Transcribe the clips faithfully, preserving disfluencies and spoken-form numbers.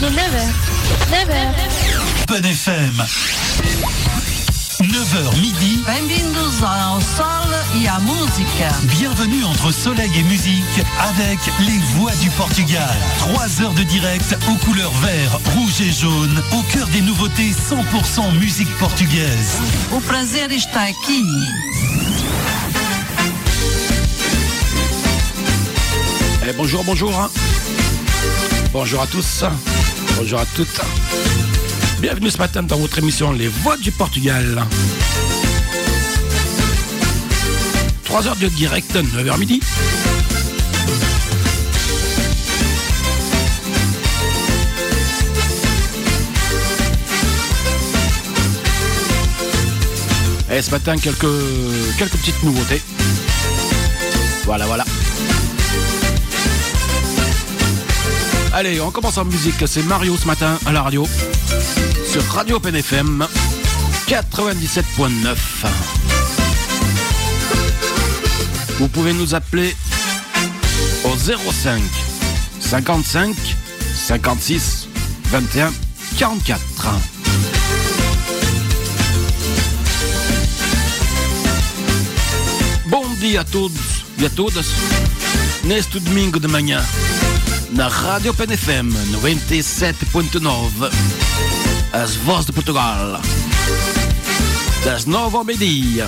Il est neuf heures. neuf heures. Fun F M. neuf heures midi. Bem-vindos ao Sol e à Música. Bienvenue entre soleil et musique avec les voix du Portugal. Trois heures de direct aux couleurs vert, rouge et jaune, au cœur des nouveautés cent pour cent musique portugaise. O prazer está aqui. Eh, bonjour, bonjour. Hein. Bonjour à tous. Bonjour à toutes. Bienvenue ce matin dans votre émission Les Voix du Portugal. trois heures de direct, neuf heures midi. Et ce matin, quelques, quelques petites nouveautés. Voilà, voilà. Allez, on commence en musique. C'est Mario ce matin à la radio. Sur Radio Pen F M quatre-vingt-dix-sept point neuf. Vous pouvez nous appeler au zéro cinq cinquante-cinq cinquante-six vingt et un quarante-quatre. Bom dia a todos e a todas neste domingo de manhã na Rádio Pen F M noventa e sete ponto nove, as vozes de Portugal, das nove ao meio-dia.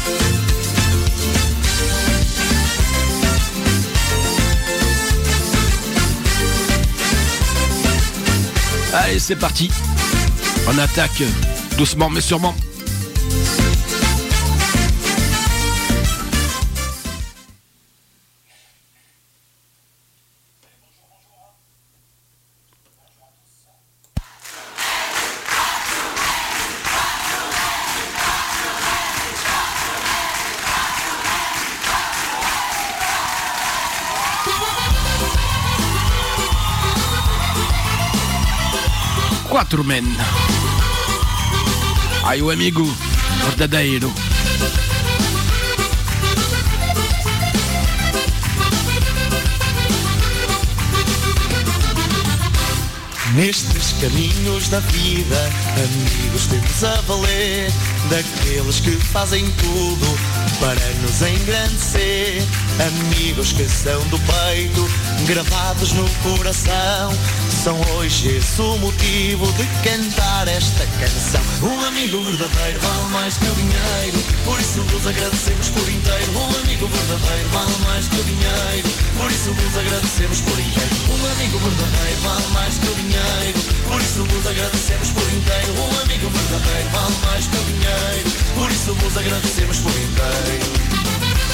Allez, c'est parti. On attaque doucement mais sûrement. Quatro men. Aí o amigo verdadeiro. Nestes caminhos da vida, amigos temos a valer, daqueles que fazem tudo para nos engrandecer. Amigos que são do peito, gravados no coração, são hoje esse o motivo de cantar esta canção. Um amigo verdadeiro vale mais que o dinheiro, por isso vos agradecemos por inteiro. Um amigo verdadeiro vale mais que o dinheiro, por isso vos agradecemos por inteiro. Um amigo verdadeiro vale mais que o dinheiro, por isso vos agradecemos por inteiro. Um amigo verdadeiro vale mais que o dinheiro, por isso vos agradecemos por inteiro.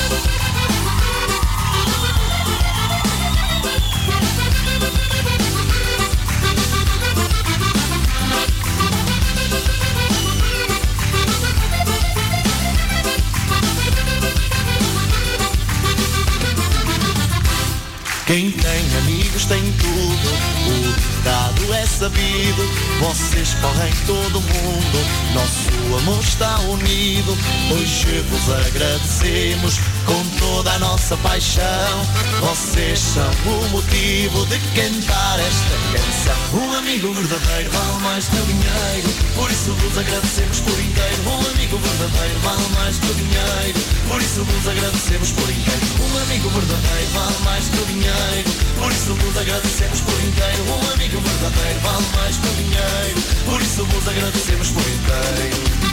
Quem tem amigos tem tudo, o ditado é sabido. Vocês correm todo o mundo, nosso amor está unido. Hoje vos agradecemos com toda a nossa paixão. Vocês são o motivo de cantar esta canção. Um amigo verdadeiro vale mais que o dinheiro, por isso vos agradecemos por inteiro. Um amigo verdadeiro vale mais que o dinheiro, por isso vos agradecemos por inteiro. Um amigo verdadeiro vale mais que o dinheiro, por isso vos agradecemos por inteiro. Um amigo verdadeiro vale mais que o dinheiro, por isso vos agradecemos por inteiro.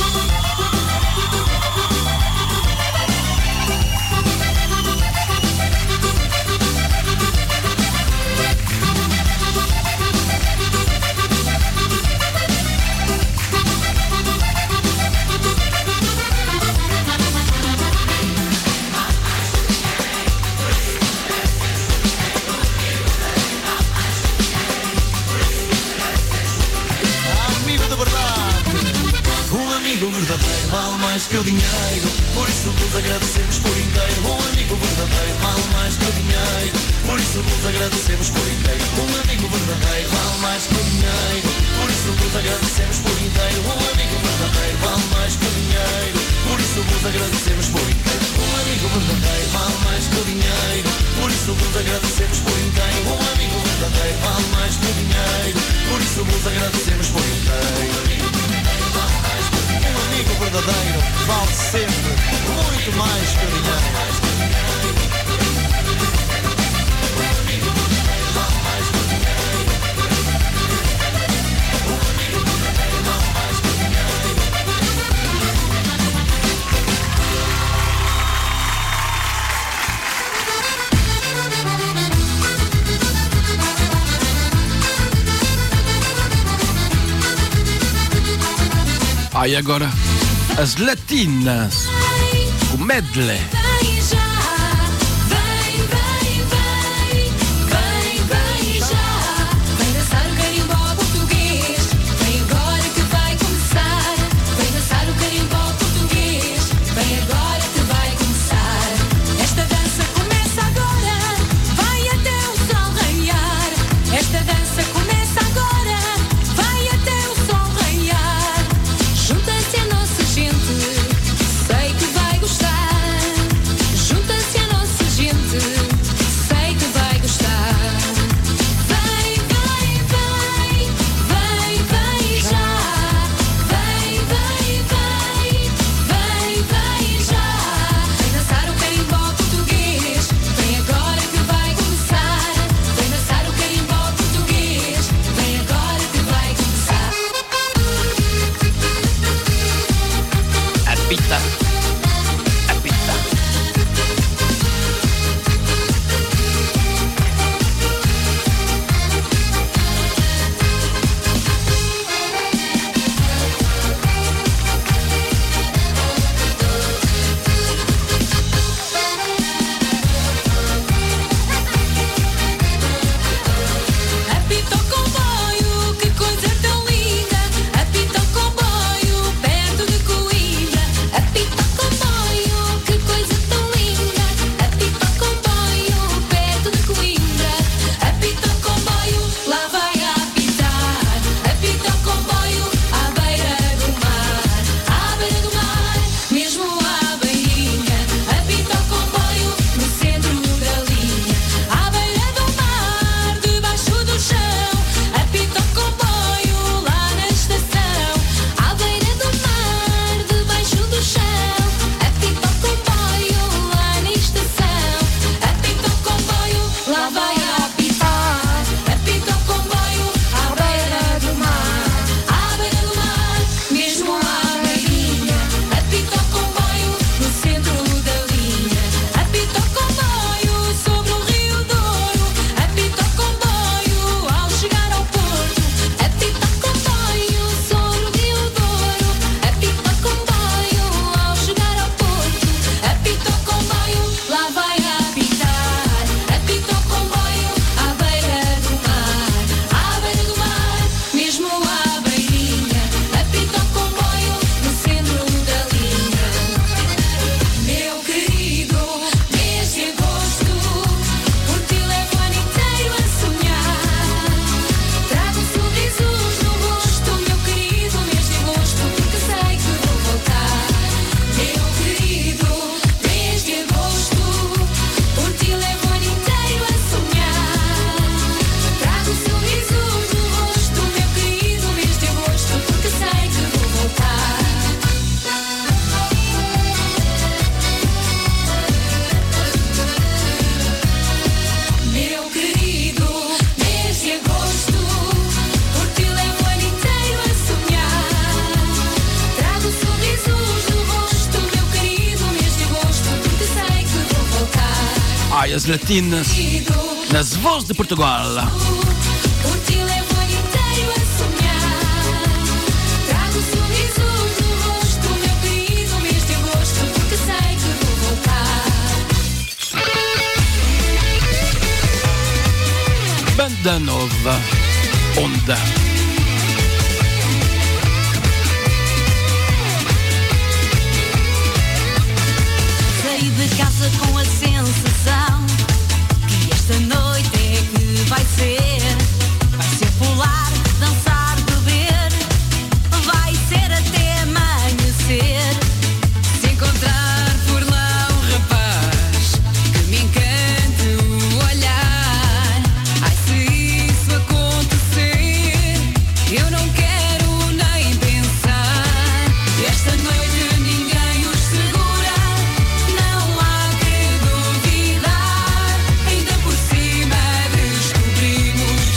amigo verdadeiro vale mais que o dinheiro, por isso vos agradecemos por inteiro. Um amigo verdadeiro vale mais que o dinheiro, por isso vos agradecemos por inteiro. Um amigo verdadeiro vale mais que o dinheiro, por isso vos agradecemos por inteiro. Um amigo verdadeiro vale mais que o dinheiro, por isso vos agradecemos por inteiro. Um amigo verdadeiro vale mais que o dinheiro, por isso vos agradecemos por inteiro. Um amigo verdadeiro vale mais que o dinheiro, Aí agora, as latinas, o medley. Ai, as latinas nas vozes de Portugal. Banda nova, Onda. Saí de casa com a sensação que esta noite é que vai ser. Vai ser pular, dançar, beber. Vai ser até amanhecer. Se encontrar por lá um rapaz que me encante o olhar. Ai, se isso acontecer, eu não quero nem pensar. Esta noite ninguém os segura. Não há que duvidar. Ainda por cima descobrimos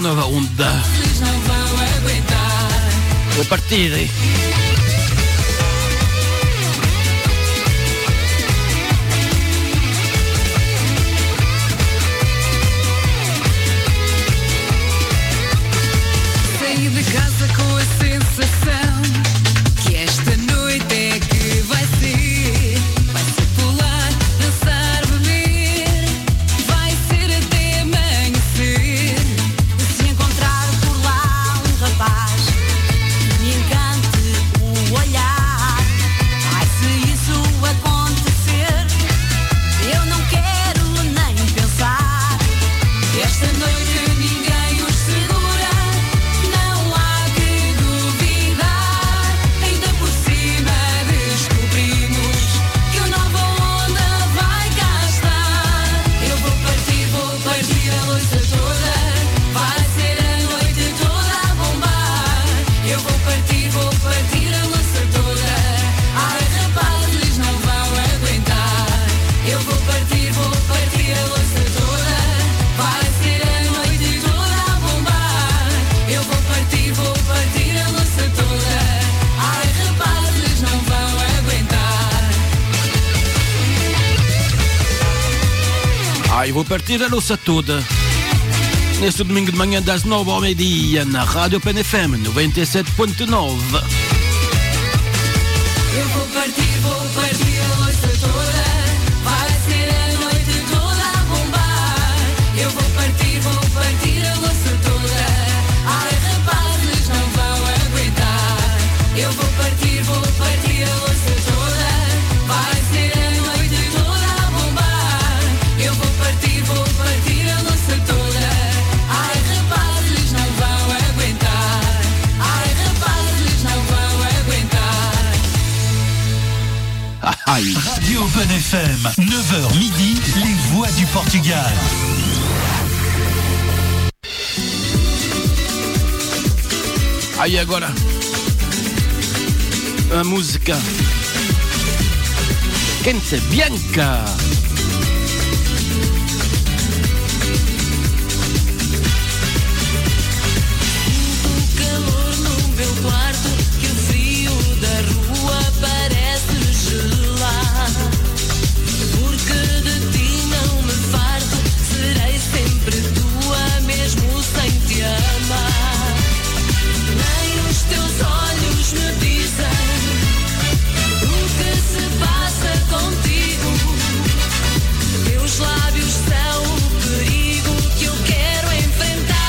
nuova onda. Vuoi partire? Saí de casa com a sensação que esta noite é que vai ser. Vai ser pular, dançar, beber. Vai ser até amanhecer. Se encontrar por lá um rapaz que me encante o olhar. Ai, se isso acontecer, eu não quero nem pensar. Esta noite ninguém os segura. Não há que duvidar. Ainda por cima descobrimos que a nova onda vai cá estar. Eu vou partir, vou partir a louça toda. Vai ser a noite toda a bombar. Eu vou partir, vou partir a louça toda. Ai, rapazes, não vão aguentar. Eu vou partir, vou partir a louça toda. Vai ser a noite toda a bombar. Eu vou partir, vou partir a louça toda. Ai, rapazes, não vão aguentar. Ai, vou partir a louça toda. Neste domingo de manhã das nove ao meio-dia na Rádio P N F M noventa e sete ponto nove. Eu vou partir, vou partir a louça toda. Vai ser a noite toda a bombar. Eu vou partir, vou partir a louça toda. Ai, rapazes, não vão aguentar. Eu vou partir, vou partir a louça toda. Vai ser a noite toda a bombar. Eu vou partir, vou partir a louça toda. Ai, rapazes, não vão aguentar. Ai, rapazes, não vão aguentar. Ai. Radio Open F M, neuf heures midi, les voix du Portugal. Aí agora a música Quente Bianca. O calor no meu quarto, que o frio da rua parece gelar. Porque de ti não me farto, serei sempre tua, mesmo sem te amar. Nem os teus olhos me dizem o que se passa contigo. Teus lábios são o perigo que eu quero enfrentar.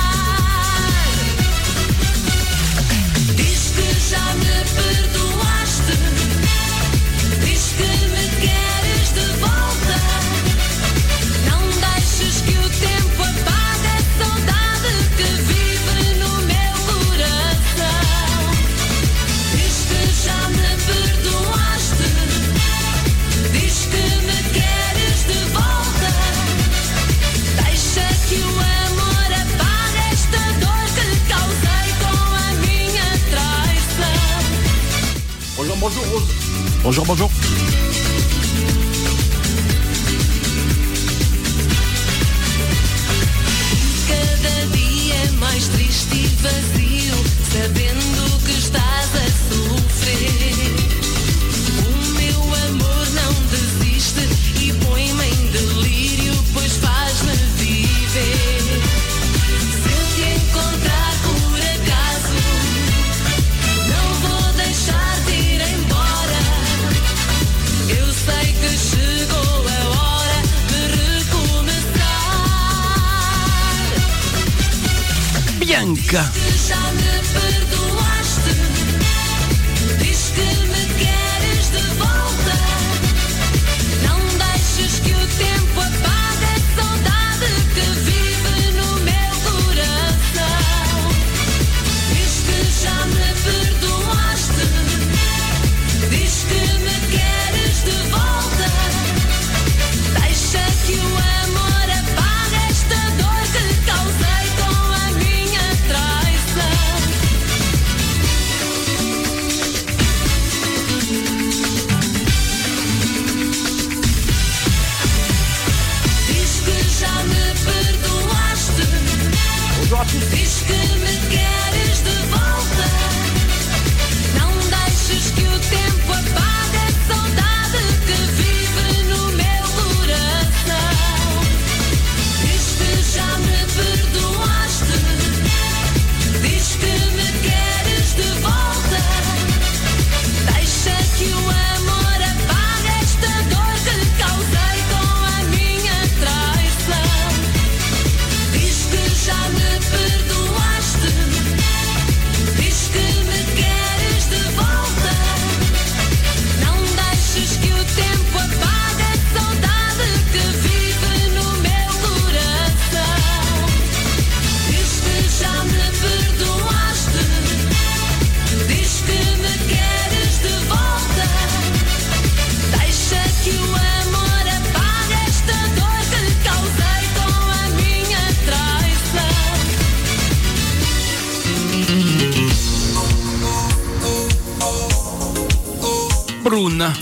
Diz que já me perdoaste, diz que me queres de volta. Não deixes que o tempo apague a saudade que vive no meu coração. Diz que já me perdoaste, diz que me queres de volta. Deixa que o amor apague esta dor que causei com a minha traição. Bonjour, bonjour, Rose. Bonjour, bonjour. Cada dia é mais triste e vazio, sabendo que estás a sofrer. O meu amor não desiste e põe-me em delírio, pois faz-me viver. Se eu te encontrar por acaso, não vou deixar de ir embora. Eu sei que chegou a hora de recomeçar. Bianca. Que já me perdoaste, diz que me queres de volta. Não deixes que o tempo apague a saudade que vive no meu coração. Diz que já me perdoaste, diz que me queres de volta. Deixa que o amor apague esta dor que causei com a minha traição. Bruna.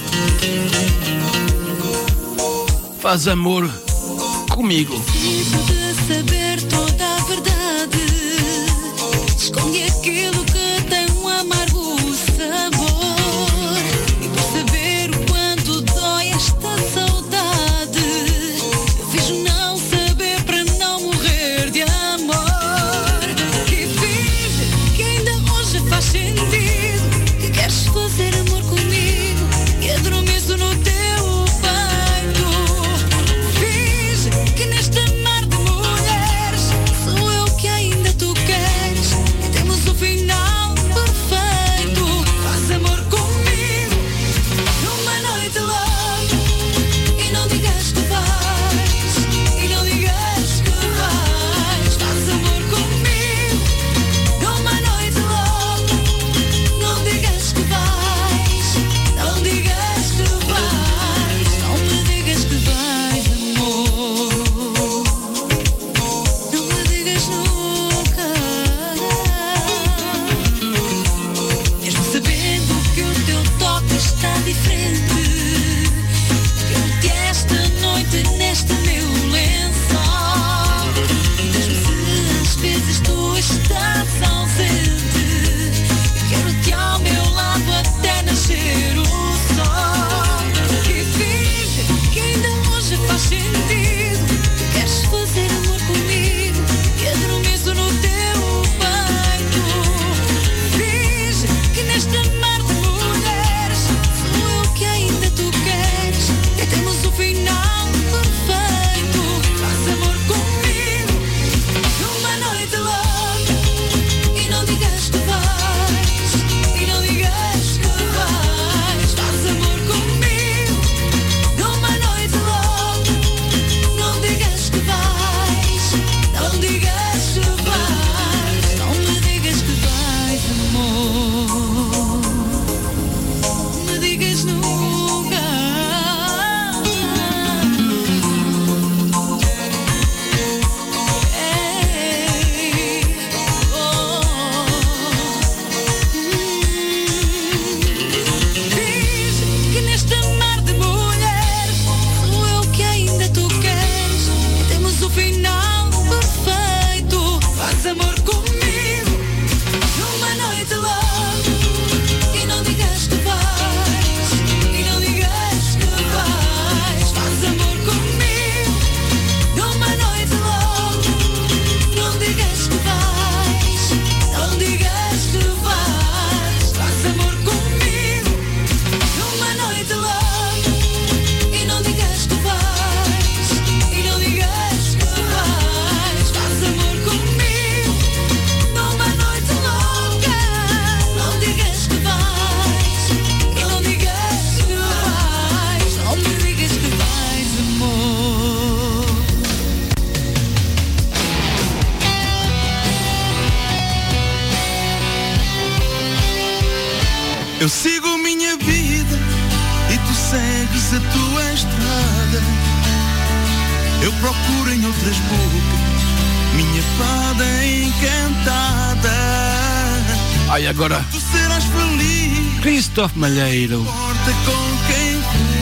Faz amor comigo. Preciso de saber toda a verdade. Esconde aquilo que tem um amargo sabor. E por saber o quanto dói esta saudade, eu fiz não saber para não morrer de amor. E finge que ainda hoje faz sentido, que queres fazer amor comigo e adormeço no teu peito. Finge que neste mar de mulheres sou eu que ainda tu queres e temos o final perfeito. Faz amor comigo numa noite longa e não digas que vais, e não digas que vais. Faz amor comigo numa noite longa, não digas que vais, não digas que vais, não me digas que vais, amor, não me digas nunca. Mesmo sabendo que o teu toque está diferente, quero-te esta noite neste meu lençol. Mesmo se às vezes tu estás ausente, quero-te ao meu lado até nascer o sol. E finge que ainda hoje faz sentido, que queres fazer amor comigo e adormeço no teu peito. Finge que neste mar de mulheres sou eu que ainda tu queres e temos o final perfeito. Faz amor comigo numa noite longa e não digas que vais, e não digas que vais. Faz amor comigo numa noite longa, não digas que vais, não digas que vais, não me digas que vais, amor, não me digas nunca. Ei, oh, finge que neste mar de mulheres sou eu que ainda tu queres e temos o final perfeito. Faz amor comigo numa noite longa e não digas que vais, e não digas que vais. Faz amor comigo numa noite longa, não digas que vais, não digas que vais. Faz amor comigo numa noite longa e não digas que vais, e não digas que vais. Faz amor comigo numa noite longa, não digas que vais, e não digas que vais, não me digas que vais, amor. Eu sigo minha vida e tu segues a tua estrada. Eu procuro em outras bocas minha fada encantada. Ai, agora Tu serás feliz, Christoph Malheiro. importa com quem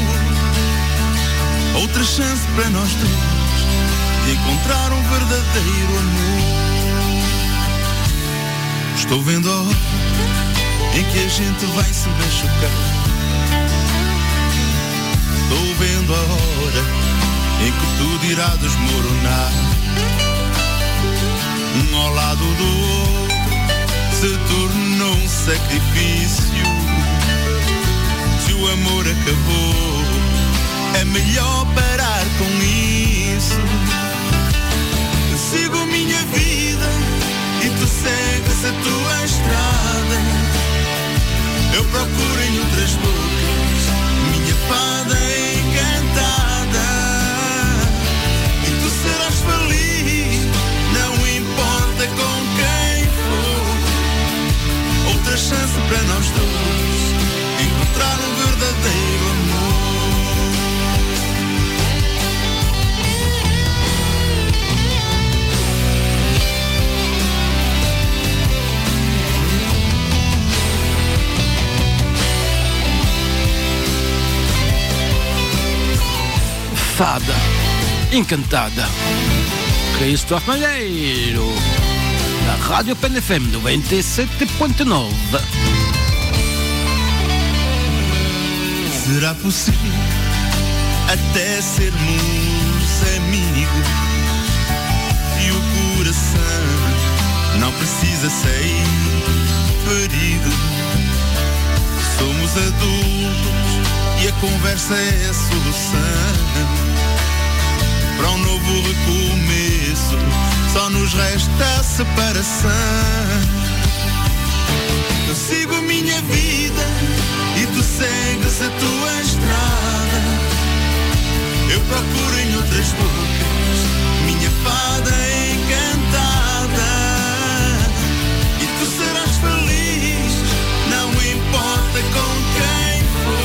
for. Outra chance para nós dois de encontrar um verdadeiro amor. Estou vendo a hora em que a gente vai se machucar. Estou vendo a hora em que tudo irá desmoronar. Um ao lado do outro se tornou um sacrifício. Se o amor acabou, é melhor parar com isso. Sigo minha vida e tu segues a tua estrada. Eu procuro em outras bocas minha fada encantada. E tu serás feliz, não importa com quem for. Outra chance para nós dois encontrar um verdadeiro amor. Fada, Encantada, Christophe Malheiro, na Rádio P N F M noventa e sete ponto nove. Será possível até sermos amigos e o coração não precisa sair ferido? Somos adultos e a conversa é a solução para um novo recomeço. Só nos resta a separação. Eu sigo a minha vida e tu segues a tua estrada. Eu procuro em outras bocas minha fada encantada. E tu serás feliz, não importa com quem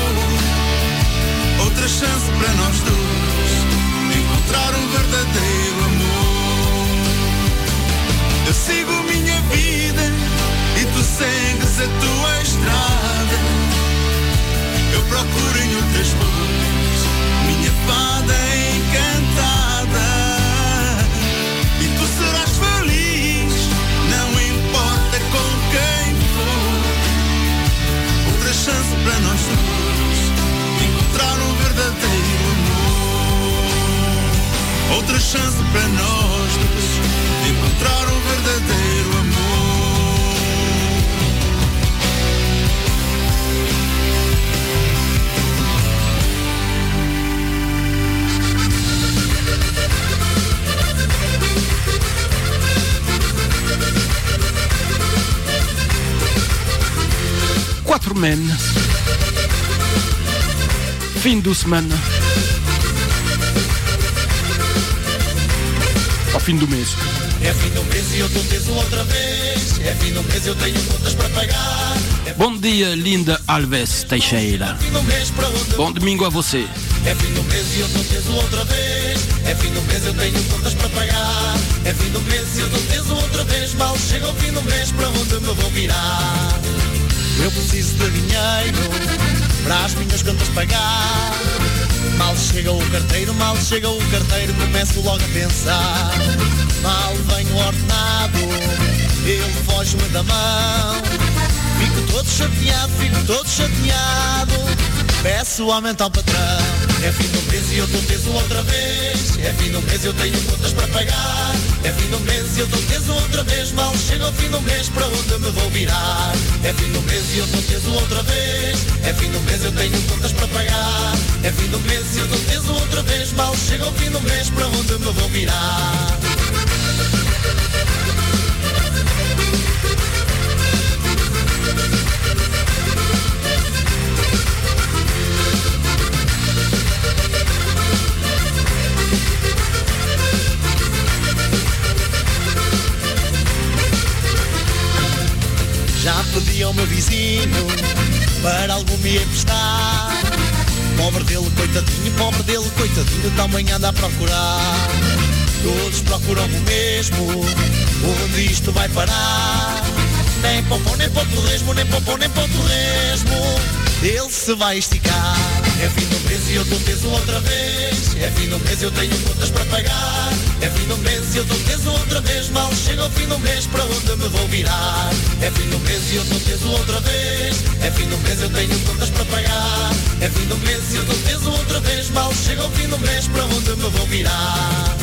for. Outra chance para nós dois encontrar um verdadeiro amor. Eu sigo minha vida e tu segues a tua estrada. Eu procuro em outras bocas minha fada encantada. E tu serás feliz, não importa com quem for. Outra chance para nós dois encontrar um verdadeiro amor. Outra chance para nós dois encontrar um verdadeiro amor. Quatro men. Fim de semana. Ao fim do mês. É fim do mês e eu estou teso outra vez. É fim do mês e eu tenho contas para pagar. É Bom dia, Linda Alves Teixeira. fim do mês para onde... Bom domingo a você. É fim do mês e eu estou teso outra vez. É fim do mês e eu tenho contas para pagar. É fim do mês e eu estou teso outra vez. Mal chega ao fim do mês, para onde me vou virar? Eu preciso de dinheiro para as minhas contas pagar. Mal chega o carteiro, mal chega o carteiro, começo logo a pensar. Mal vem o ordenado, ele foge-me da mão. Fico todo chateado, fico todo chateado. Peço aumento ao patrão. É fim do mês e eu estou teso outra vez. É fim do mês e eu tenho contas para pagar. É fim do mês e eu estou teso outra vez. Mal chega ao fim do mês, para onde me vou virar? É fim do mês e eu estou teso outra vez. É fim do mês e eu tenho contas para pagar. É fim do mês e eu estou teso outra vez. Mal chega ao fim do mês, para onde me vou virar? Já pedi ao meu vizinho para algo me emprestar. Pobre dele, coitadinho, pobre dele, coitadinho, também anda a procurar. Todos procuram o mesmo, onde isto vai parar? Nem para o pão, nem para o torresmo, nem para o pão, nem para o torresmo. Ele se vai esticar. É fim do mês e eu estou teso outra vez. É fim do mês e eu tenho contas para pagar. É fim do mês e eu estou teso outra vez. Mal chega ao fim do mês, para onde me vou virar? É fim do mês e eu estou teso outra vez. É fim do mês e eu tenho contas para pagar. É fim do mês e eu estou teso outra vez. Mal chega ao fim do mês, para onde me vou virar?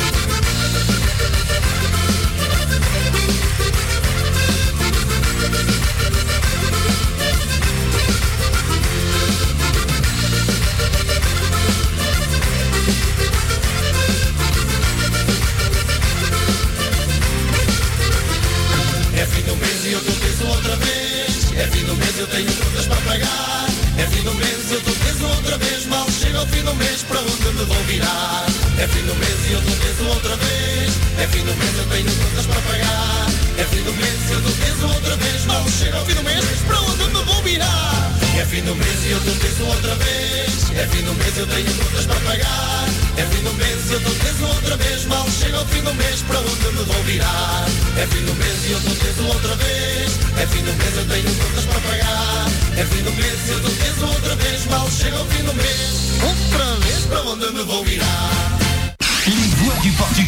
É fim do mês e eu estou teso outra vez. É fim do mês e eu tenho contas para pagar. É fim do mês e eu estou teso outra vez. Mal chega ao fim do mês, para onde me vou virar? É fim do mês e eu estou teso outra vez. É fim do mês eu tenho contas para pagar. É fim do mês e eu estou teso outra vez. Mal chega ao fim do mês, para onde me vou virar? É fim do mês e eu estou teso outra vez. É fim do mês eu tenho contas para pagar. É fim do mês e eu estou teso outra vez. Mal chega ao fim do mês, para onde me vou virar? É fim do mês e eu estou teso outra vez. É fim do mês eu tenho contas para pagar. É fim do mês e eu estou teso outra vez. Mal chega ao fim do mês, outra vez, para onde me vou virar?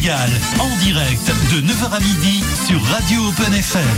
Portugal, en direct de neuf heures à midi sur Radio Open F M.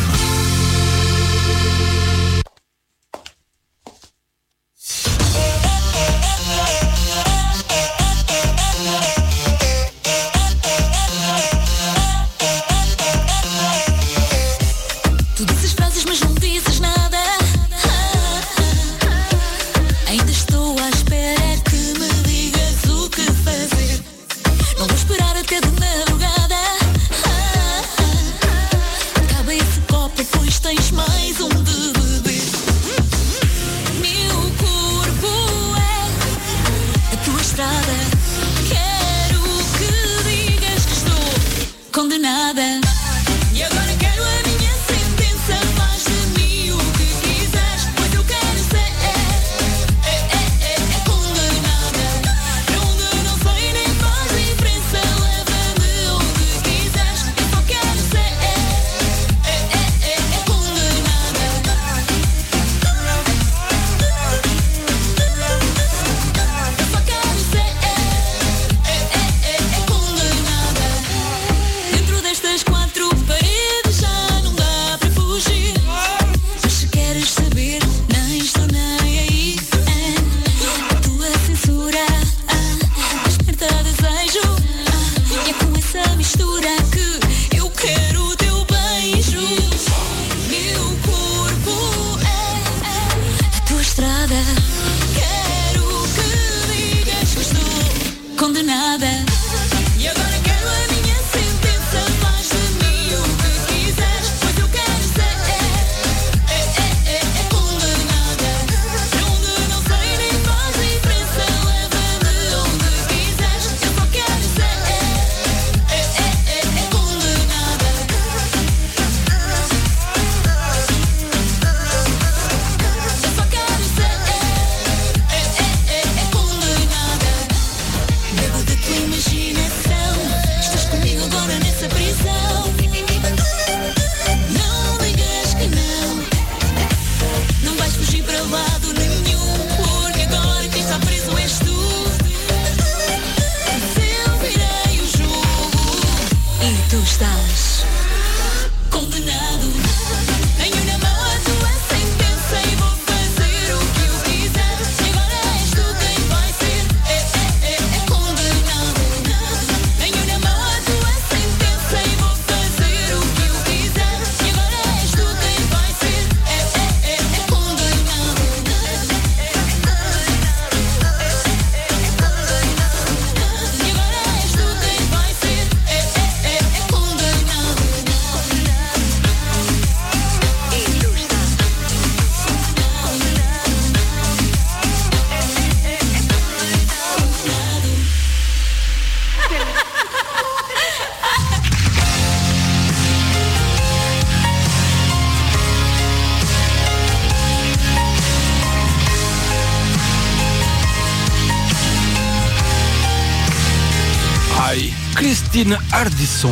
Christine Ardisson.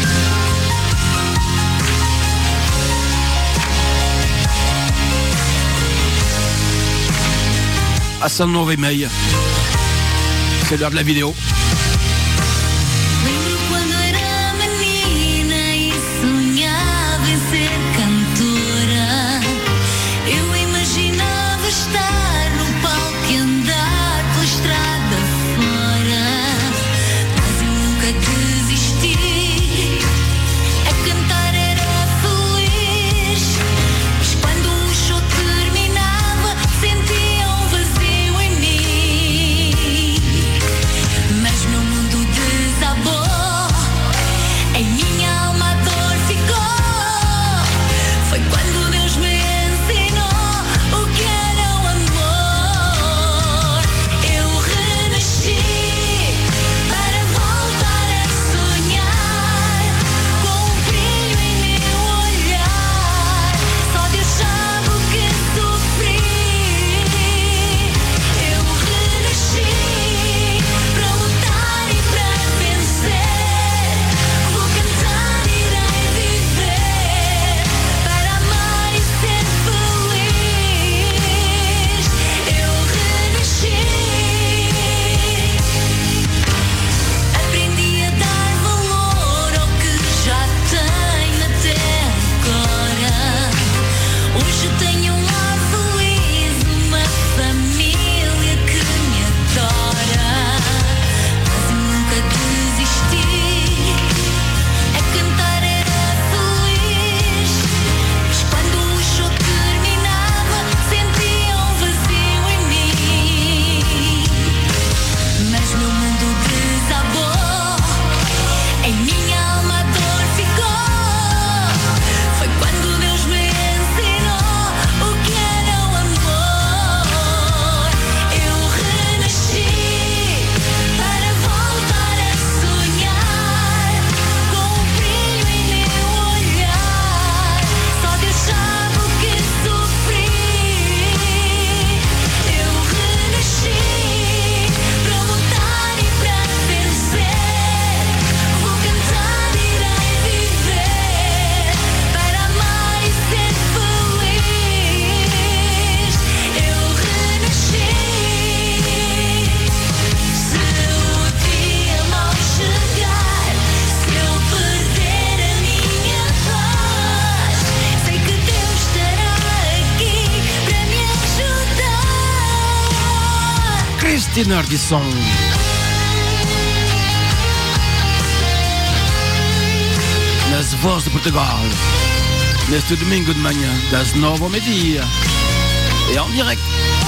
À são nove e meia. C'est l'heure de la vidéo. Mas não Cristina Ardisson. Nas Voz de Portugal. Neste domingo de manhã, das nove ao meio-dia. E en direct.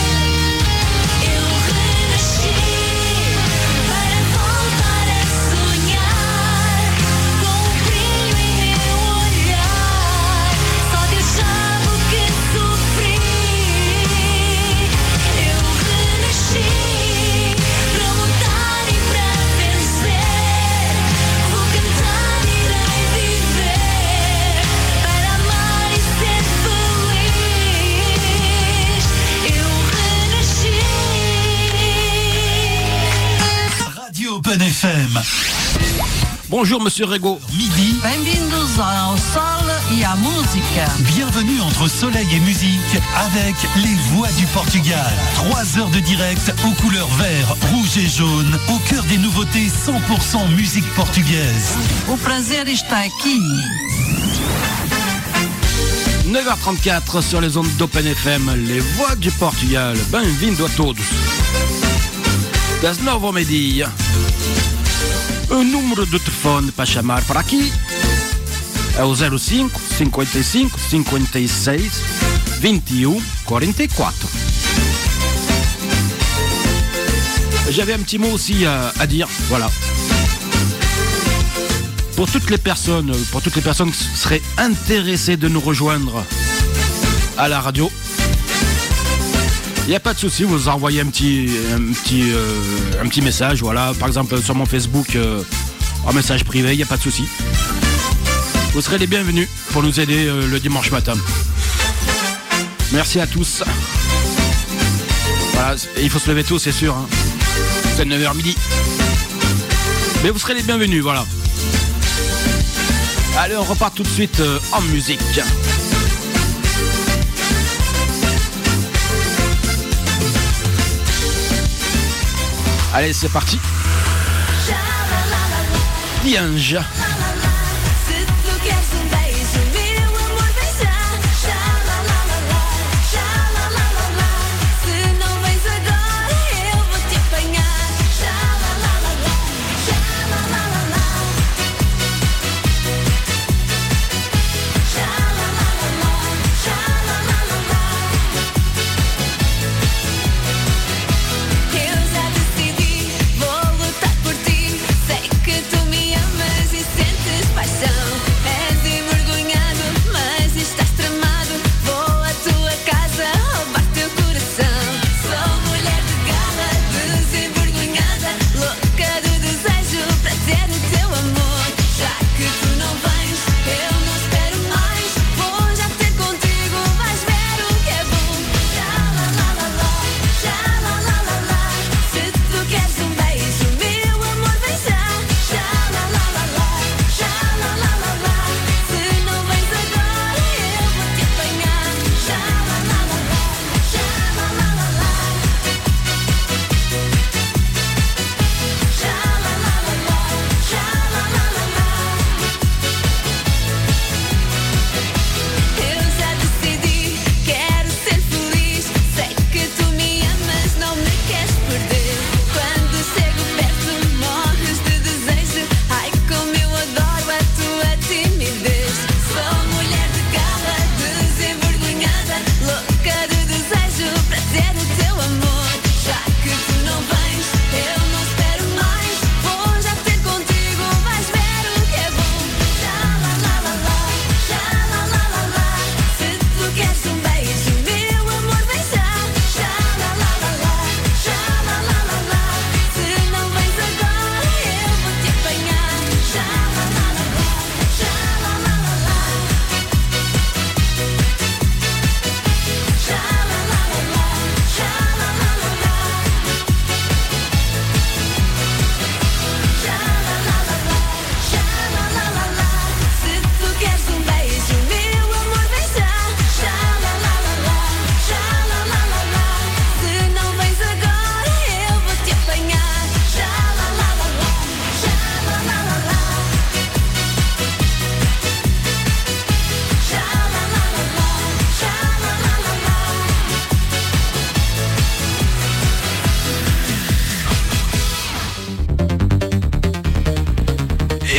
Open F M. Bonjour Monsieur Rego. Midi. Bem-vindos ao Sol e à Música. Bienvenue entre soleil et musique avec les voix du Portugal. Trois heures de direct aux couleurs vert, rouge et jaune, au cœur des nouveautés cent pour cent musique portugaise. O prazer está aqui. neuf heures trente-quatre sur les ondes d'Open F M, les voix du Portugal. Bem-vindo a todos. Das nove ao meio-dia. O número de telefone para chamar para aqui é o zero cinco, cinquenta e cinco, cinquenta e seis, vinte e um, quarante e quatro. J'avais un petit mot aussi à, à dire, voilà. Pour toutes les personnes, pour toutes les personnes qui seraient intéressées de nous rejoindre à la radio, il n'y a pas de souci, vous envoyez un petit, un petit, euh, un petit message, voilà, par exemple sur mon Facebook, euh, en message privé, il n'y a pas de souci. Vous serez les bienvenus pour nous aider euh, le dimanche matin. Merci à tous. Voilà, il faut se lever tôt, c'est sûr. Hein. C'est neuf heures midi. Mais vous serez les bienvenus, voilà. Allez, on repart tout de suite euh, en musique. Allez, c'est parti. Diange. Vou lutar por ti, sei que tu me amas e sempre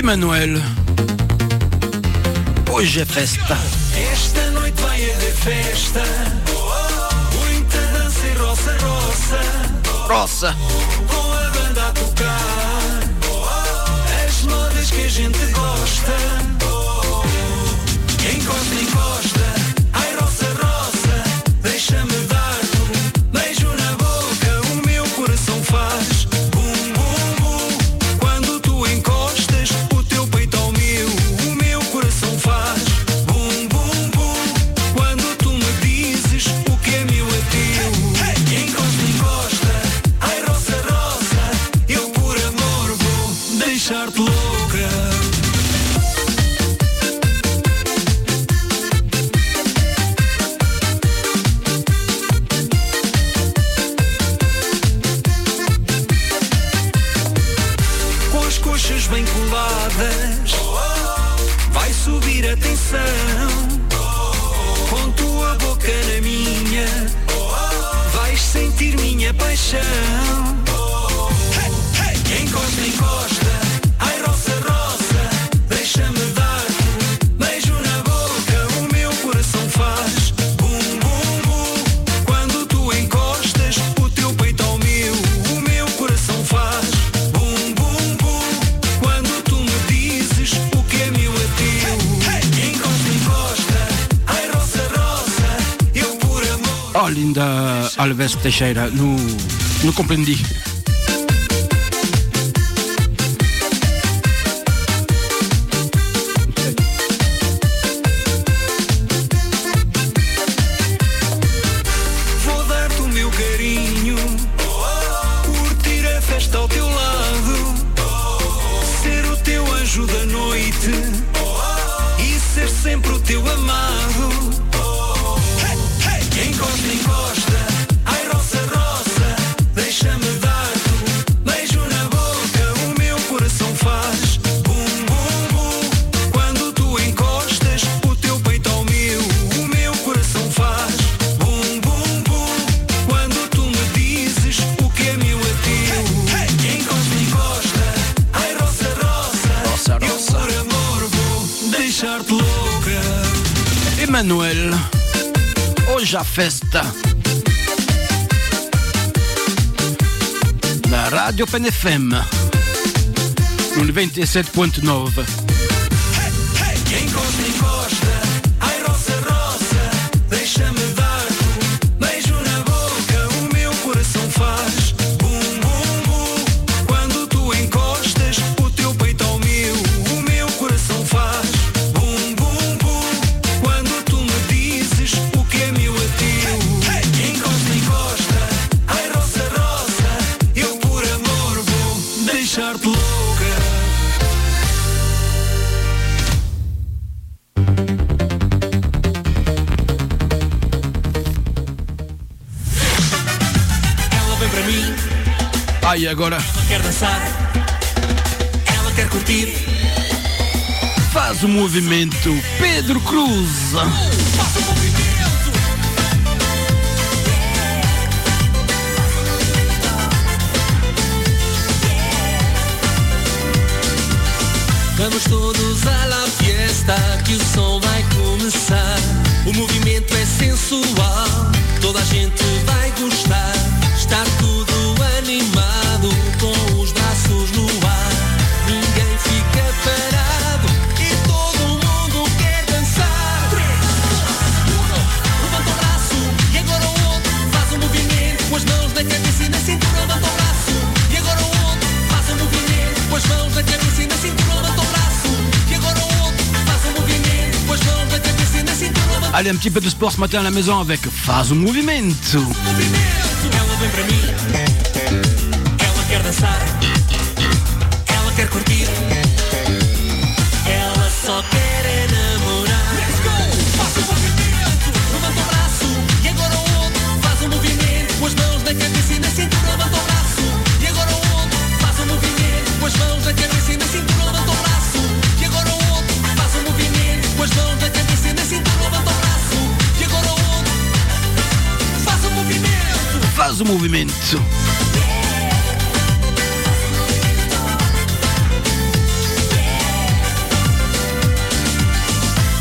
Emanuel, hoje é festa. Esta noite vai haver festa, muita dança e roça, roça, roça, com a banda a tocar, as modas que a gente gosta, encosta, encosta, ai roça, roça, deixa-me dar-te um beijo na boca, o meu coração faz bum, bum, bum, quando tu encostas o teu peito ao meu, o meu coração faz bum, bum, bum, quando tu me dizes o que é meu é teu, encosta, encosta, ai roça, roça, eu por amor vou deixar-te louca. Bem coladas, vai subir a tensão, com tua boca na minha, vais sentir minha paixão. Encosta, encosta, ai roça, roça, deixa-me dar-te um beijo na boca, o meu coração faz bum, bum, bum, quando tu encostas o teu peito ao meu, o meu coração faz bum, bum, bum, quando tu me dizes o que é meu é teu. Encosta, encosta, ai roça, roça, eu por amor. Oh, linda Alves Teixeira, não, não compreendi. Vou dar-te o meu carinho, curtir a festa ao teu lado, ser o teu anjo da noite e ser sempre o teu amado. Encosta, encosta, ai roça, roça, deixa-me dar-te um beijo na boca, o meu coração faz bum, bum, bum, quando tu encostas o teu peito ao meu, o meu coração faz bum, bum, bum, quando tu me dizes o que é meu é teu. Encosta, encosta, ai roça, roça, Roça, eu roça. por amor vou deixar-te louca. Emanuel, hoje a festa na Rádio P N F M no noventa e sete ponto nove. Encosta, encosta, ai roça, roça, deixa-me dar-te um beijo na boca, o meu coração faz bum, bum, bum, quando tu encostas o teu peito ao meu, o meu coração faz bum, bum, bum, quando tu me dizes o que é meu é teu. Encosta, encosta, ai roça, roça, eu por amor vou deixar-te louca. Ela vem para mim, Aí agora ela quer dançar, ela quer curtir. faz o movimento Pedro Cruz. Faça o movimento. Vamos todos à la fiesta, que o som vai começar. O movimento é sensual, toda a gente vai gostar. Está tudo animado, com os braços no ar. Ninguém fica parado e todo mundo quer dançar. Três, dois, um, levanta o braço e agora o outro faz um movimento com as mãos na cabeça e na cintura. Levanta o braço e agora o outro faz um movimento com as mãos na cabeça e na cintura. Levanta o braço e agora o outro faz um movimento com as mãos na cabeça e na cintura. Allez, un petit peu de sport ce matin à la maison avec Faz o Movimento. Ela vem para mim, ela quer dançar, ela quer curtir, ela só quer é namorar. Let's go! Faça o movimento, levanta o braço e agora o outro faz um movimento com as mãos na cabeça e na cintura. Levanta o braço e agora o outro faz um movimento com as mãos na cabeça e na cintura. Levanta o braço e agora o outro faz um movimento com as mãos na cabeça e na cintura. Levanta o braço e agora o outro faz um movimento. Faz o movimento.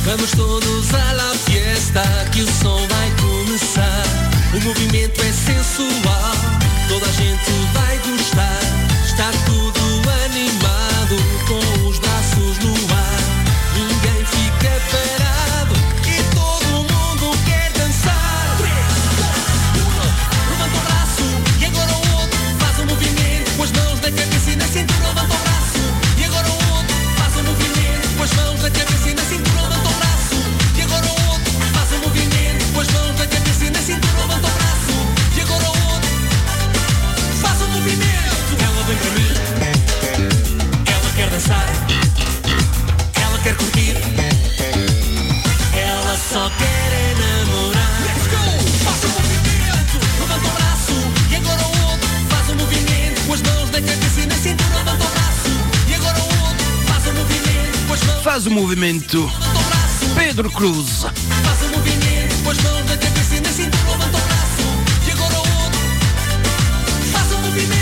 Vamos todos à la fiesta, que o som vai começar. O movimento é sensual, toda a gente vai gostar. Está tudo animado, com os braços no ar. Ninguém fica parado e todo mundo quer dançar. Levanta o braço e agora o outro faz um movimento com as mãos na cabeça e na cintura. Levanta o braço e agora o outro faz um movimento com as mãos na cabeça e na cintura. Levanta o braço e agora o outro faz um movimento com as mãos na cabeça e na cintura. Levanta o braço e agora o outro faz um movimento. Ela vem para mim, ela quer dançar, ela quer curtir, ela só quer enamorar. Let's go! Faça um movimento. Levanta o braço e agora o outro faz um movimento com as mãos na cabeça e na cintura. Levanta o braço e agora o outro faz um movimento com as mãos. Faz o movimento. Pedro Cruz. Faz um movimento com as mãos na cabeça e na cintura. Levanta o braço e agora o outro faz um movimento.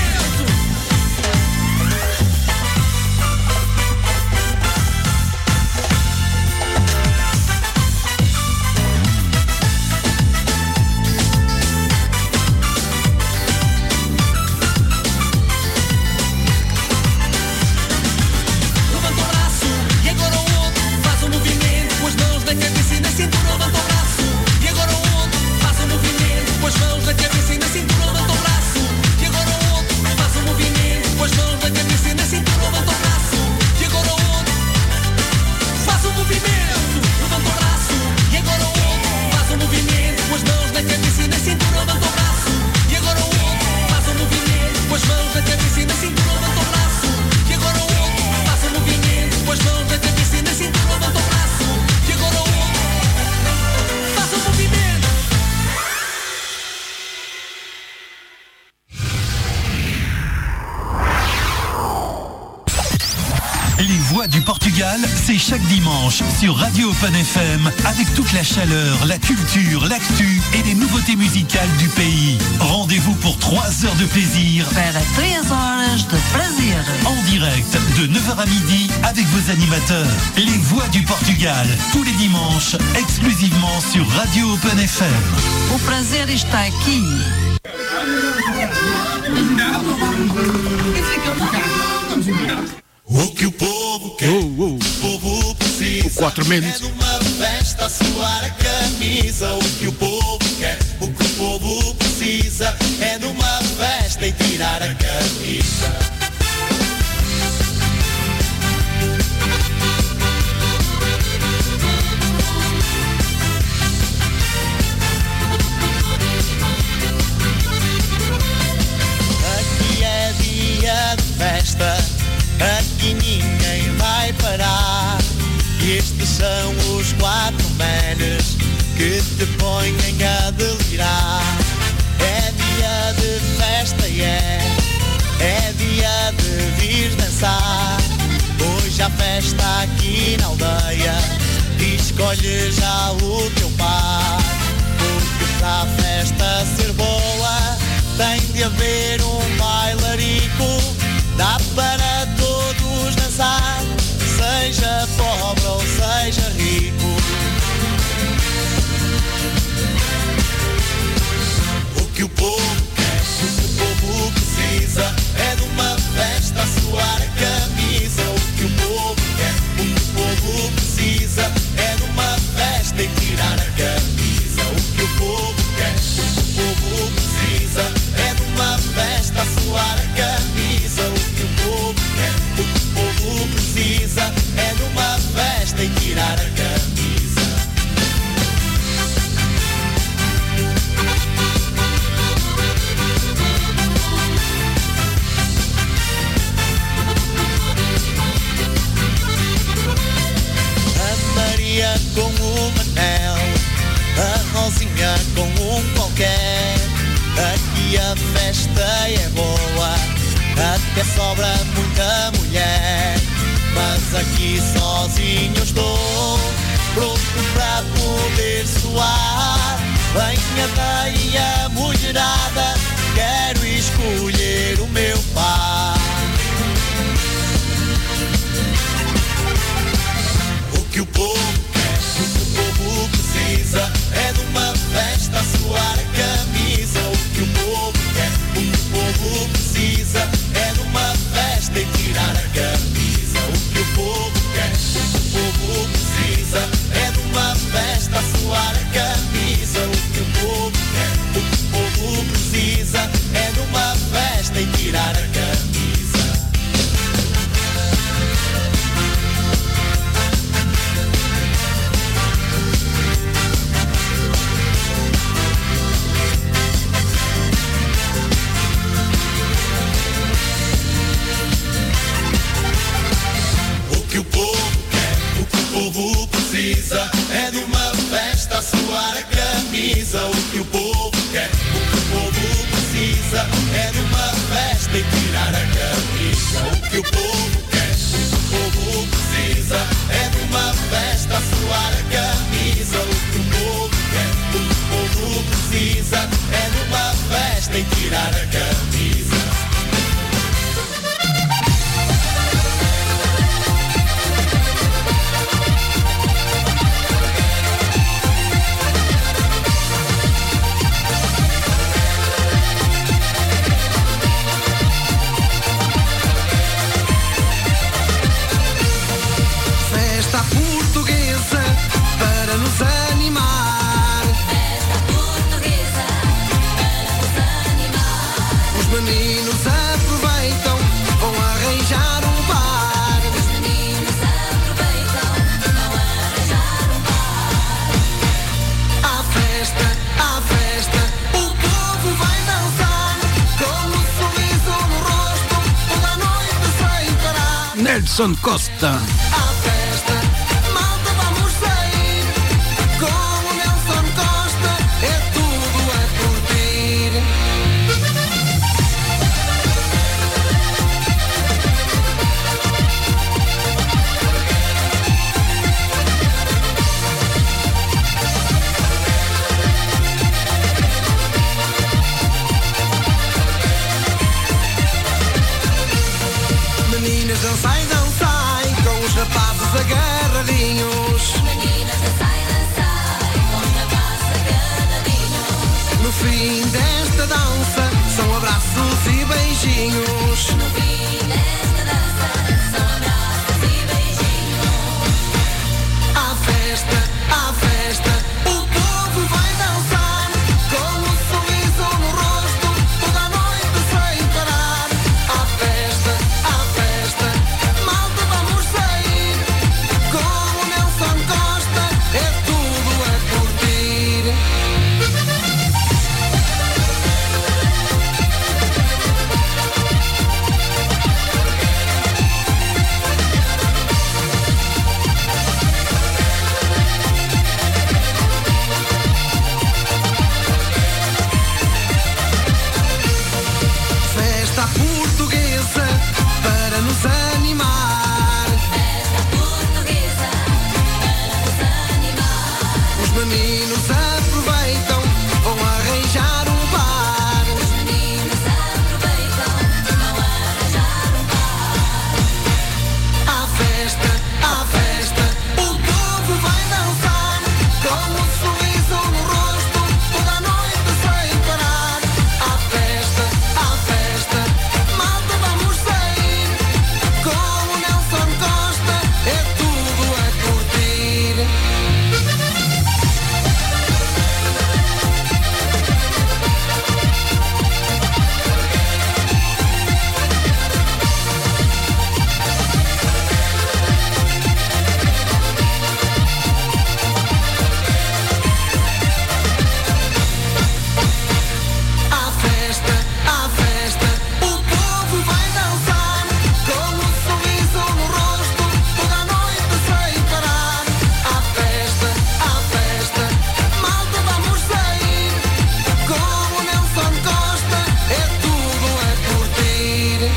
Levanta o braço e agora o outro faz um movimento com as mãos na cabeça e na cintura. Levanta o braço e agora o outro faz um movimento com as mãos na cabeça e na cintura. Levanta o braço e agora o outro faz um movimento com as mãos na cabeça e na cintura. Levanta o braço e agora o outro faz um movimento. Levanta o braço e agora o outro faz um movimento com as mãos na cabeça e na cintura. Levanta o braço e agora o outro faz um movimento com as mãos na cabeça e na cintura. Levanta o braço e agora o outro faz um movimento com as mãos na cabeça e na cintura. Levanta o braço e agora o outro faz um movimento. Les Voix du Portugal, c'est chaque dimanche sur Radio Open F M avec toute la chaleur, la culture, l'actu et les nouveautés musicales du pays. Rendez-vous pour trois heures de plaisir Para três horas de prazer. en direct de neuf heures à midi avec vos animateurs. Les Voix du Portugal, tous les dimanches, exclusivement sur Radio Open F M. O prazer está aqui. O que o povo quer, Oh, oh. o povo precisa. O quatro menos. É numa festa a suar a camisa. O que o povo quer, o que o povo precisa. É numa festa e tirar a camisa. Aqui é dia de festa, aqui ninguém vai parar. Estes são os quatro manes que te põem a delirar. É dia de festa e é, é dia de vir dançar. Hoje há festa aqui na aldeia e escolhe já o teu par. Porque para a festa ser boa tem de haver um bailarico. Dá para todos dançar, seja pobre ou seja rico. O que o povo quer, o que o povo precisa. É de uma festa a suar a camisa. O que o povo quer, o que o povo precisa. É de uma festa e tirar a camisa. O que o povo quer, o que o povo precisa. É de uma festa a suar a camisa. O que o povo quer, o que o povo precisa. É de uma festa e tirar a camisa. A Maria com o Manel, a Rosinha com um qualquer. Aqui a festa é boa, até sobra muita mulher. Mas aqui sozinho estou, pronto para poder soar. Venha daí a mulherada, quero escolher o meu par. O que o povo quer, o tirar a camisa. Festa portuguesa para nos animar. Festa portuguesa para nos animar. Os meninos aproveitam, vão arranjar um bar. Os meninos aproveitam, vão arranjar um bar. À festa, à festa, o povo vai dançar, com um sorriso no rosto, toda a noite sem parar. Nelson Costa. À festa, malta, vamos sair, com o Nelson Costa, é tudo a curtir. Meninas, dançai, dançai, com os rapazes agarradinhos. Meninas, dançai, dançai, com os rapazes agarradinhos. No fim desta dança, são abraços e beijinhos. No fim desta dança, são abraços e beijinhos. À festa, à festa, o povo vai dançar, com um sorriso no rosto, toda a noite sem parar. À festa, à festa, malta, vamos sair, com o Nelson Costa, é tudo a curtir. Festa portuguesa para nos animar. Festa portuguesa para nos animar. Os meninos aproveitam, vão arranjar um bar. Os meninos aproveitam, vão arranjar um bar. À festa, à festa, o povo vai dançar, com um sorriso no rosto, toda a noite sem parar. À festa, à festa, malta, vamos sair, com o Nelson Costa, é tudo a curtir. À festa, à festa, o povo vai dançar, com um sorriso no rosto, toda a noite sem parar. À festa, à festa, malta, vamos sair, com o Nelson Costa, é tudo a curtir.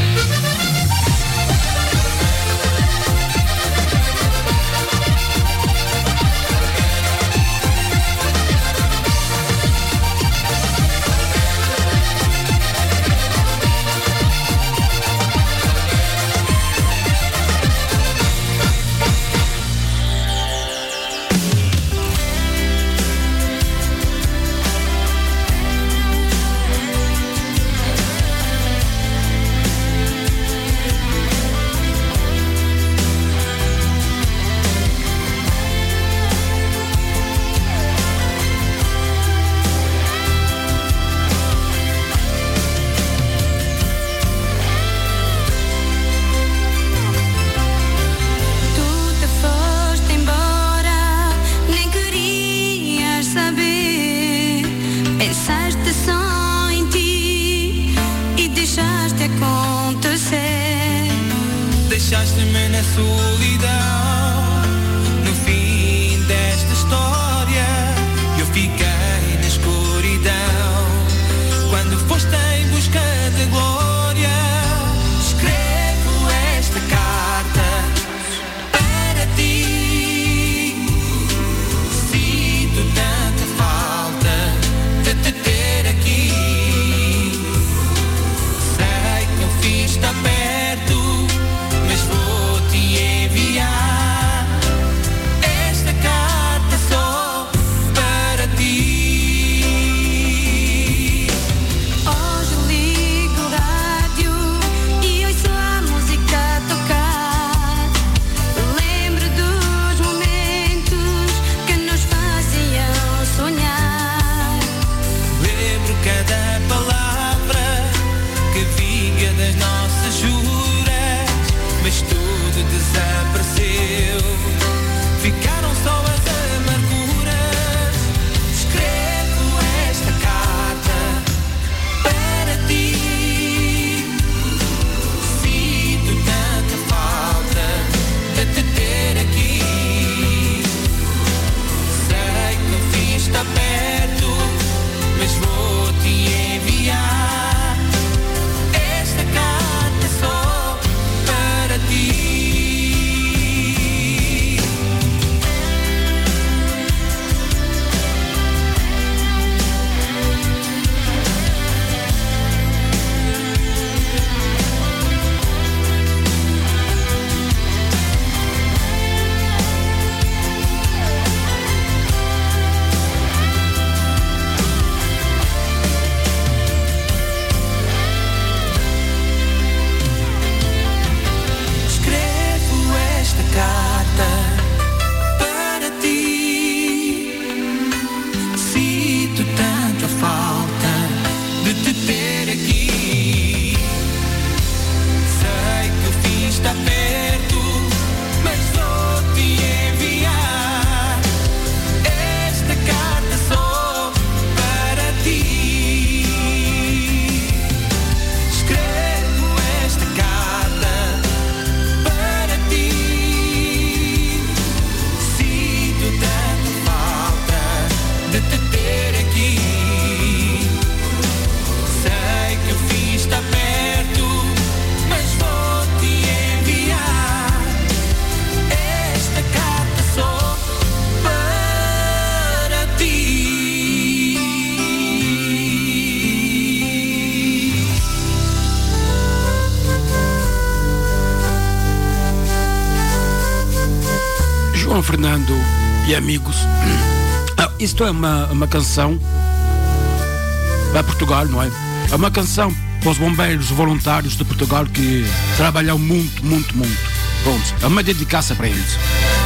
Tu te foste embora, nem querias saber. Pensaste só em ti e deixaste acontecer. Deixaste-me na solidão, no fim desta história, eu fiquei na escuridão. Quando foste em busca de glória, escrevo esta carta para ti. Sinto tanta falta de te ter aqui. João Fernando e amigos. Ah, isto é uma, uma canção para Portugal, não é? É uma canção para os bombeiros voluntários de Portugal que trabalham muito, muito, muito. Pronto, é uma dedicação para eles.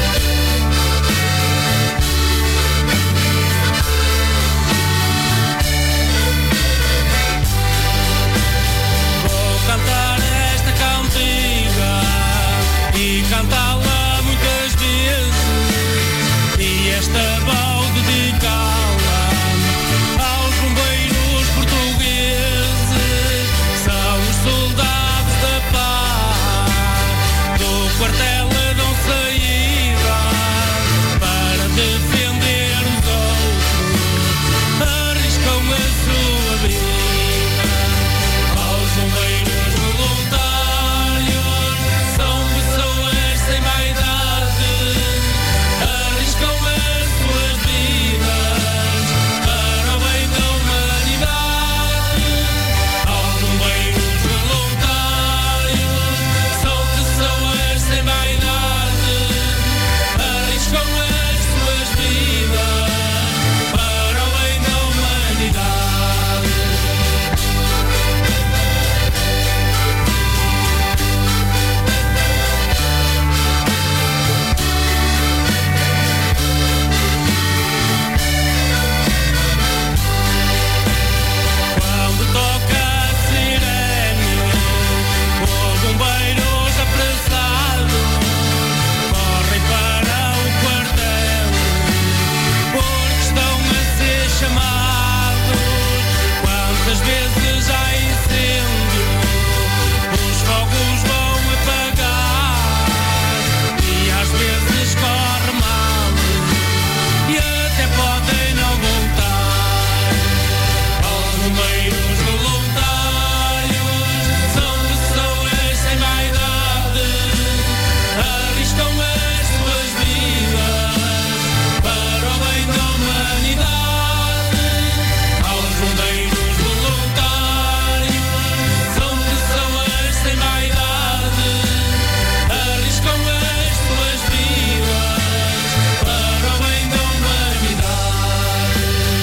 Vou cantar esta cantiga e cantá-la muitas vezes, e esta vou dedicá-la aos bombeiros portugueses. São os soldados da paz do quartel dão saída para defender os outros, arriscam a sua vida. Aos bombeiros voluntários, são pessoas sem vaidade, arriscam as suas vidas para o bem da humanidade. Aos bombeiros voluntários, são pessoas sem vaidade, arriscam as suas vidas para o bem da humanidade. Quando toca a sirene, os bombeiros apressados correm para o quartel, porque estão a ser chamados. Quantas vezes há incêndio, os fogos vão apagar, e às vezes corre mal e até podem não voltar. Aos bombeiros voluntários, são pessoas sem vaidade, arriscam as suas vidas para o bem da humanidade. Aos bombeiros voluntários, são pessoas sem vaidade, arriscam as suas vidas para o bem da humanidade.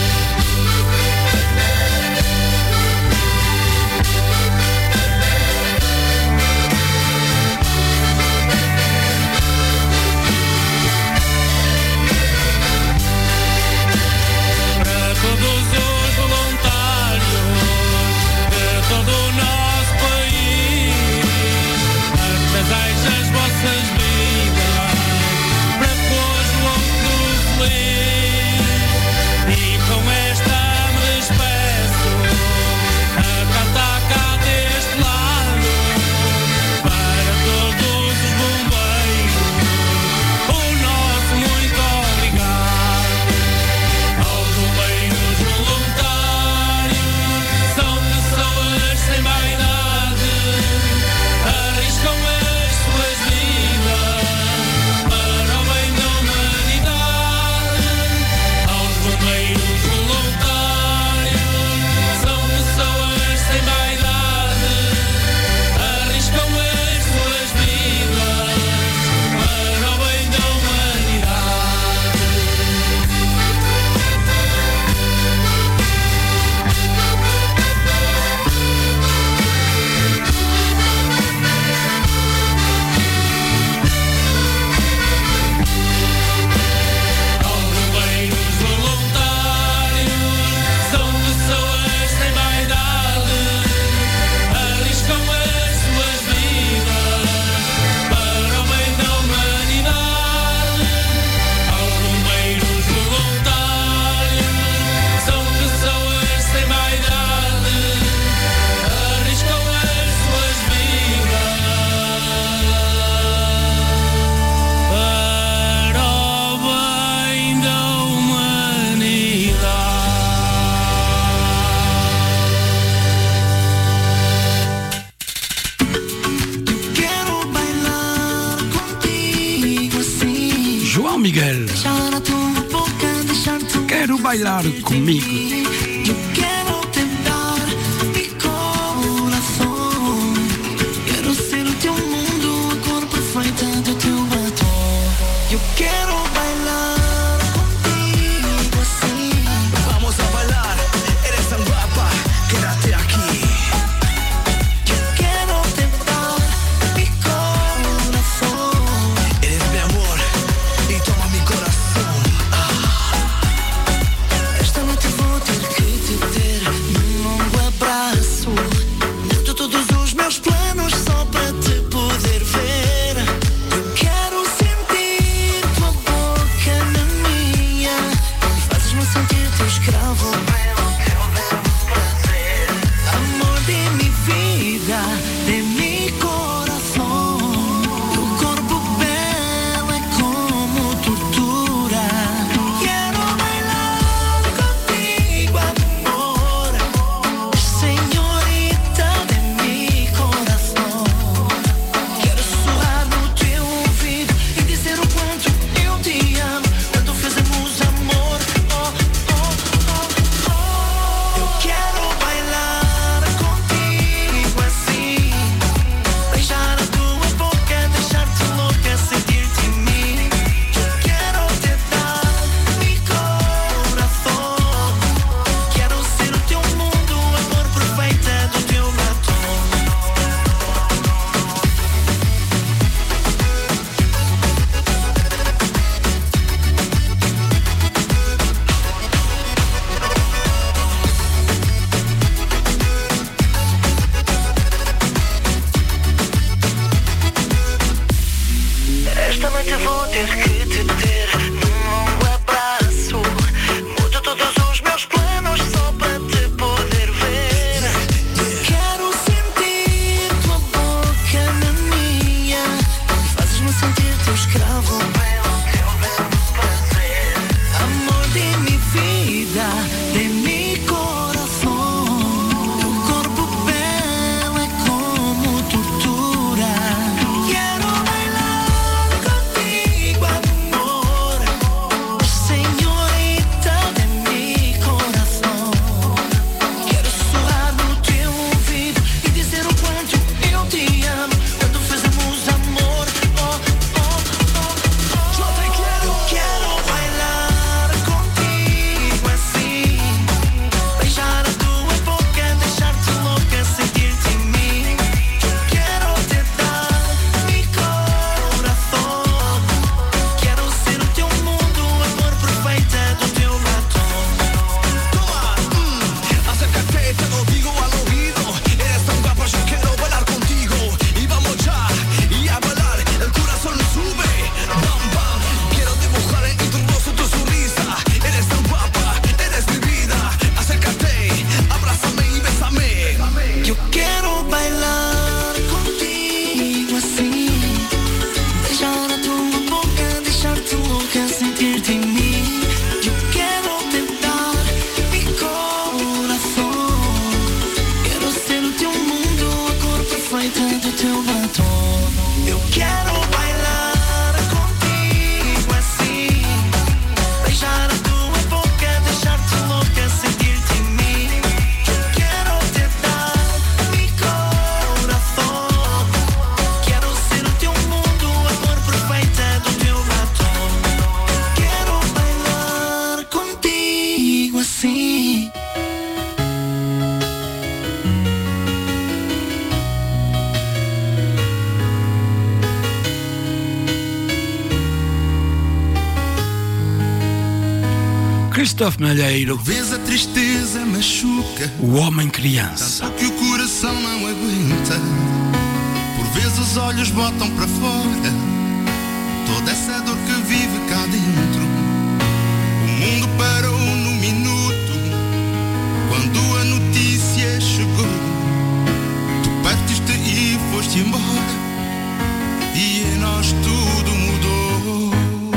Para todos os voluntários de todo o nosso país, arrasais as vossas vidas para pôr o outro feliz. E com esta me despeço a cantar cá deste lado para todos os bombeiros, o nosso muito obrigado. Aos bombeiros voluntários, são pessoas sem vaidade, arriscam as suas vidas para o bem da humanidade. Aos bombeiros voluntários, são pessoas sem vaidade, arriscam as suas vidas para o bem da humanidade. Aos bombeiros voluntários, são pessoas sem vaidade, arriscam as suas vidas para o bem da humanidade. Aos bombeiros voluntários, são pessoas sem vaidade, arriscam as suas vidas para o bem da humanidade. Quero bailar contigo assim, João Miguel, deixar a tua boca, deixar tu quero bailar comigo. Eu quero te dar mi coração, quero ser o teu mundo, a cor perfeita do teu batom. Eu quero Christophe Malheiro. Por vezes a tristeza machuca, O homem criança. tanto que o coração não aguenta. Por vezes os olhos botam para fora toda essa dor que vive cá dentro. O mundo parou no minuto quando a notícia chegou. Tu partiste e foste embora e em nós tudo mudou.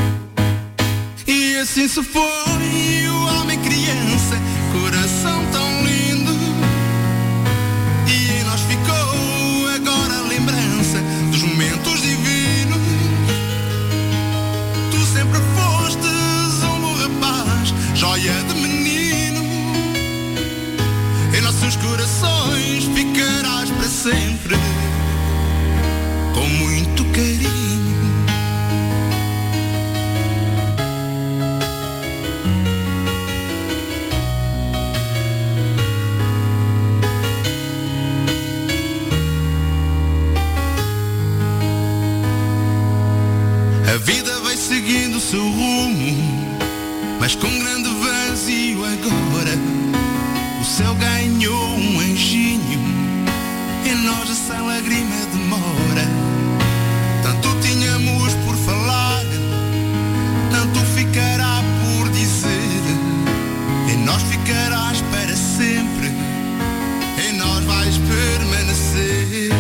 E assim se foi o homem criança, coração tão lindo. E em nós ficou agora a lembrança dos momentos divinos. Tu sempre fostes um bom rapaz, joia de menino. Em nossos corações ficarás para sempre, com muito carinho. A vida vai seguindo o seu rumo, mas com grande vazio agora. O céu ganhou um anjinho, em nós essa lágrima demora. Tanto tínhamos por falar, tanto ficará por dizer. Em nós ficarás para sempre, em nós vais permanecer.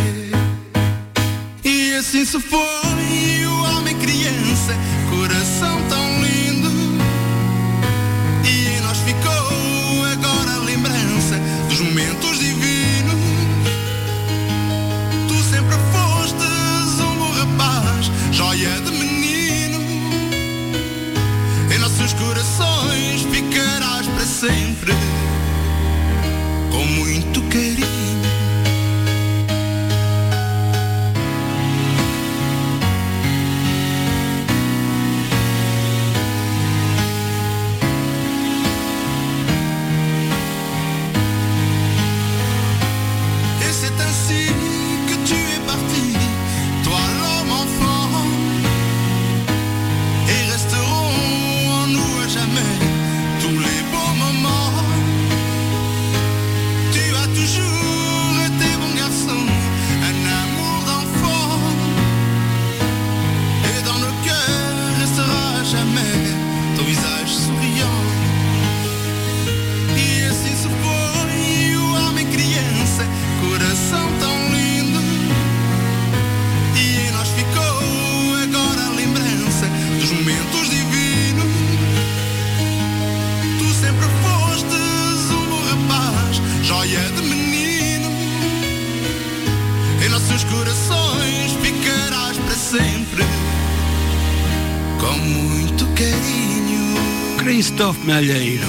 E assim se foi o homem criança, coração tão lindo. E em nós ficou agora a lembrança dos momentos divinos. Tu sempre fostes um bom rapaz, joia de menino. Em nossos corações ficarás para sempre, com muito carinho. Christophe Malheiro.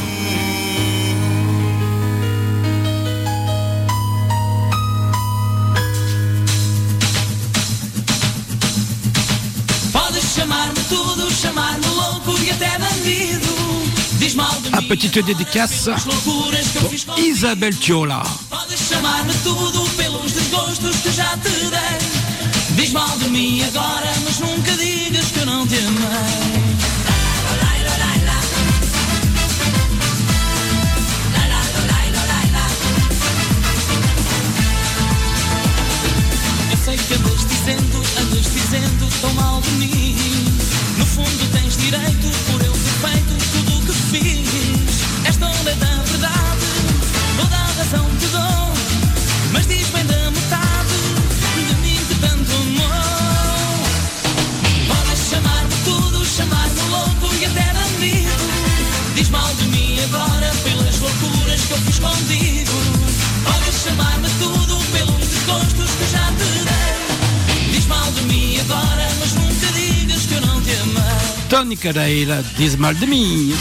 Podes chamar-me tudo, chamar-me louco e até bandido. Diz mal de A mim, petite dédicace as loucuras que eu fiz pour contigo. Isabelle Ciola. Podes chamar-me tudo pelos desgostos que já te dei. Diz mal de mim agora, mas nunca digas que eu não te amei. Sei que andas dizendo, andas dizendo tão mal de mim. No fundo tens direito, por eu ter feito tudo o que fiz. És dona da verdade, toda a razão te dou. Mas diz bem da metade de mim que tanto amou. Podes chamar-me tudo, chamar-me louco e até bandido. Diz mal de mim agora pelas loucuras que eu fiz contigo. Podes chamar-me tudo pelos desgostos que já te dei. Diz mal de mim agora, mas nunca digas que eu não te amei. Tony Cadeira diz mal de mim.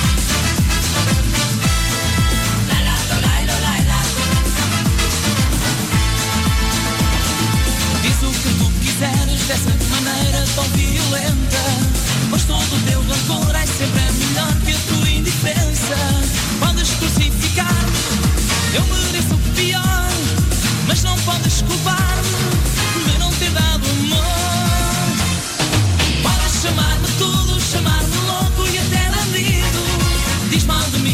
Diz o que tu quiseres dessa maneira tão violenta, mas todo o teu rancor é sempre melhor que a tua indiferença. Podes crucificar-me, eu mereço o pior, mas não podes culpar-me de não ter dado amor. Podes chamar-me tudo, chamar-me louco e até bandido. Diz mal de mim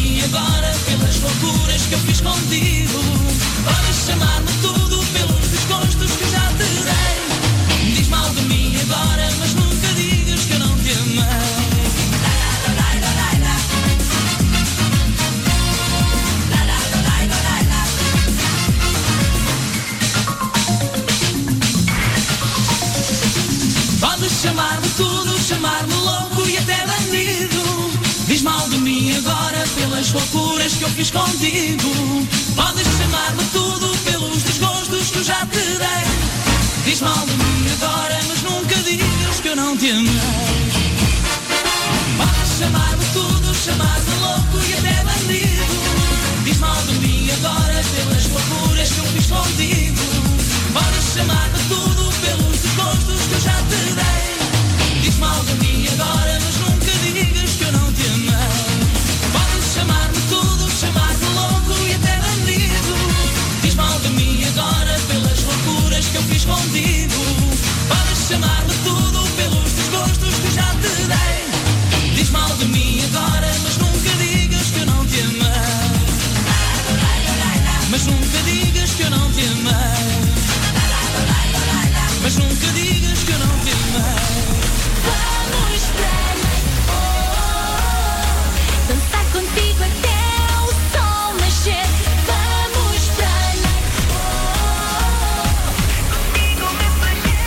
fiz contigo. Podes chamar-me tudo pelos desgostos que eu já te dei. Diz mal de mim agora, mas nunca digas que eu não te amei. Podes chamar-me tudo, chamar-me louco e até bandido. Diz mal de mim agora pelas loucuras que eu fiz contigo. Podes chamar-me tudo pelos desgostos que eu já te dei. Diz mal de mim agora, mas nunca digas que eu não te amei. Podes chamar-me tudo, chamar-me louco e até bandido. Diz mal de mim agora pelas loucuras que eu fiz contigo. Podes chamar-me tudo pelos desgostos que eu já te dei. Diz mal de mim agora, mas nunca digas que eu não te amei. Mas nunca digas que eu não te amei. Mas nunca digas que eu não te amei. Vamos pra oh, oh, oh, dançar contigo até o sol nascer. Vamos pra oh, oh, oh, contigo me fazer.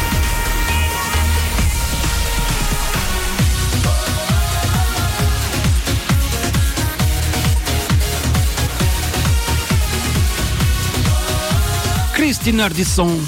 Cristina Ardisson.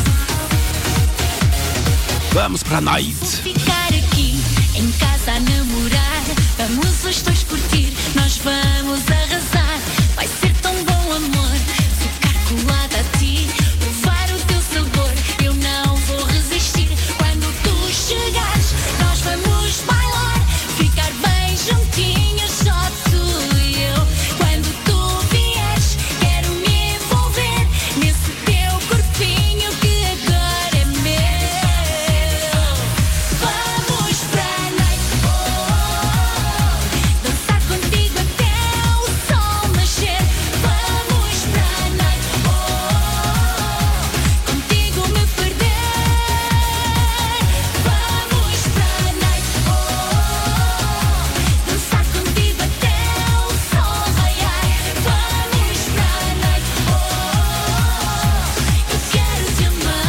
Vamos pra night. Ficar aqui em casa a namorar. Vamos os dois curtir, nós vamos arrasar. Vai ser tão bom amor, ficar colada a ti, provar o teu sabor. Eu não vou resistir. Quando tu chegares, nós vamos bailar, ficar bem juntinhos, só tu e eu. Quando tu vieres, quero me envolver nesse teu corpinho que agora é meu. Vamos pra night, oh, oh, oh, dançar contigo até o sol nascer. Vamos pra night, oh, oh, oh, contigo me perder. Vamos pra night, oh, oh, oh, dançar contigo até o sol raiar. Vamos pra night, oh, oh, oh, eu quero te amar.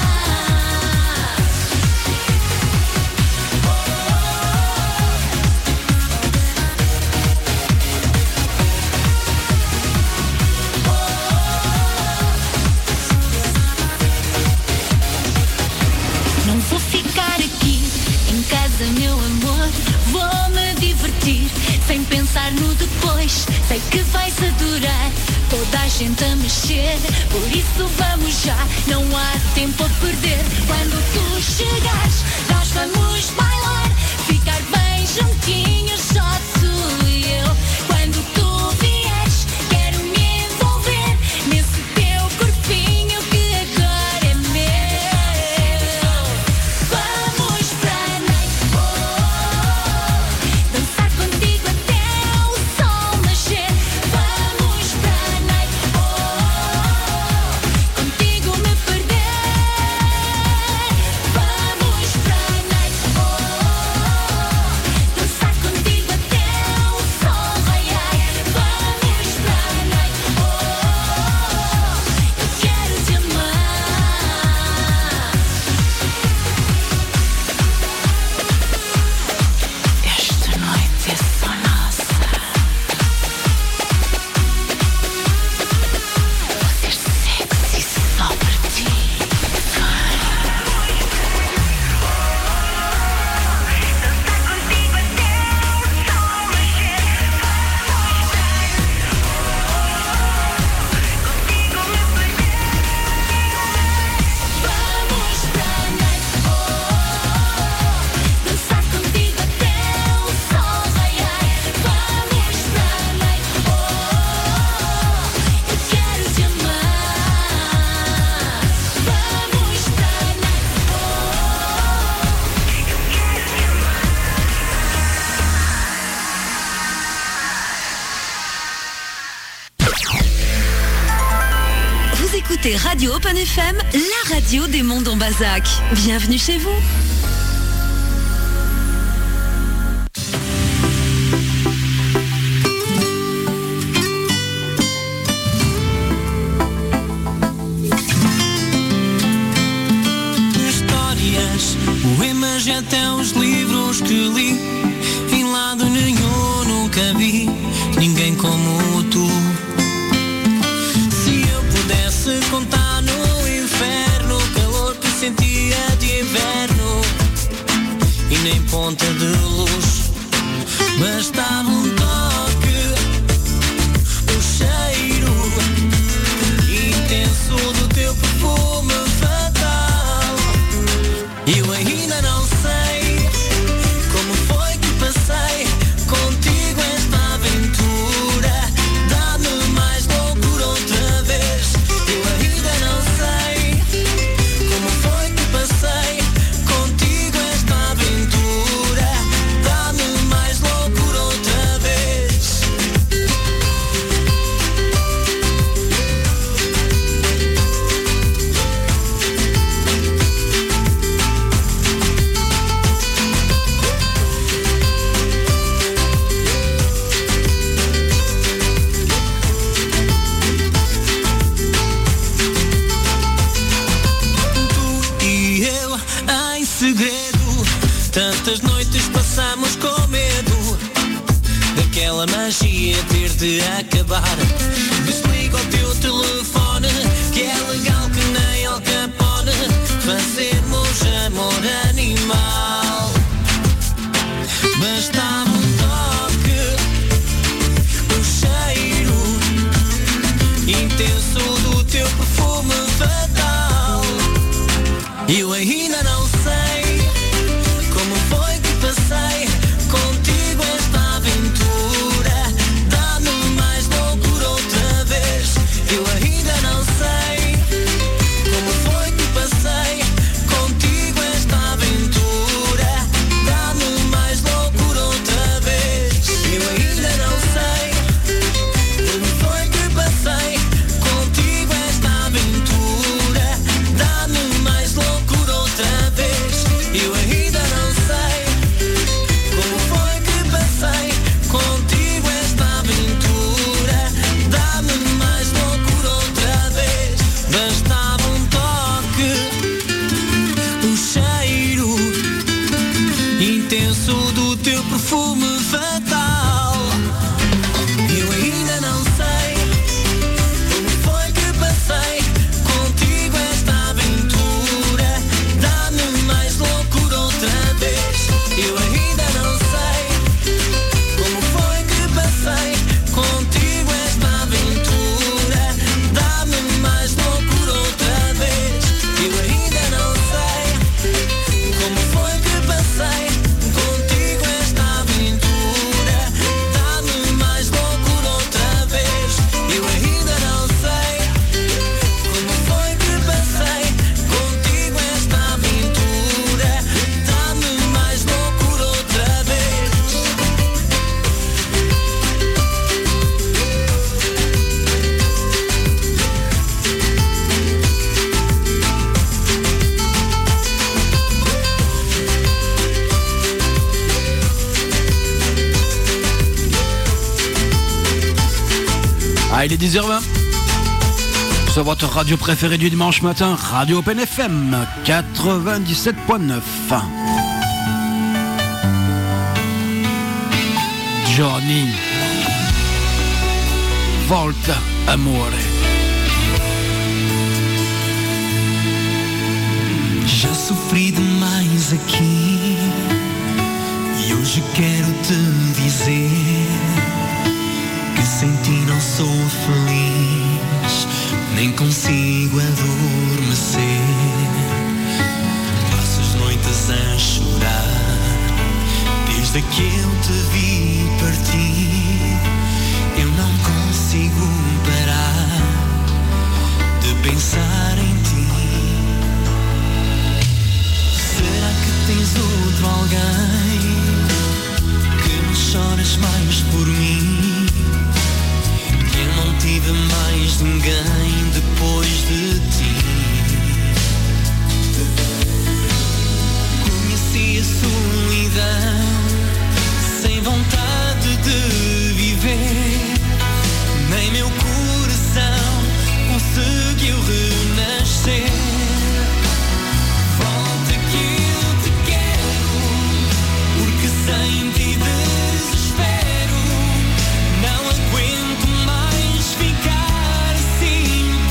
Não vou ficar aqui em casa, meu amor. Vou me divertir sem pensar no depois. Sei que vais adorar toda a gente a mexer. Por isso vamos já, não há tempo a perder. Quando tu chegares, nós vamos bailar, ficar bem juntinhos, só tu e eu. Quando tu vieres, quero me envolver nesse teu corpinho que agora é meu. Vamos pra night, oh, oh, oh, dançar contigo até o sol nascer. Vamos pra night, oh, oh, oh, contigo me perder. Vamos pra night, oh, oh, oh, dançar contigo até o sol raiar. Vamos pra night, oh, oh, oh, eu quero te amar. Esta noite é só nossa. Vou ser sexy só para ti. Dançar contigo até o sol nascer. Contigo me perder. Vamos pra night, oh, oh, oh, dançar contigo até o sol raiar. Vamos pra night, oh, oh, oh, eu quero te amar. Vamos pra night, oh, oh, oh, eu quero te amar. Vous écoutez Radio Open F M, la radio des mondes en Bazac. Bienvenue chez vous. Histórias, poemas e até os livros que li, em lado nenhum nunca vi ninguém como tu. ponta de luz. Bastava um toque, o cheiro intenso do teu perfume fatal. Eu ainda não sei como foi que passei contigo esta aventura. Dá-me mais loucura outra vez. Eu ainda não sei como foi que passei contigo esta aventura. Dá-me mais loucura outra vez. Tu e eu em segredo, tantas noites passamos com medo daquela magia ter de acabar. Desliga o teu telefone, que é legal que nem Al Capone, fazermos amor animal. Bastava um toque, o cheiro intenso do teu perfume fatal. Eu ainda não sei como foi que passei contigo esta aventura. Dá-me mais loucura outra vez. Eu ainda não sei como foi que passei contigo esta aventura. Dá-me mais loucura outra vez. Eu ainda não sei como foi que passei contigo esta aventura. Dá-me mais loucura outra vez. Eu ainda não sei como foi que passei contigo esta aventura. Dá-me mais loucura outra vez. Bastava um toque, o cheiro intenso do teu perfume fatal. Eu ainda não sei como foi que passei contigo esta aventura. Dá-me mais loucura outra vez. Eu ainda não sei como foi que passei contigo esta aventura. Dá-me mais loucura outra vez. Eu ainda não sei como foi que passei contigo esta aventura. Dá-me mais loucura outra vez. Eu ainda não sei como foi que passei contigo esta aventura. Dá-me mais loucura outra vez. Ah, il est dix heures vingt. Sur votre radio préférée du dimanche matin, Radio Open F M quatre-vingt-dix-sept point neuf. Johnny Volta Amore. Já sofri demais aqui e hoje quero te dizer que sem ti não sou feliz, nem consigo adormecer. Passo as noites a chorar desde que eu te vi partir. Eu não consigo parar de pensar em ti. Será que tens outro alguém que me choras mais por mim? Que eu não tive mais ninguém depois de ti. Conheci a solidão sem vontade de viver. Nem meu coração conseguiu renascer. Volta que eu te quero, porque sem ti desespero. Não aguento mais ficar assim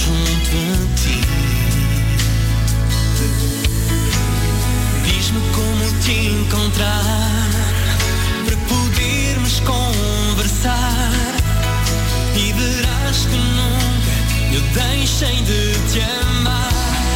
junto a ti. Diz-me como te encontrar para podermos conversar e verás que nunca eu deixei de te amar.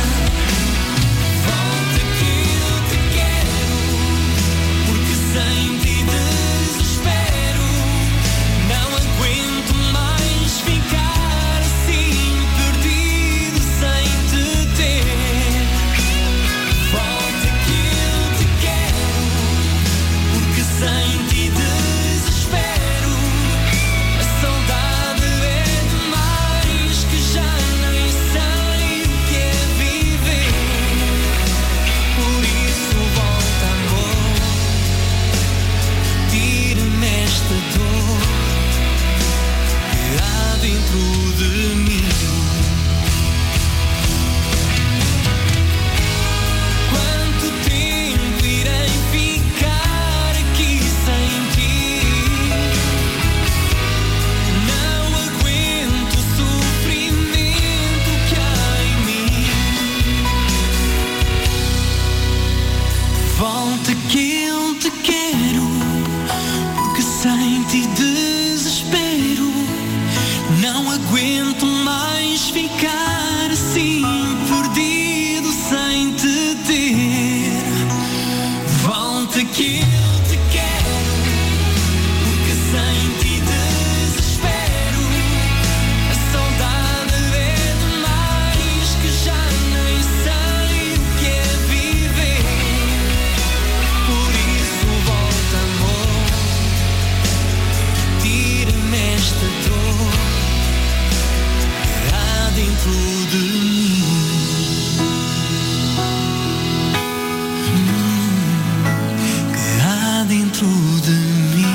Volta que eu te quero, porque sem ti desespero. Não aguento mais ficar assim, perdido sem te ter. Volta que eu te quero, porque sem ti desespero. A saudade é demais, que já nem sei o que é viver. Por isso volta, amor, tira-me esta dor que há dentro de mim. Quanto tempo irei ficar aqui sem ti? Não aguento o sofrimento que há em mim. Volta que eu te quero, porque sem ti desespero. Não aguento mais ficar assim, perdido sem te ter. Volta que eu te quero, porque sem ti desespero. A saudade é demais, que já nem sei o que é viver. Por isso volta, amor, tira-me esta dor que há dentro de mim. Hum, que há dentro de mim.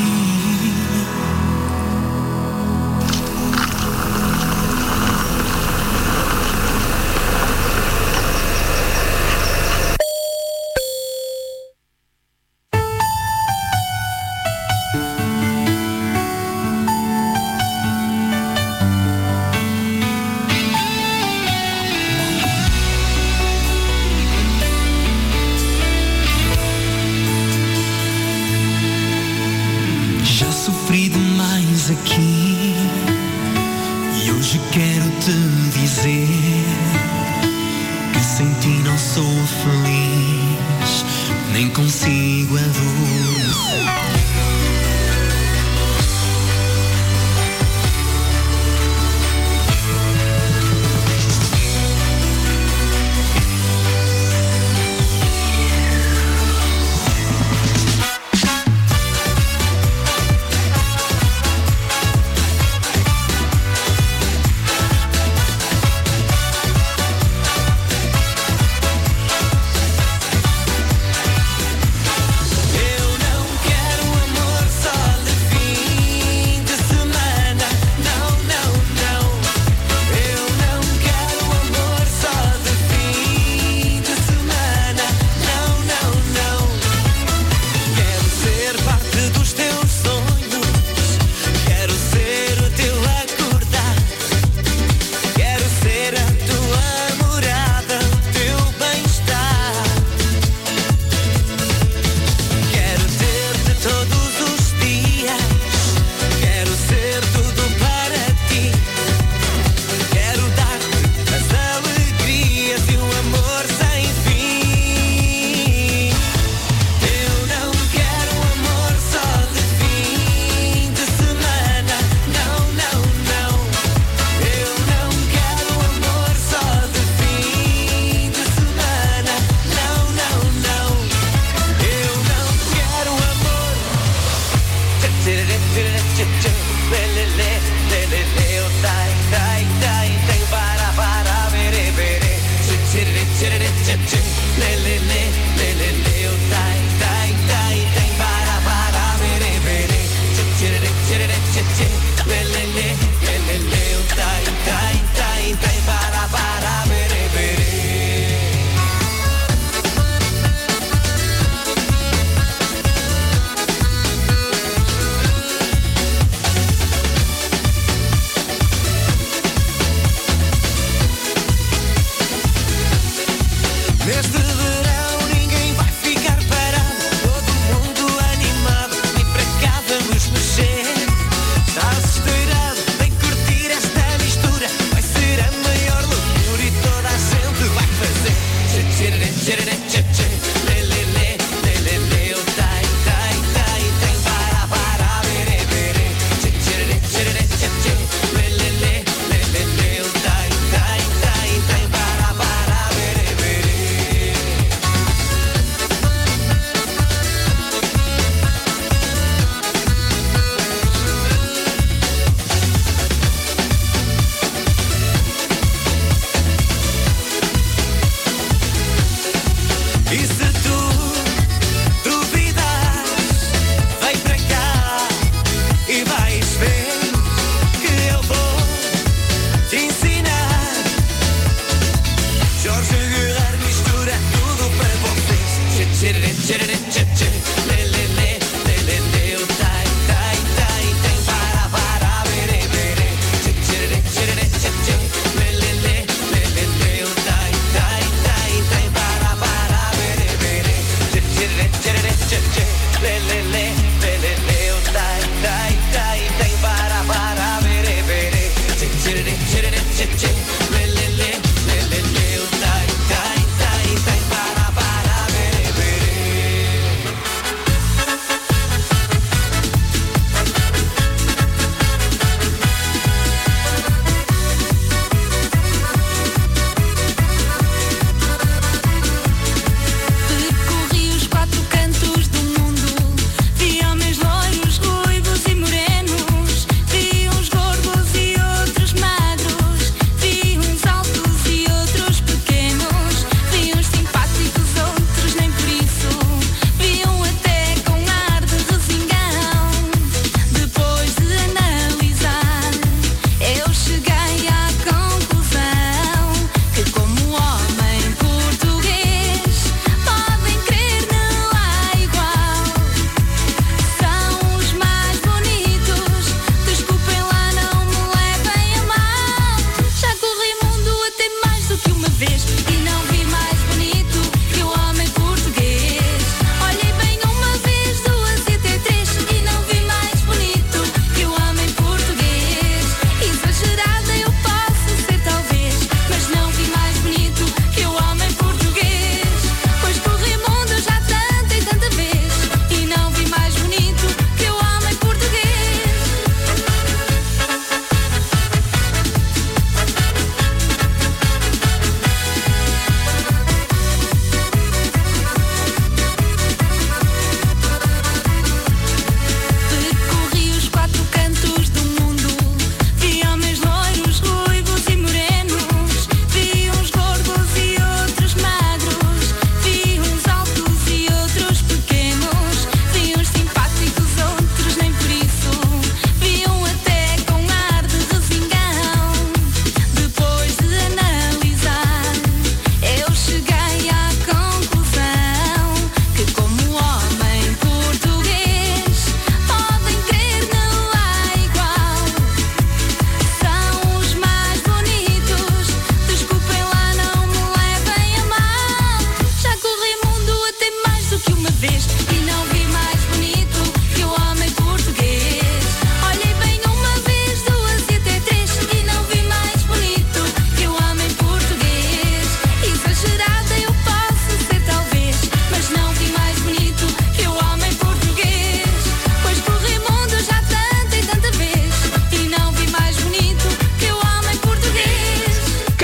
Já sofri demais aqui e hoje quero te dizer que sem ti não sou feliz, nem consigo adormecer. Eu não quero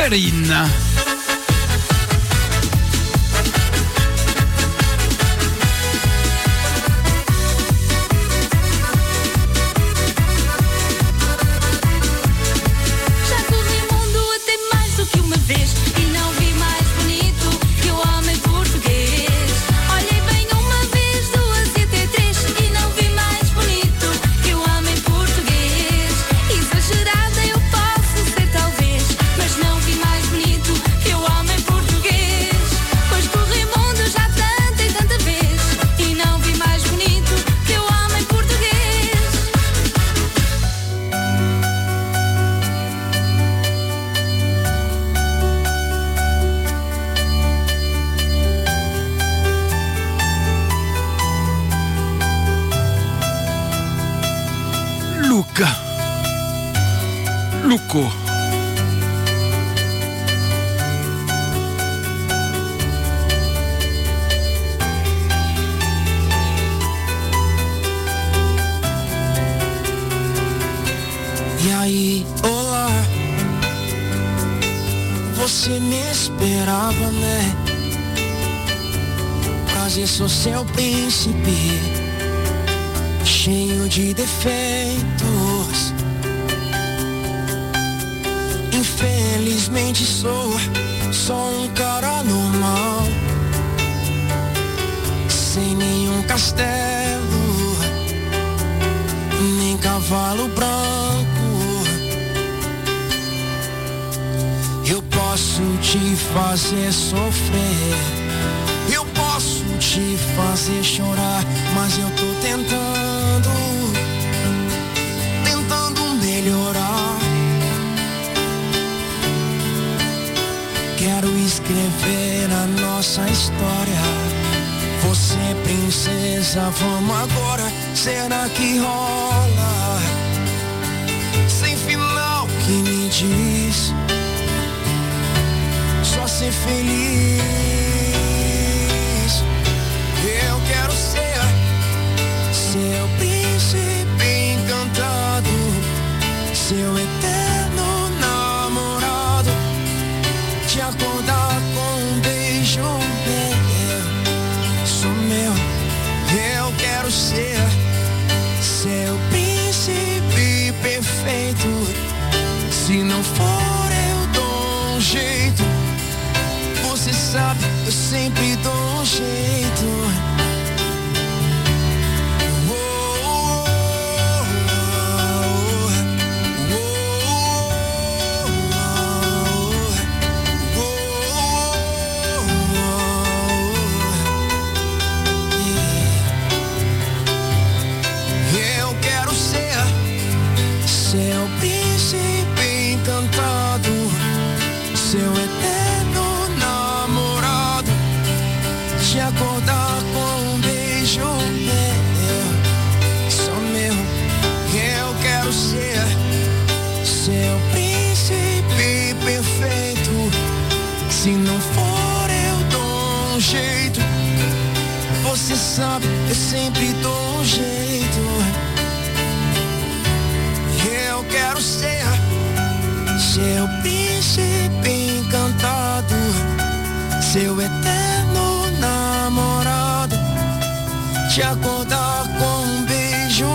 Karina. Luco. E aí, olá, você me esperava, né? Prazer, sou seu príncipe, cheio de defeitos. Infelizmente sou só um cara normal, sem nenhum castelo, nem cavalo branco. Eu posso te fazer sofrer, eu posso te fazer chorar, mas eu tô tentando, tentando melhorar. Quero escrever a nossa história. Você, princesa, vamos agora. Será que rola? Sem final que me diz, só ser feliz. Eu quero ser seu príncipe encantado, seu eterno namorado. Te acordar com um beijo meu, sou meu. Eu quero ser seu príncipe perfeito. Se não for, eu dou um jeito. Você sabe, eu sempre dou um jeito. Seu príncipe encantado, seu eterno namorado. Te acordar com um beijo meu, só meu. Eu quero ser seu príncipe perfeito. Se não for, eu dou um jeito. Você sabe, eu sempre dou um jeito. Eu quero ser seu príncipe encantado, seu eterno namorado. Te acordar com um beijo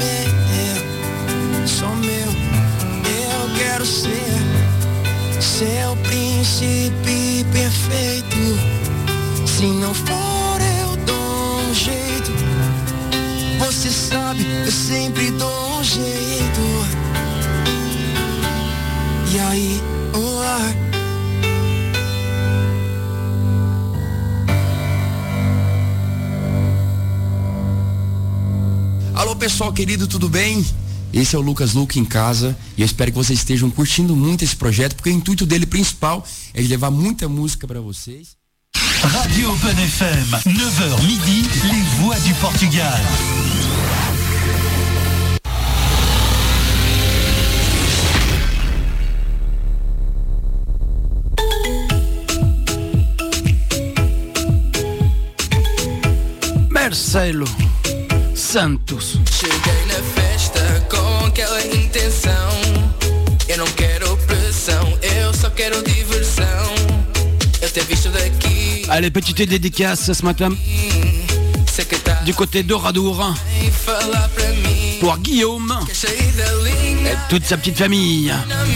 meu, só meu. Eu quero ser seu príncipe perfeito. Se não for, eu dou um jeito. Você sabe, eu sempre dou um jeito. E aí, olá. Alô pessoal querido, tudo bem? Esse é o Lucas Luque em casa e eu espero que vocês estejam curtindo muito esse projeto, porque o intuito dele principal é de levar muita música para vocês. Radio Open F M, neuf heures midi, les voix du Portugal. Marcelo Santos. Cheguei na festa com aquela intenção. Eu não quero pressão, eu só quero diversão. Allez, petite dédicace ce matin du côté d'Oradour pour Guillaume et toute sa petite famille.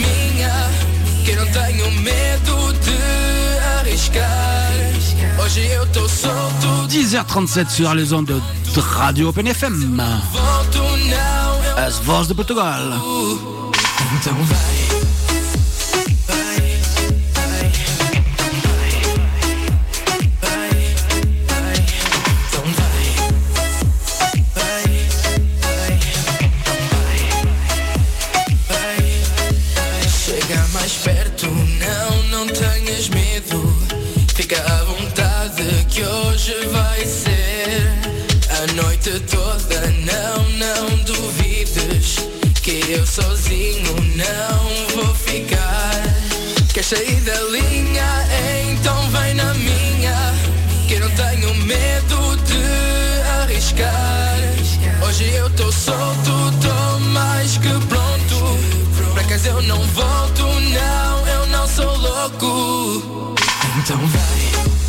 dix heures trente-sept sur les ondes de Radio Open F M. As Voz de Portugal. Então vai. Que hoje vai ser a noite toda. Não, não duvides que eu sozinho não vou ficar. Quer sair da linha? Então vem na minha, que eu não tenho medo de arriscar. Hoje eu tô solto, tô mais que pronto. Pra casa eu não volto, não, eu não sou louco. Então vai.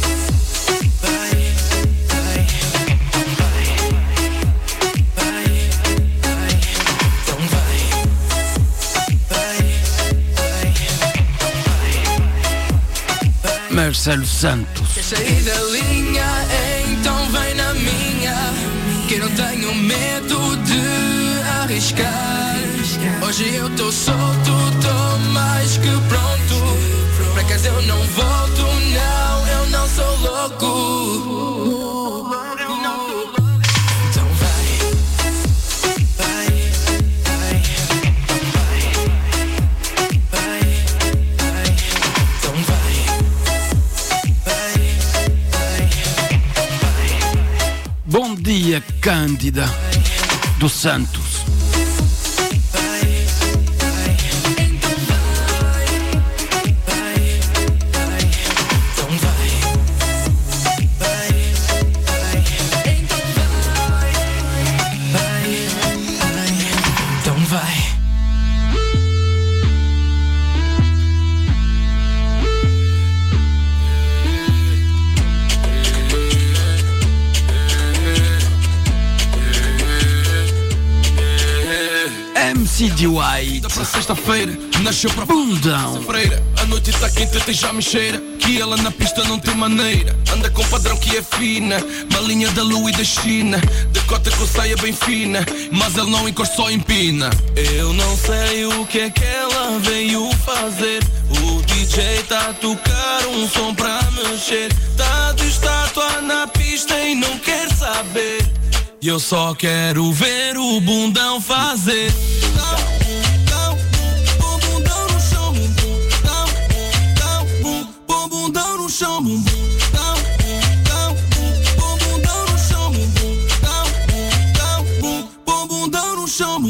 Marcelo Santos. Quer sair da linha? Então vem na minha, que não tenho medo de arriscar. Hoje eu tô solto, tô mais que pronto. Pra casa eu não volto, não, eu não sou louco. Bom dia, Cândida dos Santos. M C D White. Para sexta-feira, nasceu para bundão. Freira. A noite está quente, até já me cheira. Que ela na pista não tem maneira. Anda com padrão que é fina, malinha da lua e da China. Decota com saia bem fina, mas ele não encosta, só empina. Eu não sei o que é que ela veio fazer. O D J tá a tocar um som pra mexer. Tá de estátua na pista e não quer saber. E eu só quero ver o bundão fazer. Bundão no chão, bundão no chão, bundão no chão, bundão no chão.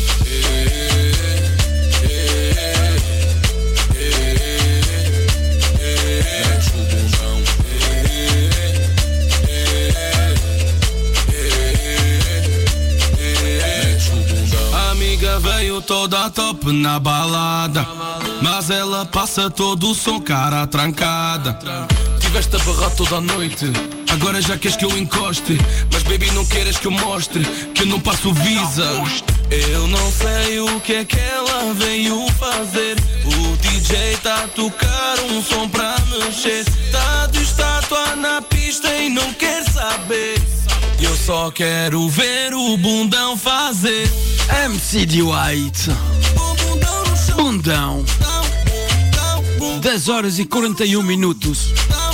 Veio toda top na balada, mas ela passa todo o som, cara trancada. Tiveste a barrar toda a noite, agora já queres que eu encoste. Mas baby, não queres que eu mostre que eu não passo visa. Eu não sei o que é que ela veio fazer. O D J tá a tocar um som pra mexer. Tá de estátua na pista e não quer saber. Eu só quero ver o bundão fazer. M C D White. Bundão. dez horas e quarenta e um minutos.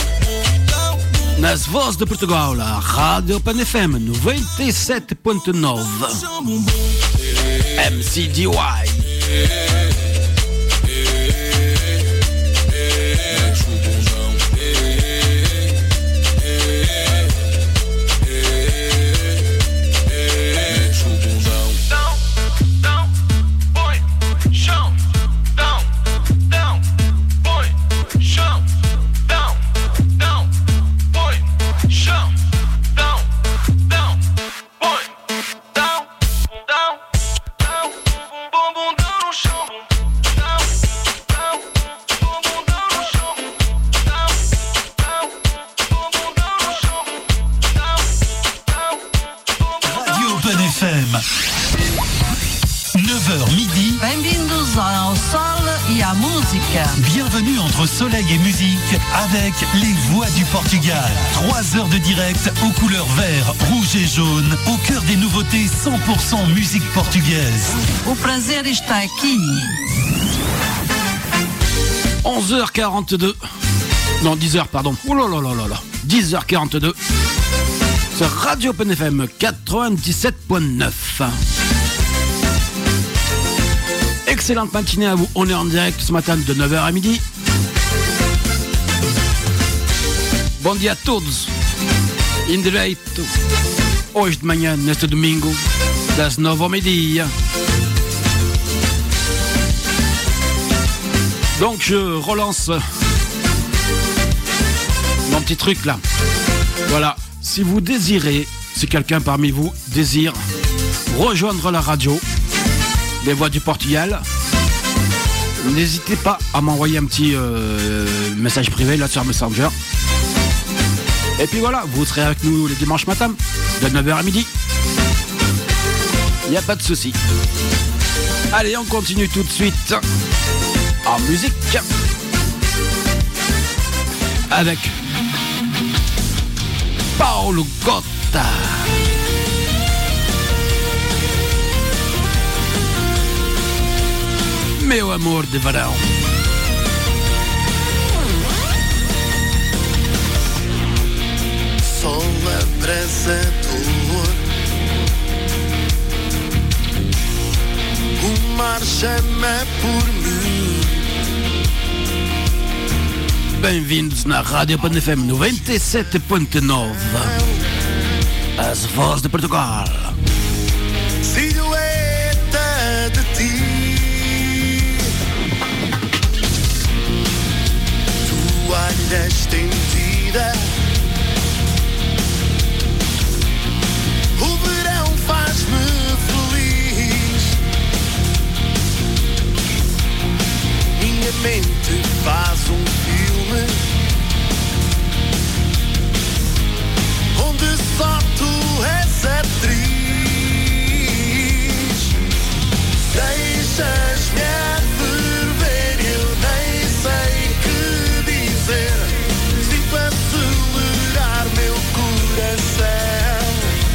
Nas Vozes de Portugal, a Rádio Open F M noventa e sete ponto nove. M C D White. Show. F M. neuf heures midi. Bem-vindos ao sol e à música. Bienvenue entre soleil et musique avec les voix du Portugal. Trois heures de direct aux couleurs vert, rouge et jaune, au cœur des nouveautés cent pour cent musique portugaise. O prazer está aqui. onze heures quarante-deux. Non, dix heures, pardon. Oh là là là là là. dix heures quarante-deux. Sur Radio Open F M quatre-vingt-dix-sept point neuf. Excellente matinée à vous. On est en direct ce matin de neuf heures à midi. Bom dia a todos. Em direito. Hoje de manhã, neste domingo, das nove ao meio-dia. Donc je relance mon petit truc là. Voilà. Si vous désirez, si quelqu'un parmi vous désire rejoindre la radio Les Voix du Portugal, n'hésitez pas à m'envoyer un petit euh, message privé là sur Messenger. Et puis voilà, vous serez avec nous les dimanches matins, de neuf heures à midi. Il n'y a pas de souci. Allez, on continue tout de suite en musique avec Paulo Cotta. Meu amor de verão. Sol abrasador, o mar chama por mim. Bem-vindos na Rádio Open F M noventa e sete ponto nove. As Vozes de Portugal. Silhueta de ti, toalha estendida. O verão faz-me feliz. Minha mente faz um filme onde só tu és atriz. Deixas-me a ferver, eu nem sei que dizer. Sinto acelerar meu coração.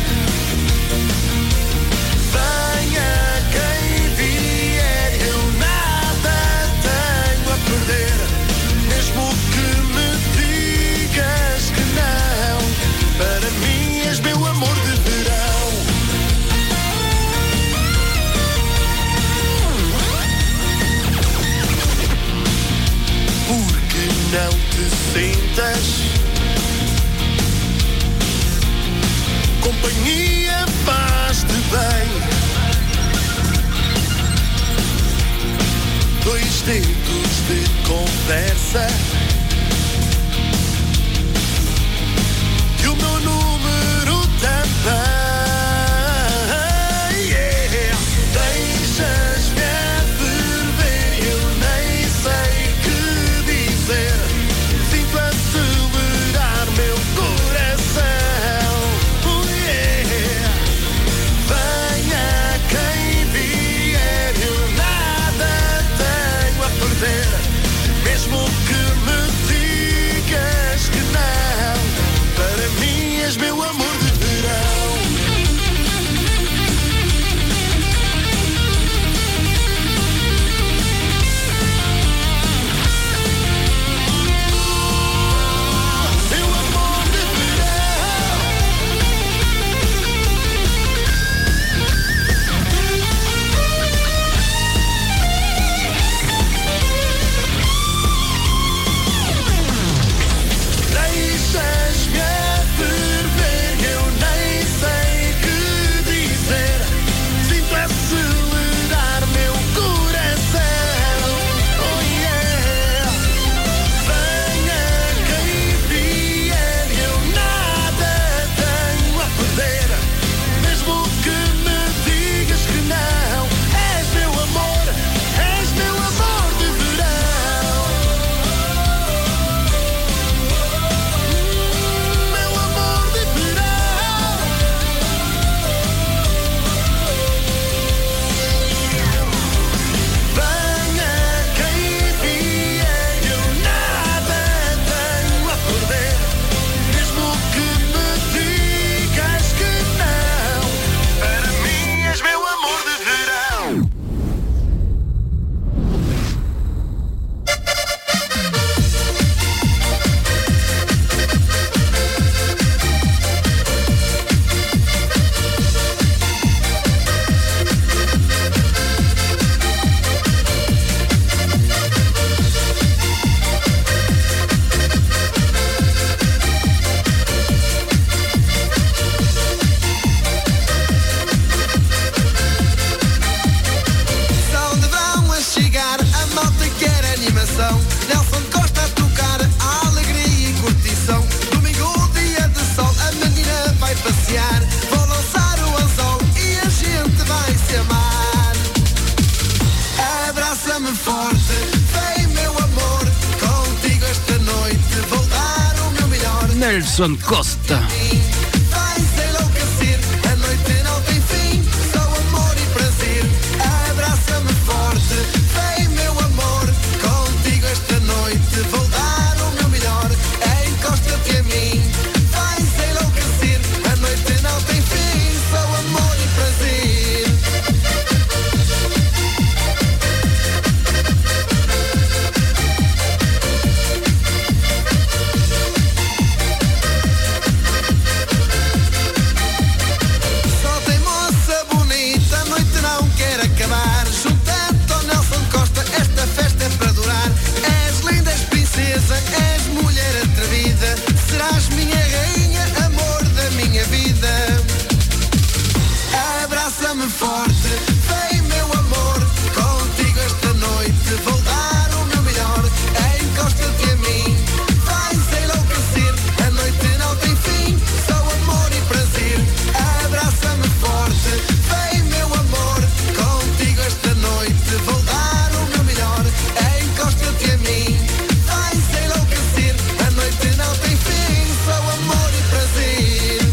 Venha quem vier, eu nada tenho a perder. Mesmo que me digas que não, para mim és meu amor de verão. Porque não te sentas? Companhia faz-te bem. Dois dedos de conversa e o meu número também. Yeah. Deixas-me a ferver, eu nem sei que dizer. Sinto acelerar meu coração. Oh, yeah. Venha quem vier, eu nada tenho a perder. Mesmo que me Gerson Costa. Vais enlouquecer, a noite não tem fim, só amor e prazer. Abraça-me forte, vem meu amor, contigo esta noite vou dar o meu melhor. Encosta-te a mim, vais enlouquecer, a noite não tem fim, só amor e prazer. Só tem moça bonita, a noite não quer acabar. Juntando ao Nelson Costa, esta festa é para durar. És linda, és princesa, és mulher atrevida. Serás minha rainha, amor da minha vida. Abraça-me forte, vem meu amor, contigo esta noite vou dar o meu melhor. Encosta-te a mim, vais enlouquecer, a noite não tem fim, só amor e prazer. Abraça-me forte, vem meu amor, contigo esta noite vou dar o meu melhor. Encosta-te a mim, vais enlouquecer, a noite não tem fim, só amor e prazer.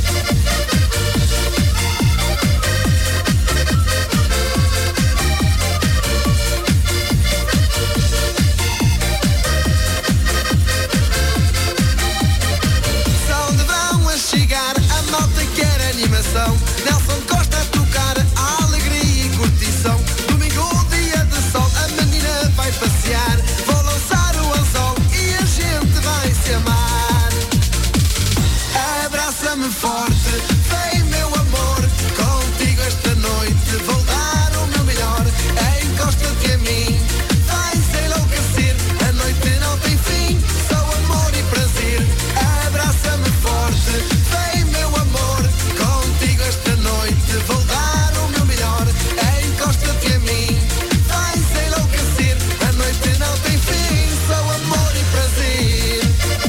Só onde vão a chegar, a malta quer animação. Nelson Costa a tocar, a alegria e curtição. Domingo, dia de sol, a menina vai passear. Vou lançar o anzol e a gente vai se amar. Abraça-me forte, vem meu amor, contigo esta noite vou dar o meu melhor. Encosta-te a mim, vais enlouquecer, a noite não tem fim, só amor e prazer. Abraça-me forte, vem meu amor, contigo esta noite vou dar o meu melhor. Encosta-te a mim, vais enlouquecer, a noite não tem fim, só amor e prazer.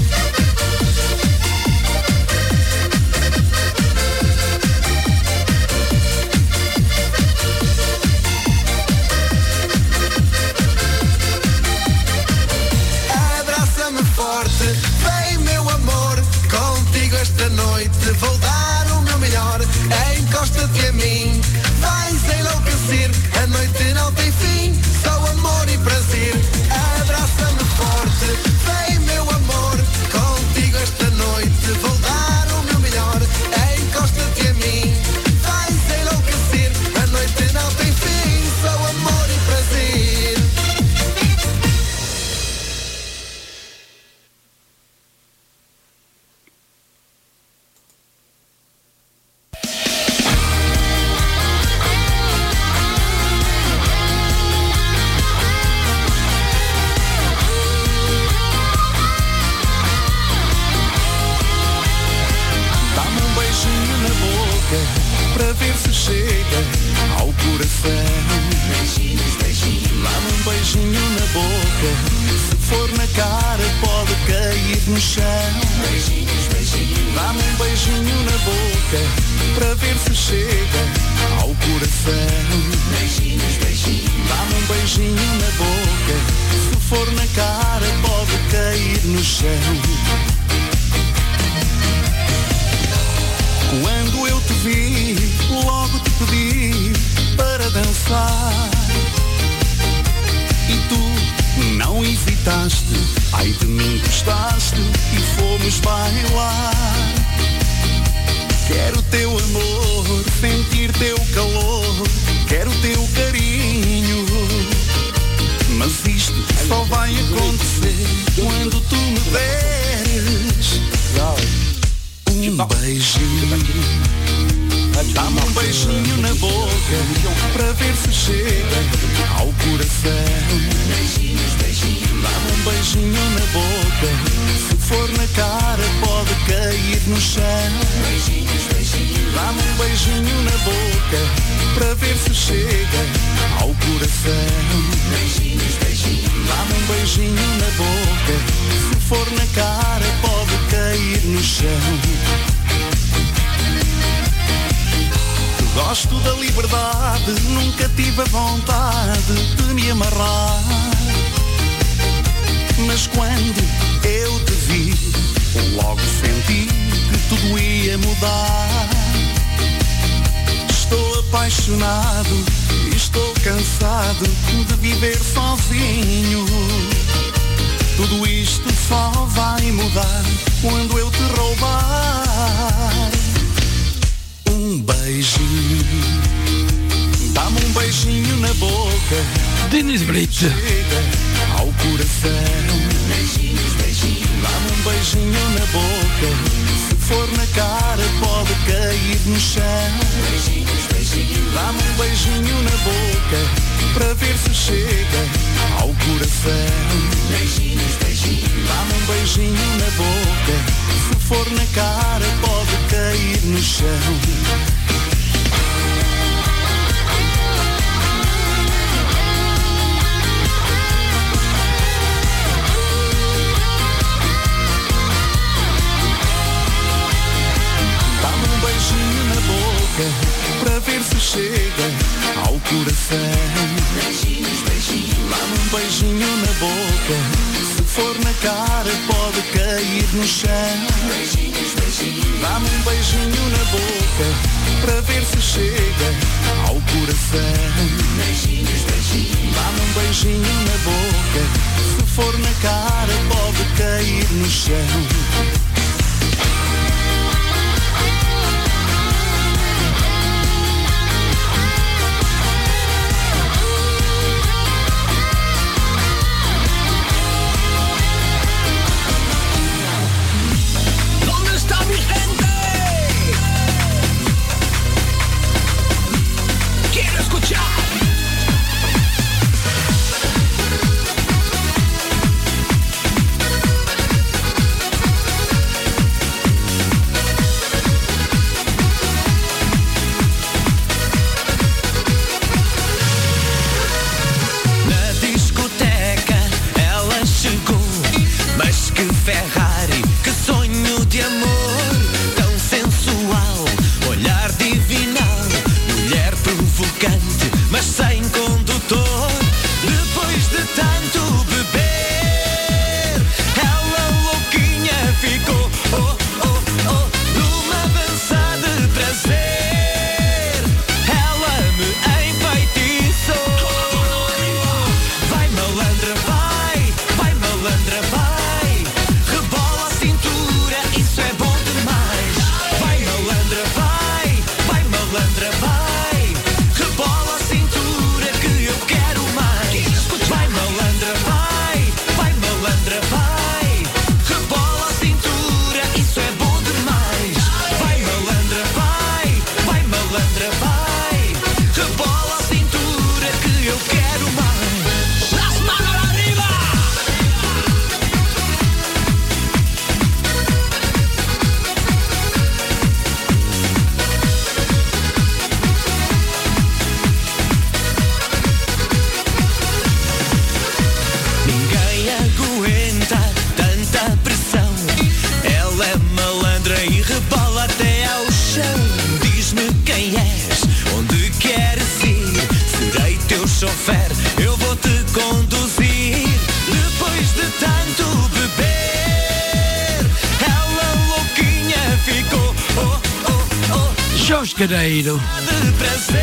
Abraça-me forte, vem meu amor, contigo esta noite vou dar o meu melhor. Encosta-te a mim, vais enlouquecer, a noite não tem fim, só amor e prazer. Abraça-me forte, vem meu amor, contigo esta noite vou dar o meu melhor. Encosta-te a mim, vais enlouquecer, a noite não tem fim, só amor e prazer. Dá-me um beijinho na boca, para ver se chega ao coração. Beijinhos, beijinhos. Dá-me um beijinho na boca, se for na cara pode cair no chão. Beijinhos, beijinhos. Dá-me um beijinho na boca, para ver se chega ao coração. Beijinhos, beijinhos. Dá-me um beijinho na boca, se for na cara pode cair no chão. Quando eu te vi, logo te pedi para dançar. E tu não hesitaste, ai de mim gostaste e fomos bailar. Quero teu amor, sentir teu calor, quero teu carinho. Mas isto só vai acontecer quando tu me deres um beijinho. Dá-me um beijinho na boca, para ver se chega ao coração. Dá-me um beijinho na boca, se for na cara pode cair no chão. Dá-me um beijinho na boca, para ver se chega ao coração. Dá-me um beijinho na boca, se for na cara pode cair no chão. Gosto da liberdade, nunca tive a vontade de me amarrar. Mas quando eu te vi, logo senti mudar. Estou apaixonado e estou cansado de viver sozinho. Tudo isto só vai mudar quando eu te roubar um beijinho. Dá-me um beijinho na boca. Dennis Blitz. Chega ao coração. Beijinhos, beijinhos. Dá-me um beijinho na boca. Se for na cara pode cair no chão. Beijinhos, beijinhos. Dá-me um beijinho na boca para ver se chega ao coração. Beijinhos, beijinhos. Dá-me um beijinho na boca. Se for na cara pode cair no chão. Para ver se chega ao coração. Beijinhos, beijinhos. Dá-me um beijinho na boca. Se for na cara pode cair no chão. Beijinhos, beijinhos. Dá-me um beijinho na boca. Para ver se chega ao coração. Beijinhos, beijinhos. Dá-me um beijinho na boca. Se for na cara pode cair no chão. Cadeiro. De prazer,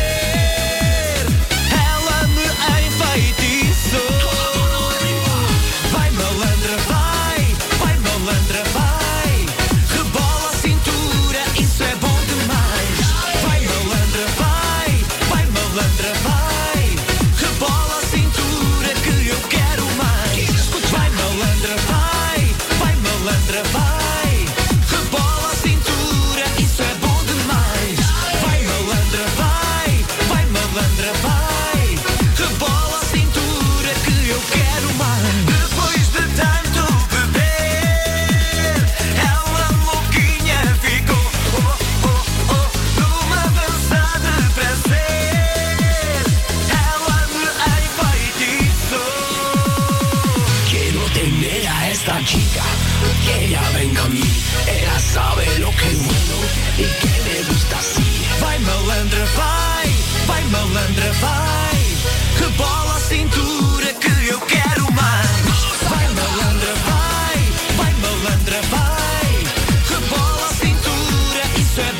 ela me enfeitiçou. Vai malandra, vai, vai malandra, vai. Rebola a cintura, isso é bom demais. Vai malandra, vai, vai malandra, vai. Rebola a cintura que eu quero mais. Vai malandra, vai, vai malandra, vai. Rebola a cintura, isso é bom demais. Vai malandra, vai, vai malandra, vai. Rebola a cintura que eu quero mais. Depois de tanto beber, ela louquinha ficou. Oh, oh, oh, numa dança de prazer, ela me enfeitiçou. Quiero tener a esta chica, que ella venga a mí. Ella sabe lo que es bueno y que me gusta así. Vai malandra, vai, vai malandra, vai. Rebola a cintura que eu quero mais. Vai malandra, vai, vai malandra, vai. Rebola a cintura, isso é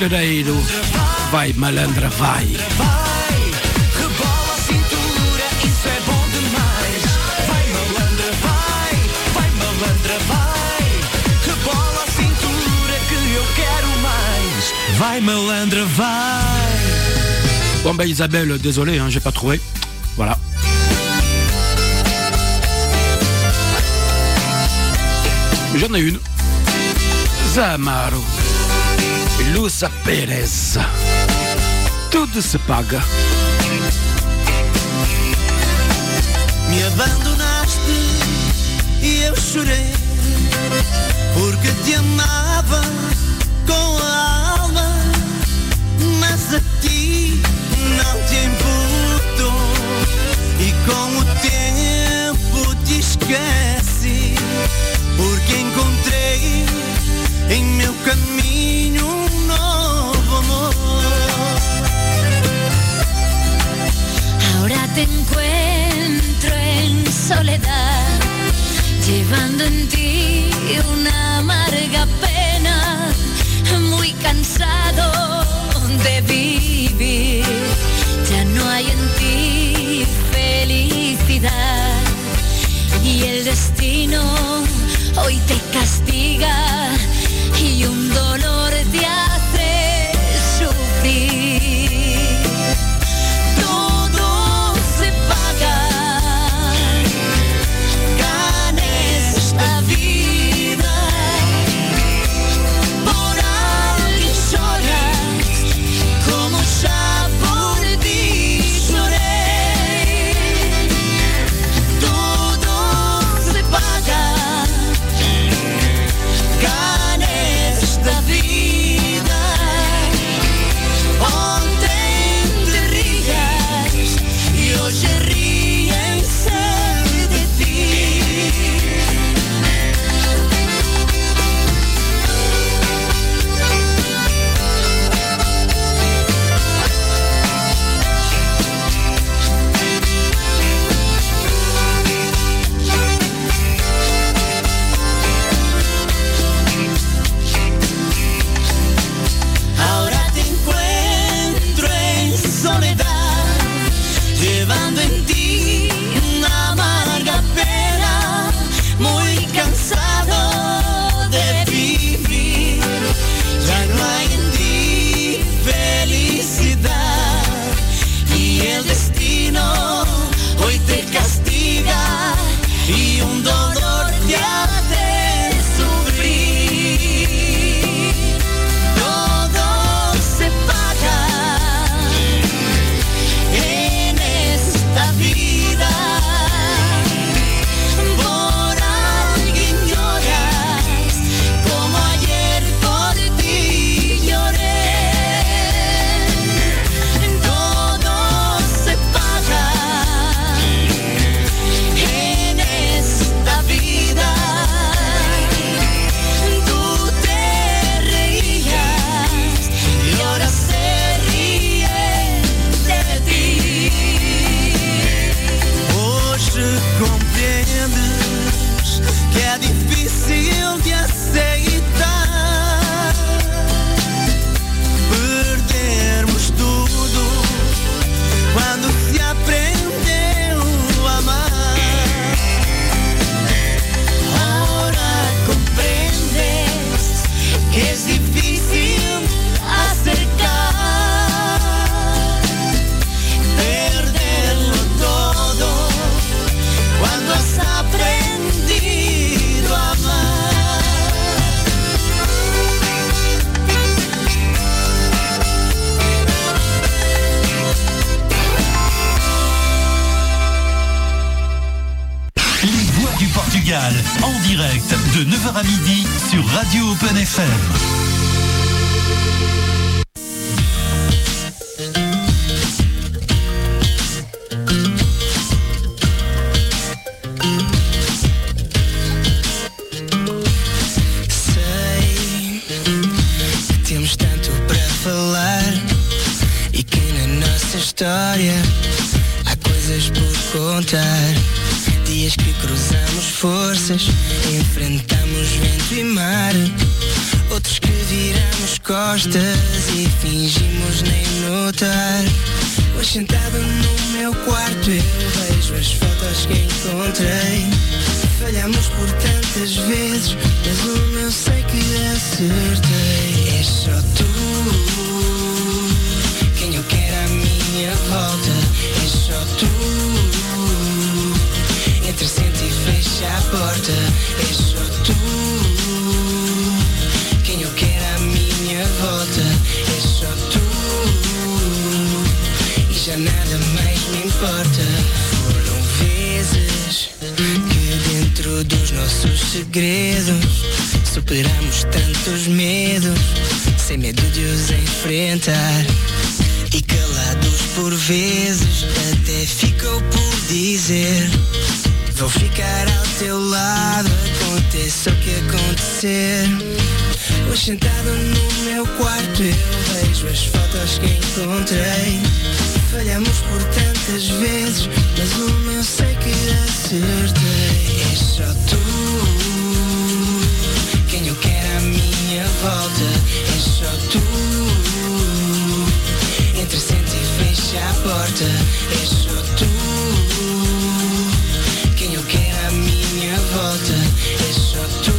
Cabeleireiro. Vai, malandra, vai. Vai, rebola a cintura, isso é bom demais. Vai, malandra, vai, vai, malandra, vai. Rebola a cintura que eu quero mais. Vai, malandra, vai. Bon ben Isabelle, désolé, hein, j'ai pas trouvé. Voilà. J'en ai une. Zamaro. Luça Pérez. Tudo se paga. Me abandonaste e eu chorei, porque te amava com a alma, mas a ti não te importou. E com o tempo te esqueci, porque encontrei em meu caminho um novo amor. Ahora te encuentro en soledad, llevando en ti una amarga pena, muy cansado de vivir. Ya no hay en ti felicidad y el destino hoy te castiga y un dolor te hace sufrir. Todo se paga, ganes esta vida, por alguien lloras, como ya por ti lloré. Todo se paga, ganes esta vida, ontem te rías y hoy ríense de ti. Ahora te encuentro en soledad, llevando en ti una amarga pena, muy cansado de vivir. Ya no hay en ti felicidad y el destino hoy te castiga y un dolor te hace sufrir. Todo se paga en esta vida, por alguien lloras, como ayer por ti lloré. Todo se paga en esta vida. Tú te reías y ahora se ríen de ti. Hoje compreendes que é difícil de aceitar perdermos tudo quando se aprendeu a amar. Ahora comprendes que es difícil acercar, perderlo todo cuando has aprendido a amar. Les voix du Portugal, en direct de neuf heures à midi sur Radio Open F M. Sei que temos tanto para falar e que na nossa história há coisas por contar. dias que cruzamos forças, enfrentamos vento e mar. Outros que viramos costas e fingimos nem notar. Hoje sentado no meu quarto eu vejo as fotos que encontrei. Falhamos por tantas vezes, mas uma eu sei que acertei. É só tu quem eu quero à minha volta. É só tu. Entre senta e fecha a porta. É só tu quem eu quero à minha volta. É só tu. E já nada mais me importa. Foram vezes que dentro dos nossos segredos superamos tantos medos, sem medo de os enfrentar. E calados por vezes até ficou por dizer: vou ficar ao teu lado, aconteça o que acontecer. Hoje sentado no meu quarto eu vejo as fotos que encontrei. Falhamos por tantas vezes, mas uma eu sei que acertei. É só tu quem eu quero à minha volta. É só tu. Entre senta e fecha a porta. É só tu quem eu quero à minha volta. É só tu.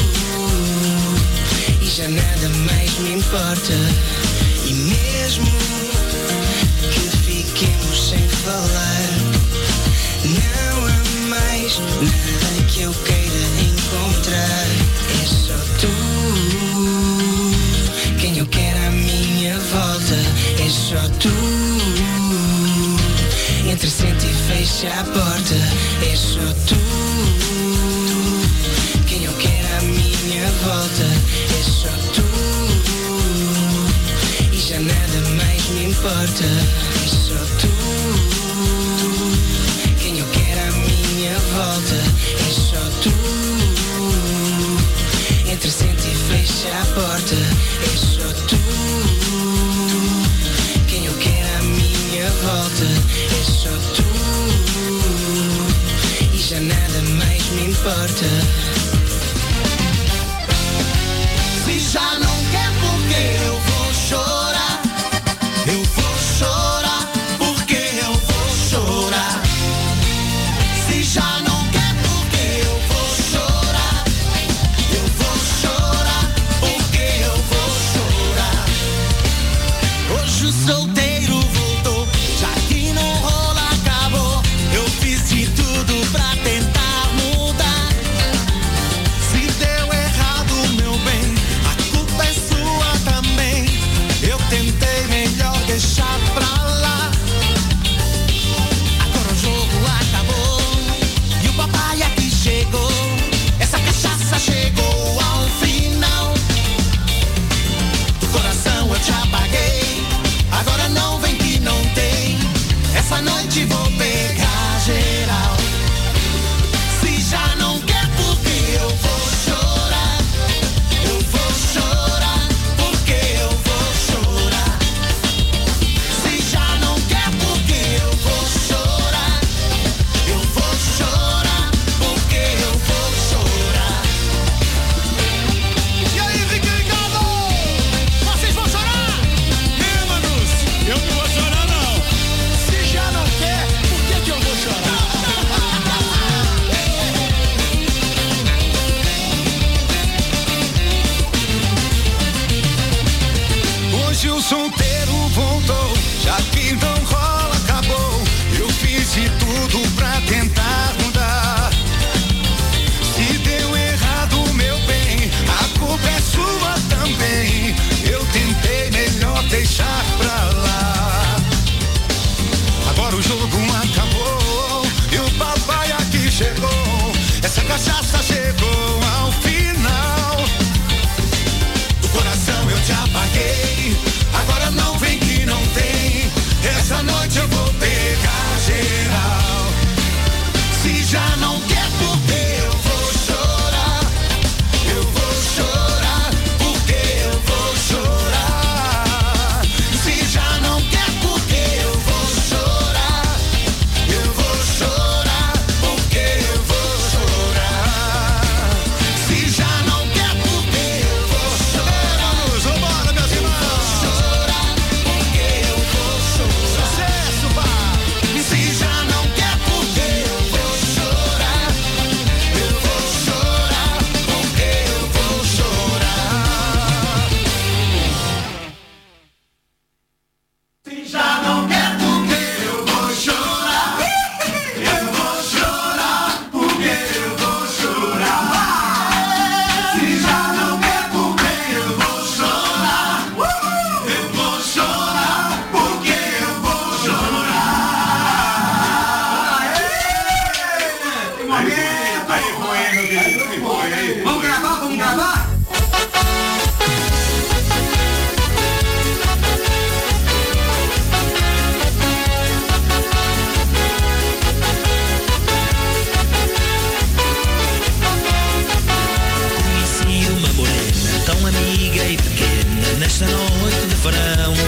E já nada mais me importa. E mesmo que fiquemos sem falar, não há mais nada que eu queira encontrar. É só tu quem eu quero à minha volta. É só tu. Entre senta e fecha a porta. É só tu quem eu quero à minha volta. É só tu. E já nada mais me importa. É só tu quem eu quero à minha volta. É só tu. Entre senta e fecha a porta. É só tu quem eu quero à minha volta. É só tu. E já nada mais me importa. Se já não quer porque eu vou chorar. Eu vou chorar porque eu vou chorar. Se já não quer porque eu vou chorar. Eu vou chorar porque eu vou chorar. Hoje o solteiro voltou, já que não rola acabou. Eu fiz de tudo pra tentar mudar. Se deu errado, meu bem, a culpa é sua também. Eu tentei, melhor deixar pra lá. Agora o jogo acabou e o papai aqui chegou. Essa cachaça chegou ao final. Do coração eu te apaguei. Agora não vem que não tem. Essa noite vou pegar geral. Se já não quer porque eu vou chorar. Eu vou chorar porque eu vou chorar. Se já não quer porque eu vou chorar. Eu vou chorar porque eu vou chorar. E aí, fiquem ligados! Vocês vão chorar? Ih, manos, eu não vou chorar não. Se já não quer, por que que eu vou chorar? Hoje o solteiro voltou, já que não rola acabou. Eu fiz de tudo pra tentar mudar. Se deu errado, meu bem, a culpa é sua também. Eu tentei, melhor deixar pra lá. Agora o jogo acabou e o papai aqui chegou. Essa cachaça chegou ao final. Do coração eu te apaguei. Agora não vem que não tem. Essa noite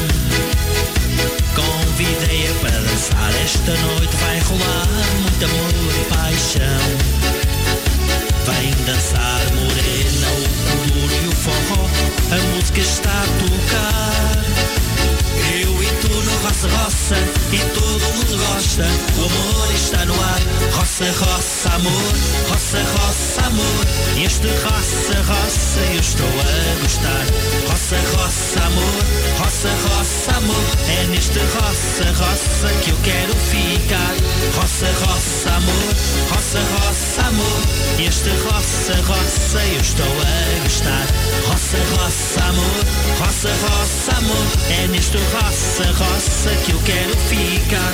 Convidei-a para dançar. Esta noite vai rolar muito amor e paixão. Vem dançar morena, o duro e o forró. A música está a tocar. Eu e tu no roça, roça, e todo mundo gosta. O amor está no ar. Roça, roça, amor, roça, roça, amor. Este roça, roça, eu estou a gostar. Roça, roça, amor, roça, roça, amor. É neste roça, roça que eu quero ficar. Roça, roça, amor, roça, roça, amor. Este roça, roça, eu estou a gostar. Roça, roça, amor, roça, roça, amor. É neste roça, roça que eu quero ficar.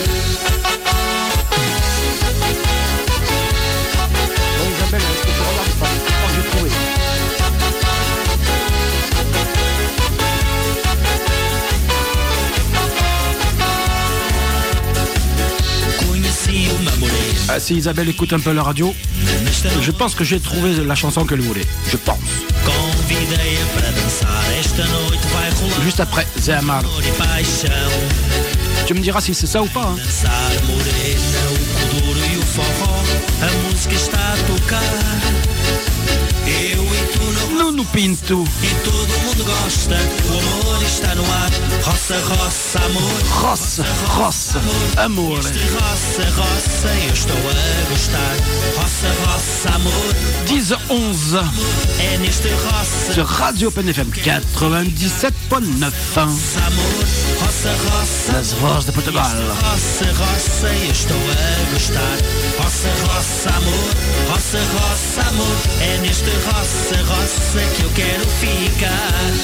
Bon Isabelle, est-ce que tu regardes pas? Oh, j'ai trouvé. Ah, si Isabelle écoute un peu la radio, je pense que j'ai trouvé la chanson qu'elle voulait. Je pense. Juste après, Zé Amar. Tu me diras si c'est ça ou pas. Hein. Nuno Pinto. E todo mundo gosta, o amor está no ar. Roça, roça, amor. Roça, roça, amor. Este roça, roça, eu estou a gostar. Roça, roça, amor. dix onze. É neste roça. Sur Radio Open F M quatre-vingt-dix-sept point neuf. Amor, roça, roça. Las Vozes de Portugal. Roça, roça, eu estou a gostar. Roça, roça, amor. Roça, roça, amor. É neste roça, roça que eu quero ficar.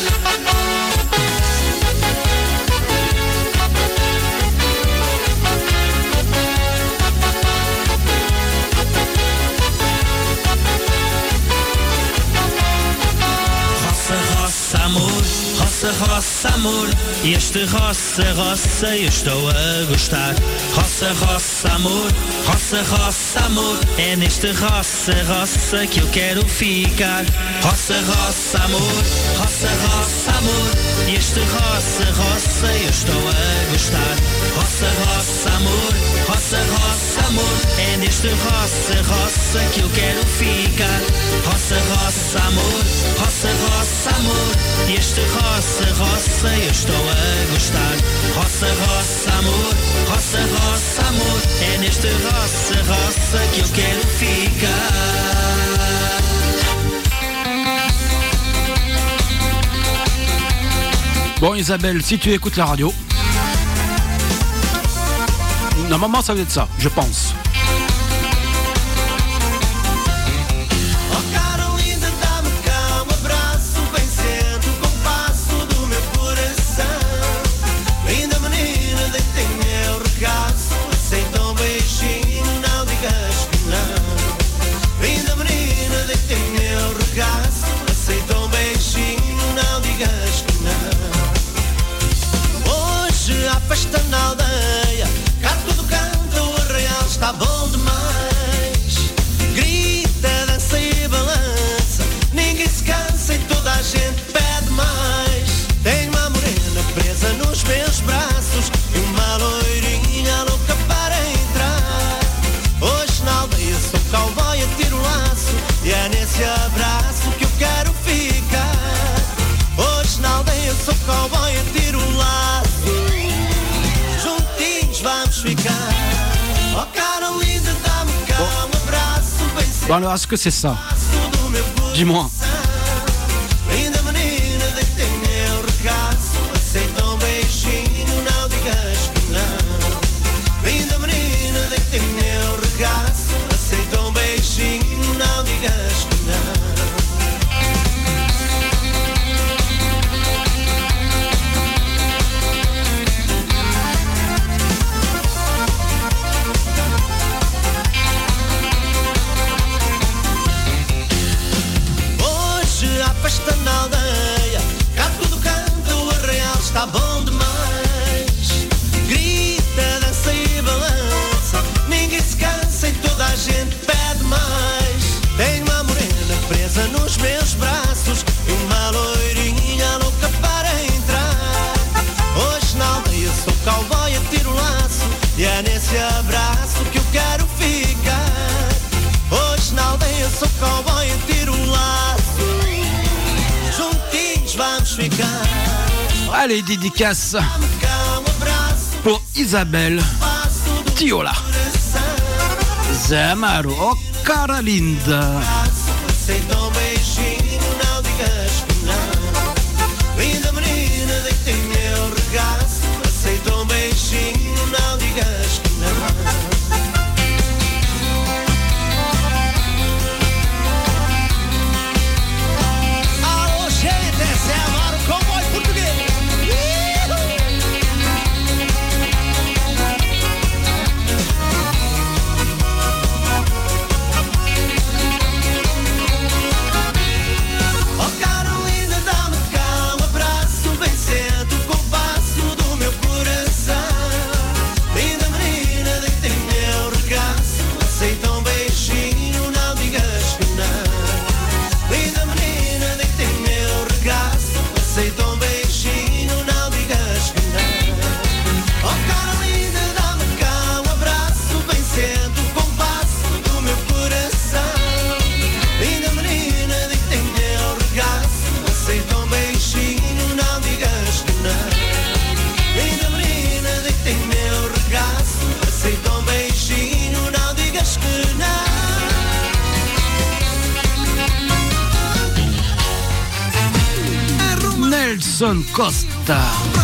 Roça, roça, amor. Roça, roça, amor. Este roça, roça, eu estou a gostar. Roça, roça, amor. Roça, roça, amor. É neste roça, roça que eu quero ficar. Roça, roça, amor. Roça, roça, amor. Este roça, roça, eu estou a gostar. Roça, roça, amor. Roça, roça, amor. É neste roça, roça que eu quero ficar. Roça, roça, amor. Roça, roça, amor. Este roça, roça, eu estou a gostar. Roça, roça, amor. Roça, roça, amor. É neste roça, roça que eu quero ficar. Bon Isabelle, si tu écoutes la radio, normalement ça va être ça, je pense. Festa na aldeia, cá tudo canta, o arraial está bom demais. Grita, dança e balança, ninguém se cansa e toda a gente pede mais. Tenho uma morena presa nos meus braços e uma loirinha louca para entrar. Hoje na aldeia sou cowboy, atiro o laço e é nesse abraço que eu quero ficar. Hoje na aldeia sou cowboy, atiro o laço. Vamos ficar. Oh Carolina, dá-me cá um abraço bem cedo. Bon alors, est-ce que c'est ça? Dis-moi. Linda menina, deita em meu regaço. Aceita um beijinho, não digas que não. Linda menina, deita em meu regaço. Aceita um beijinho, não digas que não. Sou cowboy, eu tiro o laço e é nesse abraço que eu quero ficar. Hoje na aldeia sou cowboy, eu tiro o laço. Juntinhos vamos ficar. Allez, dédicace pour Isabelle Tiola Zé Amaro, oh cara linda. Aceita um beijinho, não digas que não. Linda menina, deita em meu regaço. Aceita um beijinho, não digas que não. Nelson Costa.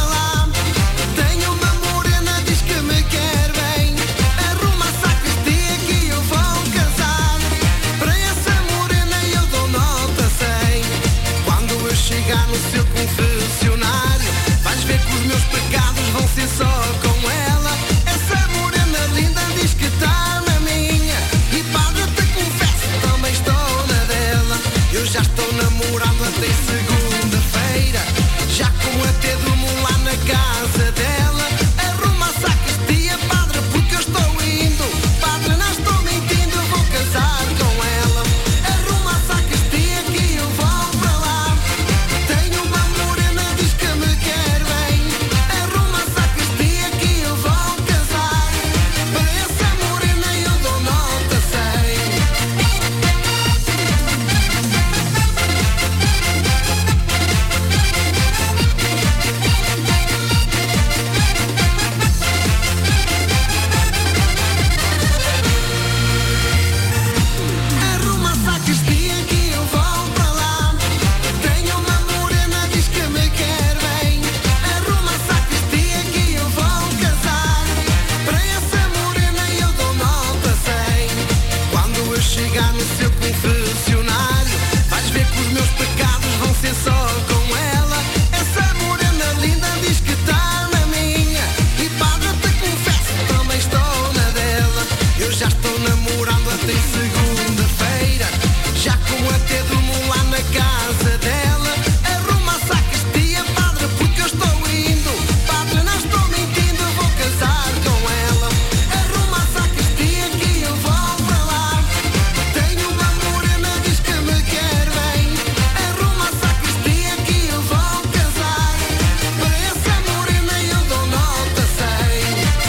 Tenho uma morena, diz que me quer bem. Arruma sacristia que eu vou casar. Para essa morena eu dou nota cem. Quando eu chegar no seu confessionário, vais ver que os meus pecados vão ser só com ela. Essa morena linda diz que está na minha. E padre, te confesso, também estou na dela. Eu já estou namorado até segunda-feira. Já como até durmo lá na casa dela. Arruma a sacristia, padre, porque eu estou indo. Padre, não estou mentindo, eu vou casar com ela. Arruma a sacristia que eu vou para lá. Tenho uma morena, diz que me quer bem. Arruma a sacristia que eu vou casar. Para essa morena eu dou nota cem. Arruma a sacristia que eu vou para lá. Tenho uma morena, diz que me quer bem. Arruma a sacristia que eu vou casar. Para essa morena eu dou nota cem. Quando eu chegar no seu confessionário, vais ver que os meus pecados vão ser só com ela. Essa morena linda diz que está na minha. E padre, te confesso, também estou na dela. Eu já estou namorando até segunda-feira. Já como até durmo lá na casa dela. Arruma a sacristia, padre, porque eu estou indo. Padre, não estou mentindo, eu vou casar com ela. Arruma a sacristia que eu vou para lá. Tenho uma morena, diz que me quer bem. Arruma a sacristia que eu vou casar. Para essa morena eu dou nota cem.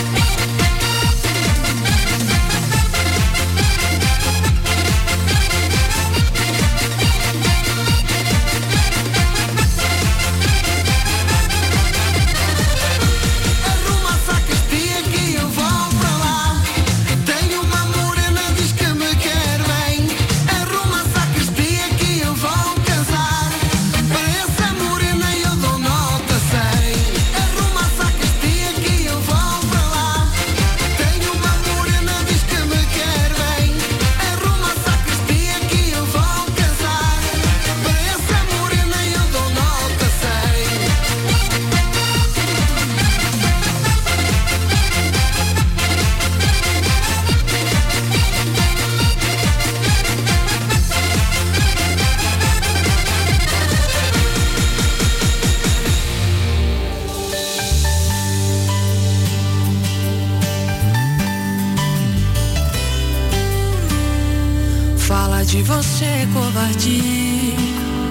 Arruma a sacristia que eu vou para lá. Tenho uma morena, diz que me quer bem. Arruma a sacristia que eu vou casar. Para essa morena eu dou nota cem. Arruma a sacristia que eu vou para lá. Tenho uma morena, diz que me quer bem. Arruma a sacristia que eu vou casar. Para essa morena eu dou nota cem. Fala de você, covardia.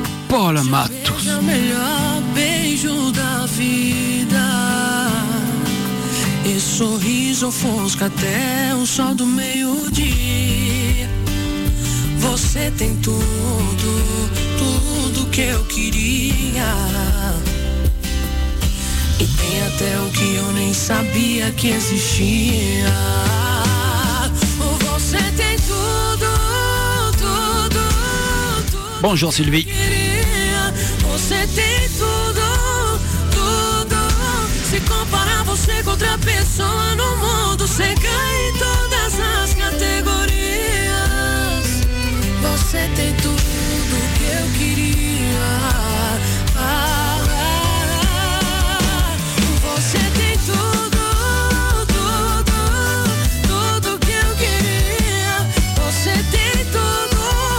Paula Matos. É o melhor beijo da vida. Esse sorriso ofusca até o sol do meio-dia. Você tem tudo, tudo que eu queria. E tem até o que eu nem sabia que existia. Você tem tudo, tudo, tudo. Bonjour Sylvie. Você tem tudo, tudo. Se comparar você com outra pessoa no mundo, você cai em todas as categorias. Você tem tudo que eu queria. Ah, ah, ah. Você tem tudo, tudo, tudo que eu queria. Você tem tudo,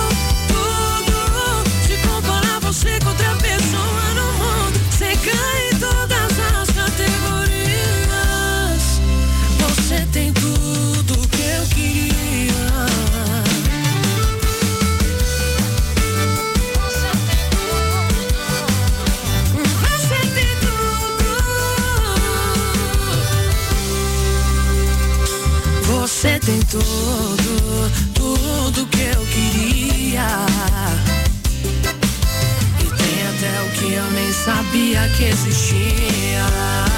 tudo. Se comparar você com outra pessoa no mundo, você cai em todas as categorias. Você tem tudo que eu queria. Você tem tudo, tudo que eu queria. E tem até o que eu nem sabia que existia.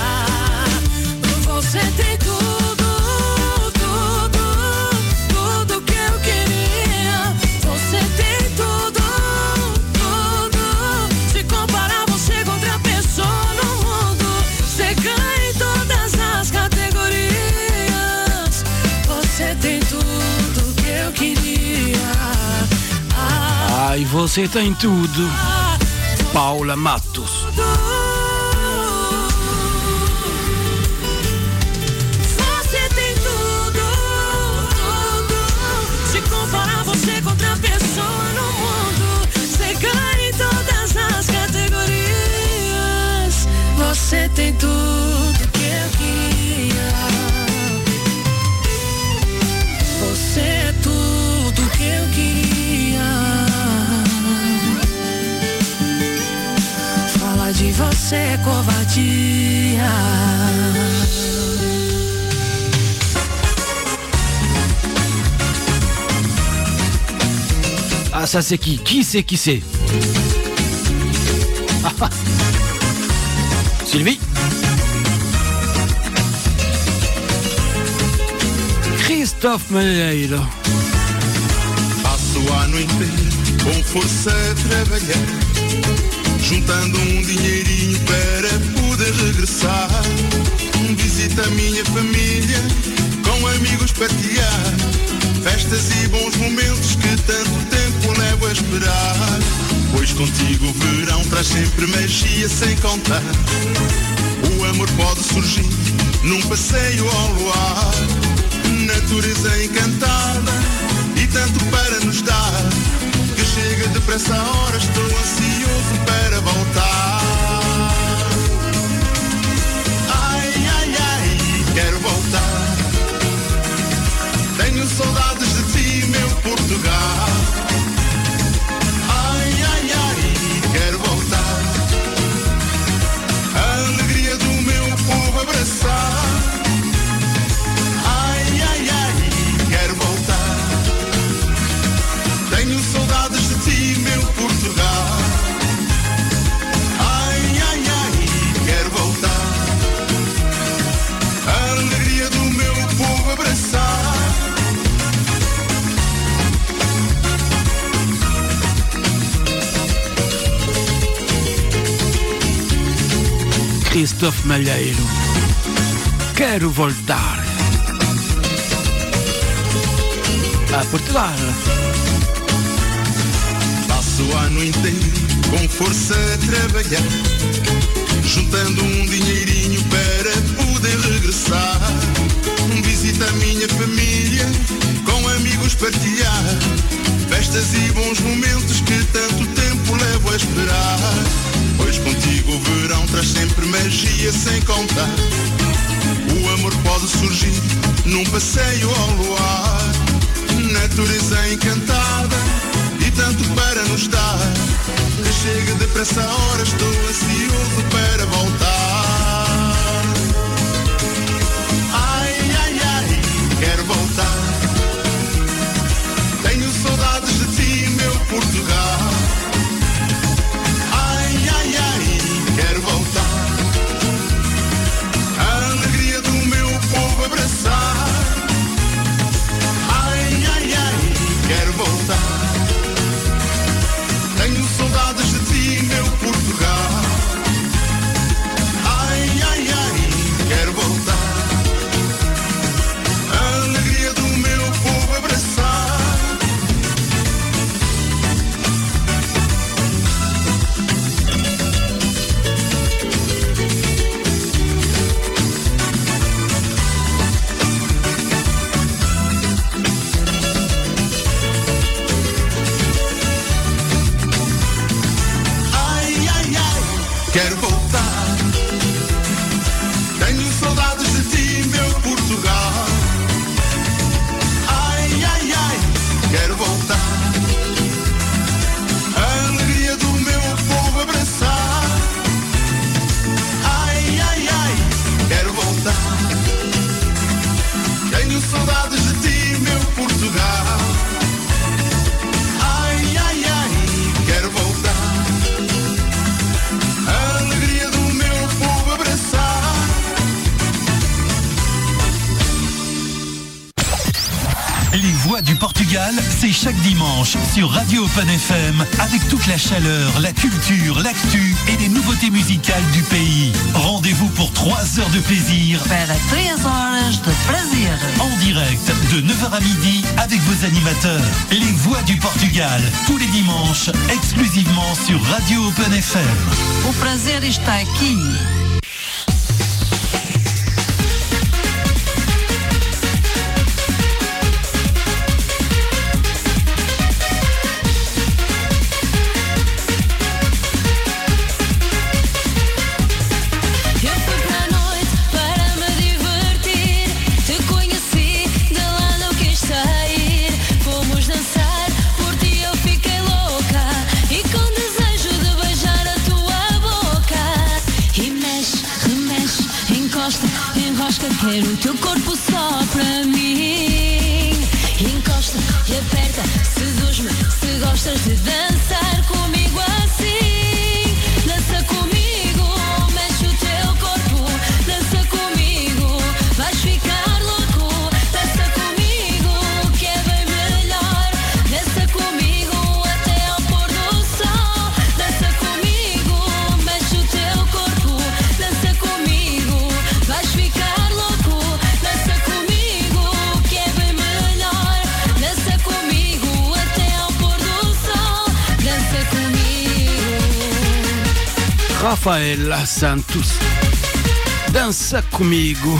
Você tem tudo, tudo, tudo que eu queria. Você tem tudo, tudo. Se comparar você com outra pessoa no mundo, você cai em todas as categorias. Você tem tudo que eu queria. Ah, Ai, você tem tudo. Paula Matos. Você tem tudo, tudo. Se comparar você com outra pessoa no mundo, você cai em todas as categorias. Você tem tudo que eu queria. Você é tudo que eu queria. Falar de você é covardia. Ah, ça c'est qui? Qui c'est qui c'est? Ah, Sylvie? Christophe Malheiro. Passo o ano inteiro com força a trabalhar, juntando um dinheirinho para poder regressar. Visita a minha família, com amigos partilhar, festas e bons momentos que tanto tempo levo a esperar. Pois contigo o verão traz sempre magia sem contar. O amor pode surgir num passeio ao luar. Natureza encantada e tanto para nos dar, que chega depressa a hora, estou ansioso para voltar. Ai, ai, ai, quero voltar. Tenho saudades de ti, meu Portugal. Ai, ai, ai, quero voltar. A alegria do meu povo abraçar. Tenho saudades de ti, meu Portugal. Ai, ai, ai, quero voltar. A alegria do meu povo abraçar. Christophe Malheiro. Quero voltar a Portugal. Passo o ano inteiro com força a trabalhar, juntando um dinheirinho para poder regressar. Visita a minha família, com amigos partilhar, festas e bons momentos que tanto tempo levo a esperar. Pois contigo o verão traz sempre magia sem contar. O amor pode surgir num passeio ao luar. Natureza encantada e tanto para nos dar, que chega depressa a hora, estou ansioso para voltar. Tenho saudades de ti, meu Portugal. Ai, ai, ai, quero voltar. A alegria do meu povo abraçar. Ai, ai, ai, quero voltar. Tenho saudades de ti, meu Portugal. Ai, ai, ai, quero voltar. A alegria do meu povo abraçar. Les voix du Portugal, c'est chaque dimanche sur Radio Open F M avec toute la chaleur, la culture, l'actu et les nouveautés musicales du pays. Rendez-vous pour trois heures de plaisir. Para três horas de prazer. En direct de neuf heures à midi avec vos animateurs. Les voix du Portugal, tous les dimanches, exclusivement sur Radio Open F M. O prazer está aqui. Quero o teu corpo só para mim. Encosta e aperta, seduz-me se gostas de dançar comigo assim. Dança comigo, mexe o teu corpo. Dança comigo, vais ficar louco. Dança comigo, que é bem melhor. Dança comigo até ao pôr do sol. Dança comigo, mexe o teu corpo. Dança comigo, vais ficar Rafaela Santos, dança comigo.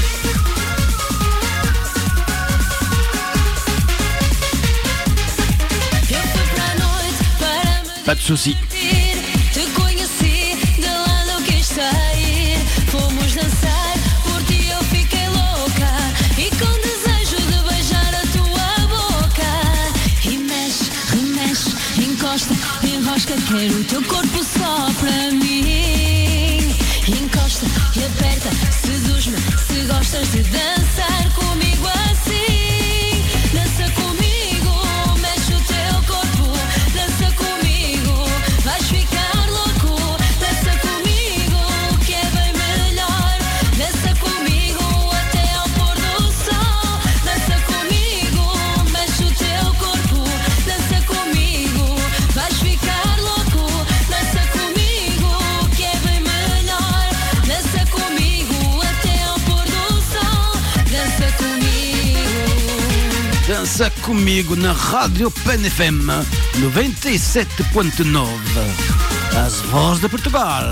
Pas de soucis. Te conheci de lá não quis sair. Fomos dançar, por ti eu fiquei louca. E com desejo de beijar a tua boca. E mexe, remexe, encosta, enrosca. Quero o teu corpo só para mim. Encosta e aperta, seduz-me se gostas de dançar comigo assim. Dança comigo, mexe o teu corpo. Dança comigo, vais ficar louco. Dança comigo, que é bem melhor. Dança comigo até ao pôr do sol. Dança comigo, mexe o teu corpo. Dança comigo, vais ficar louco. Dança comigo, que é bem melhor. Dança comigo até ao pôr do sol. Dança comigo. Dança comigo na Rádio Open F M noventa e sete ponto nove. As vozes de Portugal.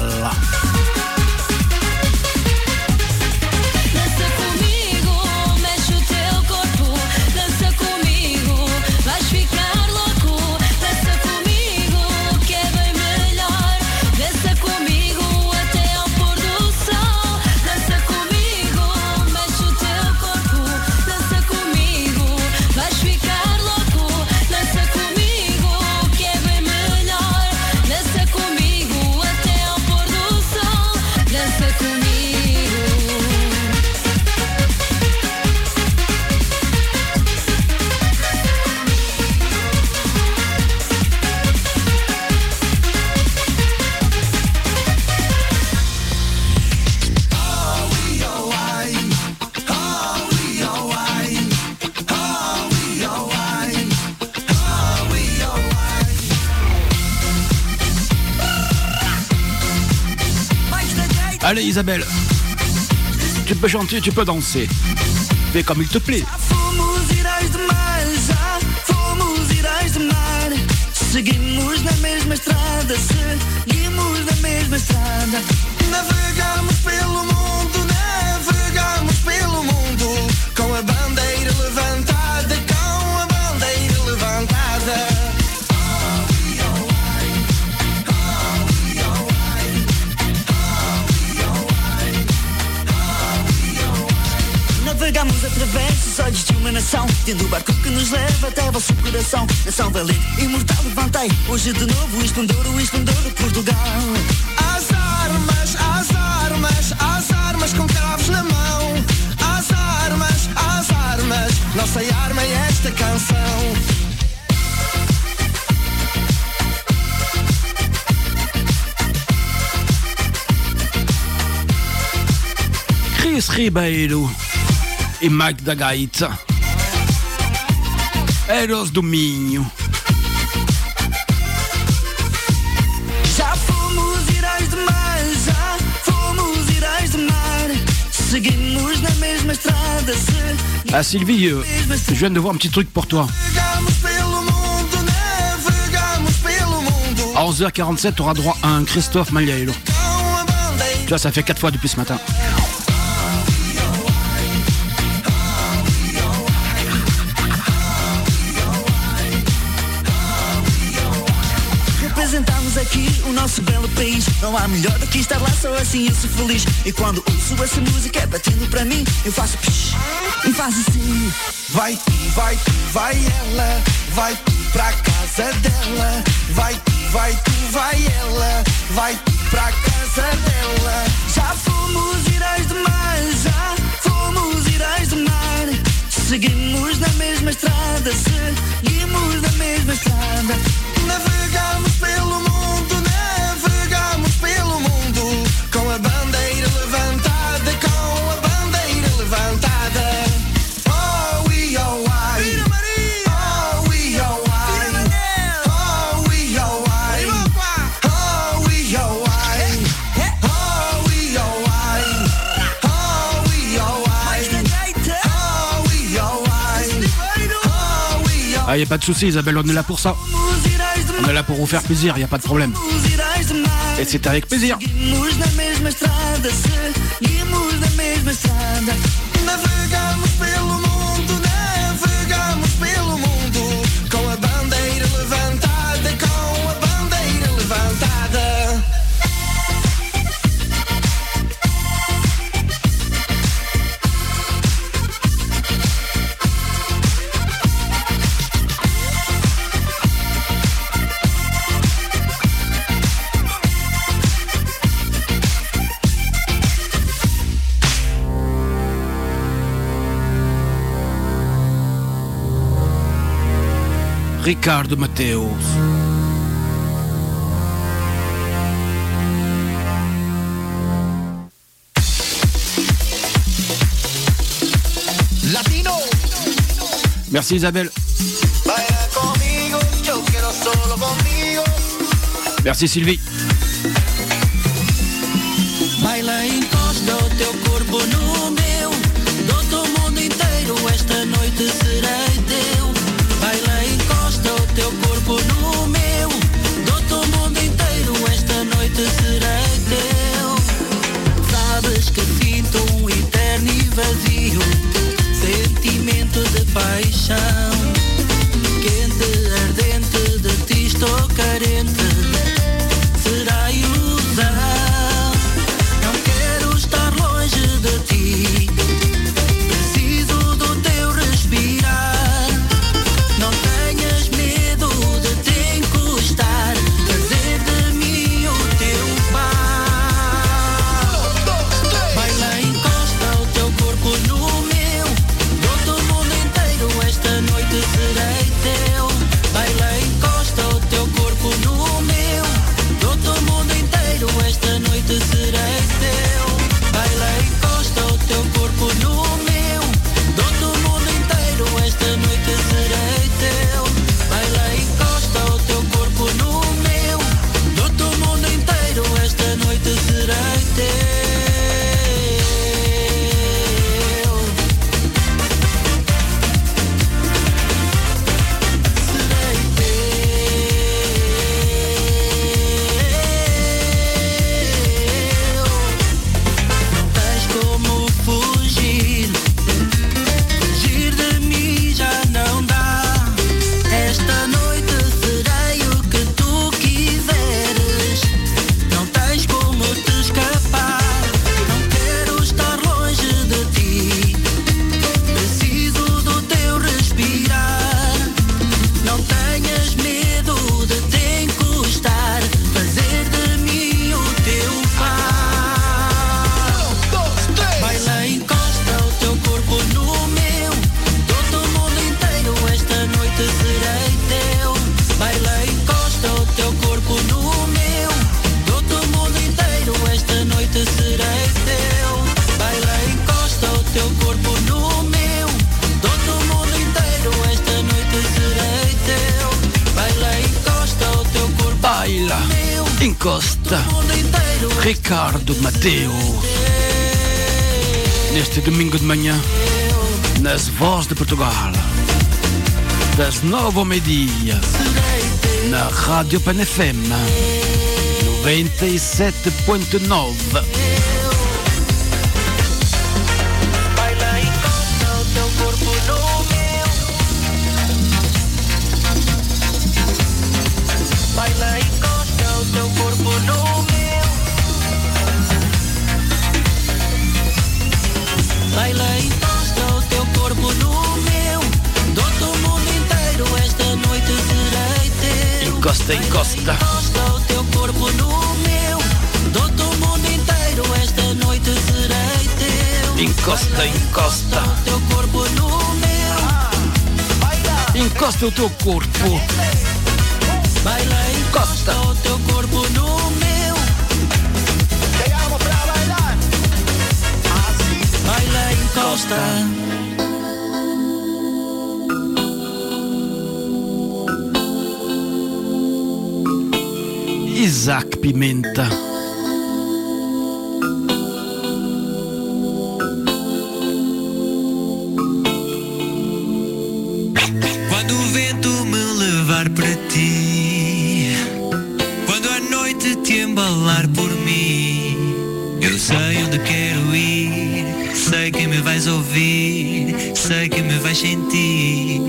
Dança comigo, mexe o teu corpo. Dança comigo, vais ficar louco. Dança comigo, que é bem melhor. Dança comigo até ao pôr do sol. Dança comigo, mexe o teu corpo. Dança comigo, vais ficar louco. Dança comigo, que é bem melhor. Dança comigo até ao pôr do sol. Dança comigo. Allez Isabelle, tu peux chanter, tu peux danser. Fais comme il te plaît. Fomos irais de mar, já fomos irais de mar. Seguimos na mesma estrada, seguimos na mesma estrada. Navegamos pelo mundo, navegamos pelo mundo. Com a bandeira levantada, com a bandeira levantada. Navegamos através dos olhos de uma nação, tendo o barco que nos leva até vosso coração. Nação valente, imortal, levantei hoje de novo o esplendor, o esplendor de Portugal. Às armas, às armas, às armas com cravos na mão. Às armas, às armas, nossa arma é esta canção. Cris Ribeiro e Magda Gaita. Eros do Minho. Já fomos heróis de mar, já fomos heróis de mar. Seguimos na mesma estrada. Ah Sylvie, euh, je viens de voir un petit truc pour toi. À onze heures quarante-sept, tu auras droit à un Christophe Malheiro. Tu vois, ça fait quatre fois depuis ce matin. Representamos aqui o nosso belo país. Não há melhor do que estar lá, só assim eu sou feliz. E quando ouço essa música batendo para mim, eu faço psh, e faz assim. Vai tu, vai tu, vai ela, vai tu pra casa dela. Vai tu, vai tu, vai ela, vai tu pra casa dela. Já fomos heróis de mar, já fomos heróis de mar. Seguimos na mesma estrada, seguimos na mesma estrada. Navegamos pelo mundo, navegamos pelo mundo, com a bandeira levantada, com a bandeira levantada. Oh, we oh, I. Oh, we oh, I. Oh, we oh, I. Oh, we oh, I. Oh, we oh, I. Oh, we oh, I. Oh, we oh, I. Ah, y a pas de souci, Isabelle, on est là pour ça. On est là pour vous faire plaisir, y a pas de problème. Et c'est avec plaisir. Seguimos na mesma estrada, seguimos na mesma estrada. Navegamos pelo mundo, navegamos pelo mundo, com a bandeira levantada, com a bandeira levantada. Ricardo Mateus. Latino. Merci Isabelle. Baila conmigo, yo quiero solo conmigo. Merci Sylvie. Baila, encosta o teu corpo no meu. Dou-te o mundo inteiro, esta noite serei teu. Baila, encosta o teu corpo no meu. Dou-te o mundo inteiro, esta noite serei teu. Sabes que sinto um eterno e vazio sentimento de paixão. Quente, ardente, de ti estou carente. Será ilusão. Não quero estar longe de ti. Preciso do teu respirar. Não tenhas medo de te encostar. Fazer de mim o teu par. Baila, encosta o teu corpo no meu. Dou-te o mundo inteiro esta noite. Encosta, Ricardo Mateo. Neste domingo de manhã, nas Vozes de Portugal, das nove ao meio-dia, na Rádio Pan F M noventa e sete ponto nove. Baila, encosta o teu corpo no meu. Baila, encosta o teu corpo no meu. Dou-te o mundo inteiro, esta noite serei teu. Encosta, encosta. Encosta o teu corpo no meu. Dou-te o mundo inteiro, esta noite serei teu. Encosta, encosta. O teu corpo no meu. Encosta o teu corpo. Baila, encosta o teu corpo no meu. Chegamos pra bailar. Baila, encosta. Isaac Pimenta. Quando o vento me levar para ti, quando a noite te embalar por mim, eu sei onde quero ir, sei que me vais ouvir, sei que me vais sentir.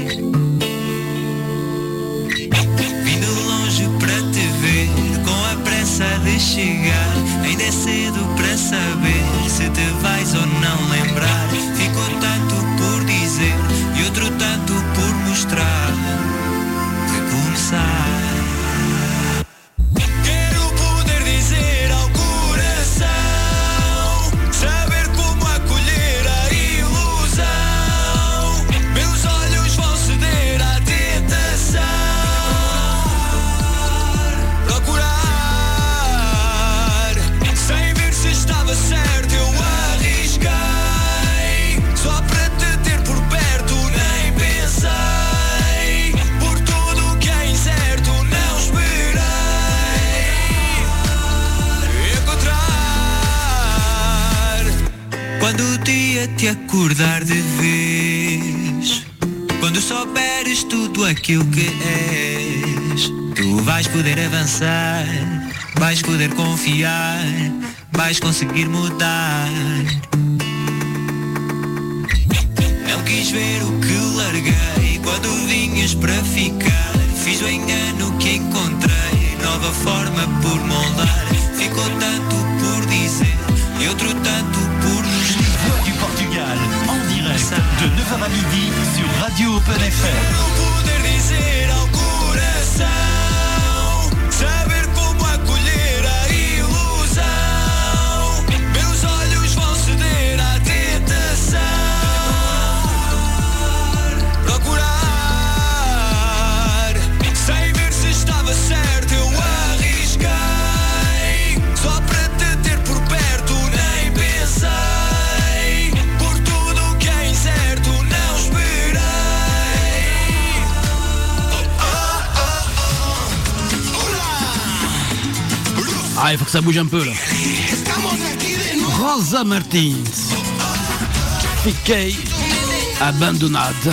Vim de longe para te ver, com a pressa de chegar, ainda é cedo para saber se te vais ou não lembrar. Ficou tanto por dizer e outro tanto por mostrar. Recomeçar. Quero poder dizer ao coração, saber como acolher a ilusão. Meus olhos vão ceder à tentação. Procurar, sem ver se estava certo, eu arrisquei. Só para te ter por perto, nem pensei. Por tudo que é incerto, não esperei. Encontrar. Quando o dia te acordar de vez, quando souberes tudo aquilo que és, tu vais poder avançar, vais poder confiar, vais conseguir mudar. Não quis ver o que larguei quando vinhas para ficar. Fiz o engano que encontrei, nova forma por moldar. Ficou tanto por dizer e outro tanto por mostrar. Voix du Portugal, en direct de neuf heures à midi sur Radio Pan F M. Quero poder dizer ao coração, saber como acolher a ilusão. Meus olhos vão ceder à tentação. Procurar, sem ver se estava certo, eu arrisquei. Só para te ter por perto, nem pensei. Por tudo que é incerto, não esperei. Ah, il faut que ça bouge un peu là. Rosa Martins. Fiquei abandonada.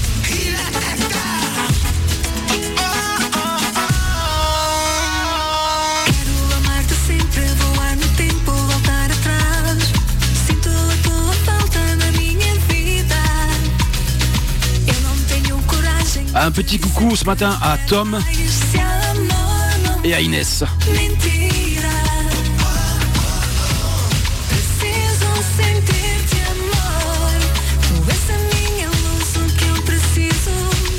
Quero amar-te sempre, voar no tempo, voltar atrás. Sinto a tua falta na minha vida. Eu não tenho coragem. Un petit coucou ce matin à Tom Esse amor não et à Inès. mentira. Preciso sentir-te, amor. Tu és a minha luz, o que eu preciso.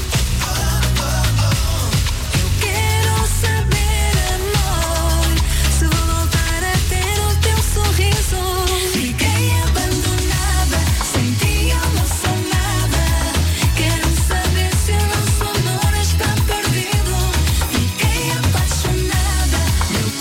Eu quero saber, amor, se vou voltar a ter o teu sorriso. Fiquei abandonada, sem ti eu não sou nada. Quero saber se o nosso amor está perdido. Fiquei apaixonada, meu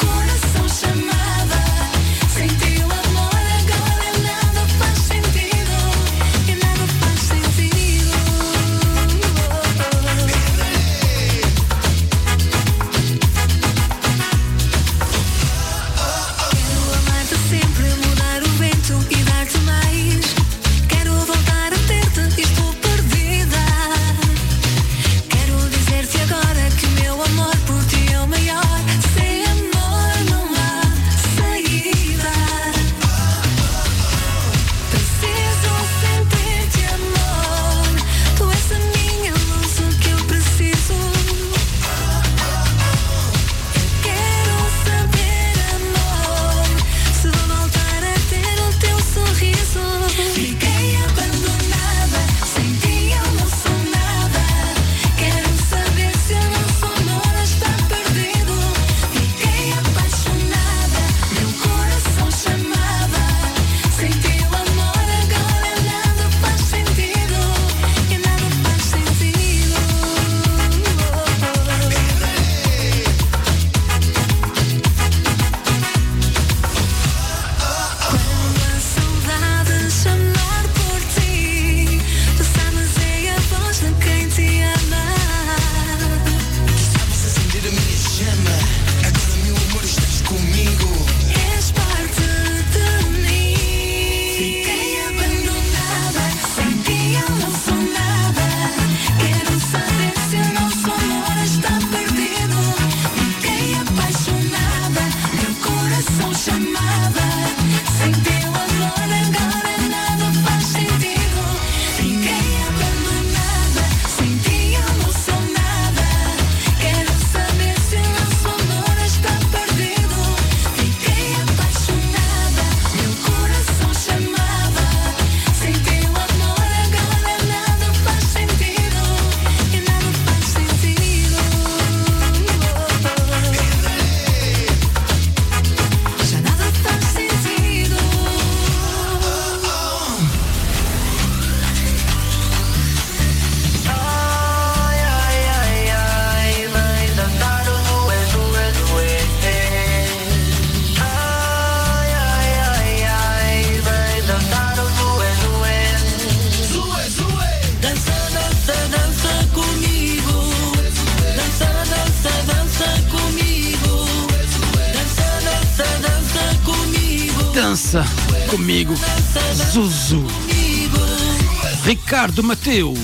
dança comigo, Zuzu. Ricardo Mateus.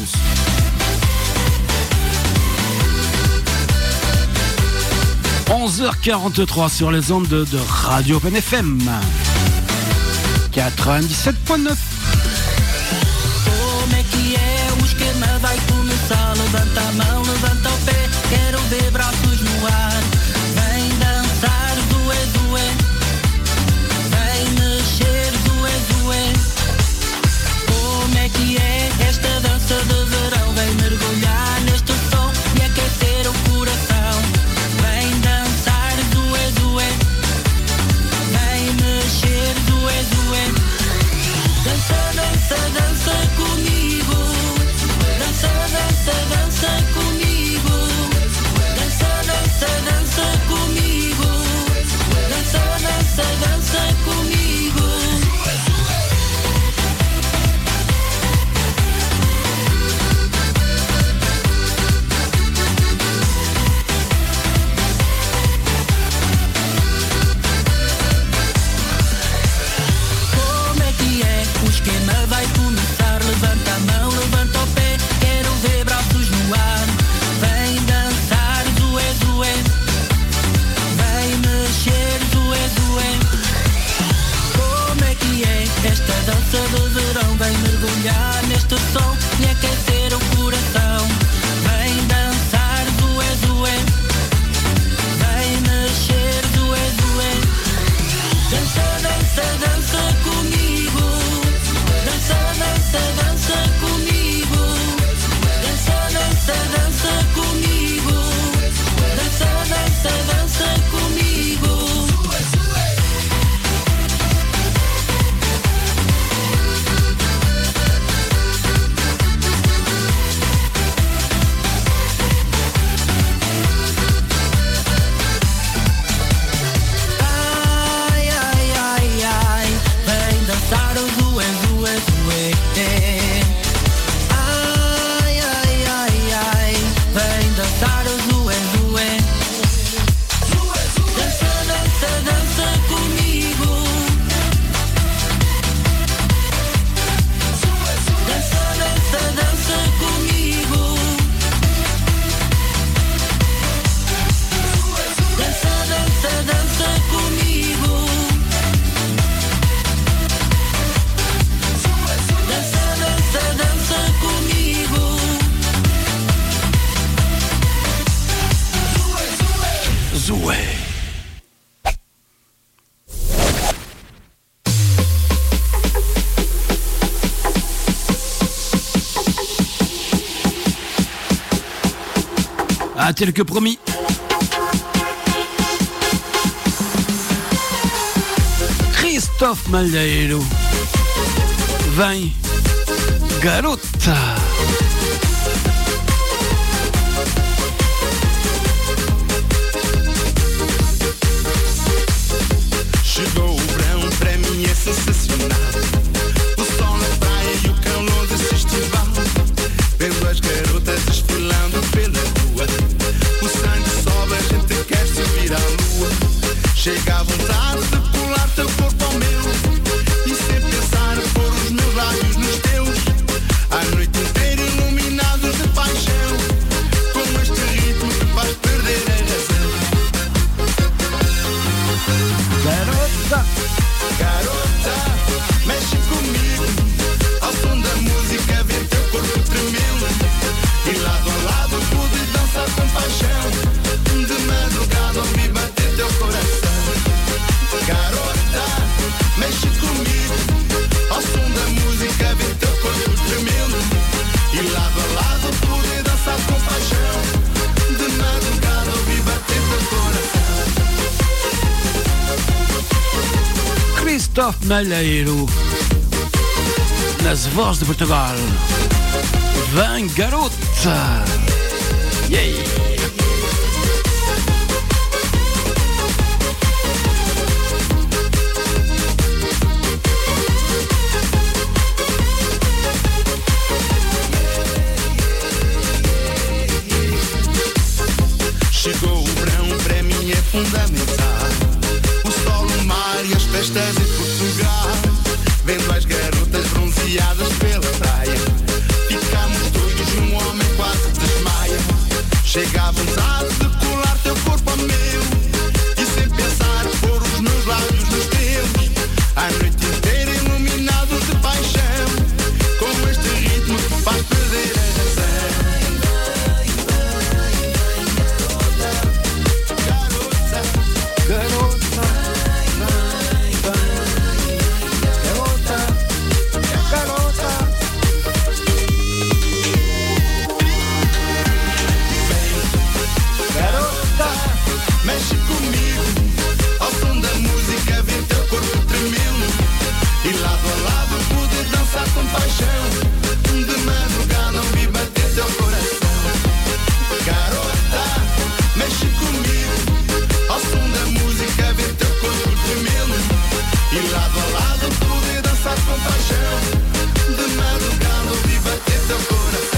onze heures quarante-trois sur les ondes de, de Radio Open F M quatre-vingt-dix-sept point neuf. Como é que é? O esquema vai começar. Levanta a mão, levanta o pé. Quero ver braços no ar. Vem dançar, dué, dué. Vem mexer, dué, dué. Como é que é? Esta dança de verão. Vem mergulhar neste som e aquecer o coração. Vem dançar, dué, dué. Vem mexer, dué, dué. Dança, dança, dança comigo. Dança, dança, dança comigo. Dança, dança, dança comigo. Dança, dança, dança comigo. Como é que é? O esquema vai começar. Levanta a mão, levanta o pé. Quero ver braços no ar. Vem dançar, dué, dué. Vem mexer, dué, dué. Como é que é? Esta dança do verão. Vem mergulhar neste som e aquecer o coração. Vem dançar, dué, dué. Vem mexer, dué, dué. Dança, dança, dança comigo. Dança, dança, dança comigo. Dança, dança, dança comigo. Dança, dança, dança comigo. Ai, ai, ai, ai. Vem dançar o dué, dué, dué. Ai, ai, ai, ai. Vem dançar o dué, dué. Dança, dança, dança comigo. Dança, dança, dança comigo. Dança, dança, dança comigo. Dança, dança, dança comigo. Zué. Ah, tel que promis. Christophe Malheiro. Vem, garota. Chegou o verão, para mim é sensacional. O sol na praia e o calor desse estival. Vendo as garotas desfilando pela rua. O sangue sobe, a gente quer subir à lua. Chega a vontade de pular teu corpo ao meu. E sem pensar pôr os meus lábios nos teus. A noite inteira iluminados de paixão. Com este ritmo que faz perder a razão. Garota, garota, mexe comigo. Ao som da música vê teu corpo tremendo. E lado a lado pude dançar com paixão. De madrugada ouvi bater teu coração. Garota, mexe comigo. Ao som da música vê teu corpo tremendo. E lado a lado pude dançar com paixão. De madrugada ouvi bater teu coração. Christophe Malheiro. Nas vozes de Portugal. Vem, garota. Yeah. Chegou o verão, para mim é fundamental. O sol, o mar e as festas em Portugal. vontade de colar teu corpo ao meu e sem pensar pôr os meus lábios nos teus. A noite inteira iluminado de paixão, com este ritmo que faz perder a razão. Garota, garota, garota, garota. Garota, mexe comigo, ao som da música, vê teu corpo tremendo. E lado a lado pude dançar com paixão, de madrugada ouvi bater teu coração. Garota, mexe comigo, ao som da música, vê teu corpo tremendo. E lado a lado pude dançar com paixão, de madrugada ouvi bater teu coração.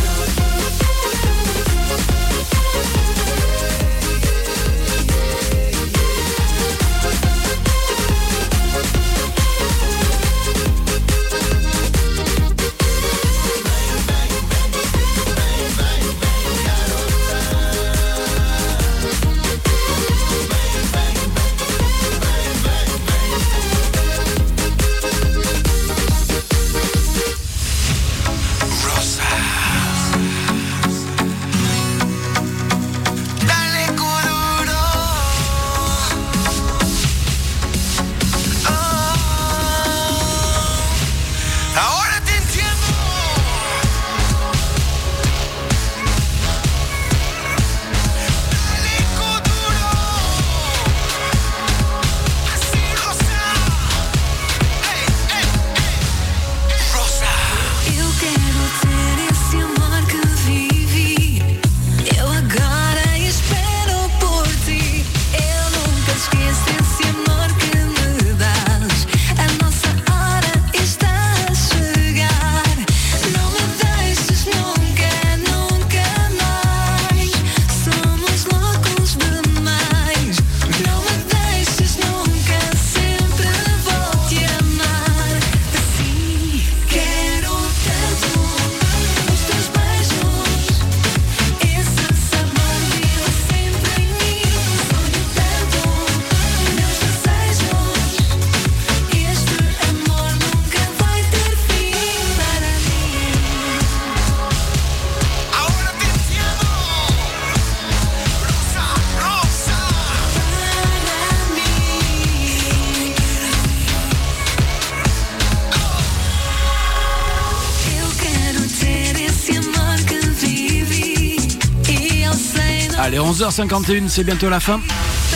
Allez, onze heures cinquante et une, c'est bientôt la fin.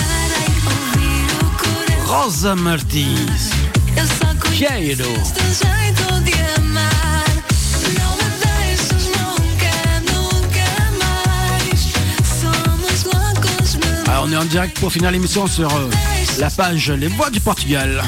Rosa Martins, Quero. Alors, on est en direct pour finir l'émission sur euh, la page Les Voix du Portugal.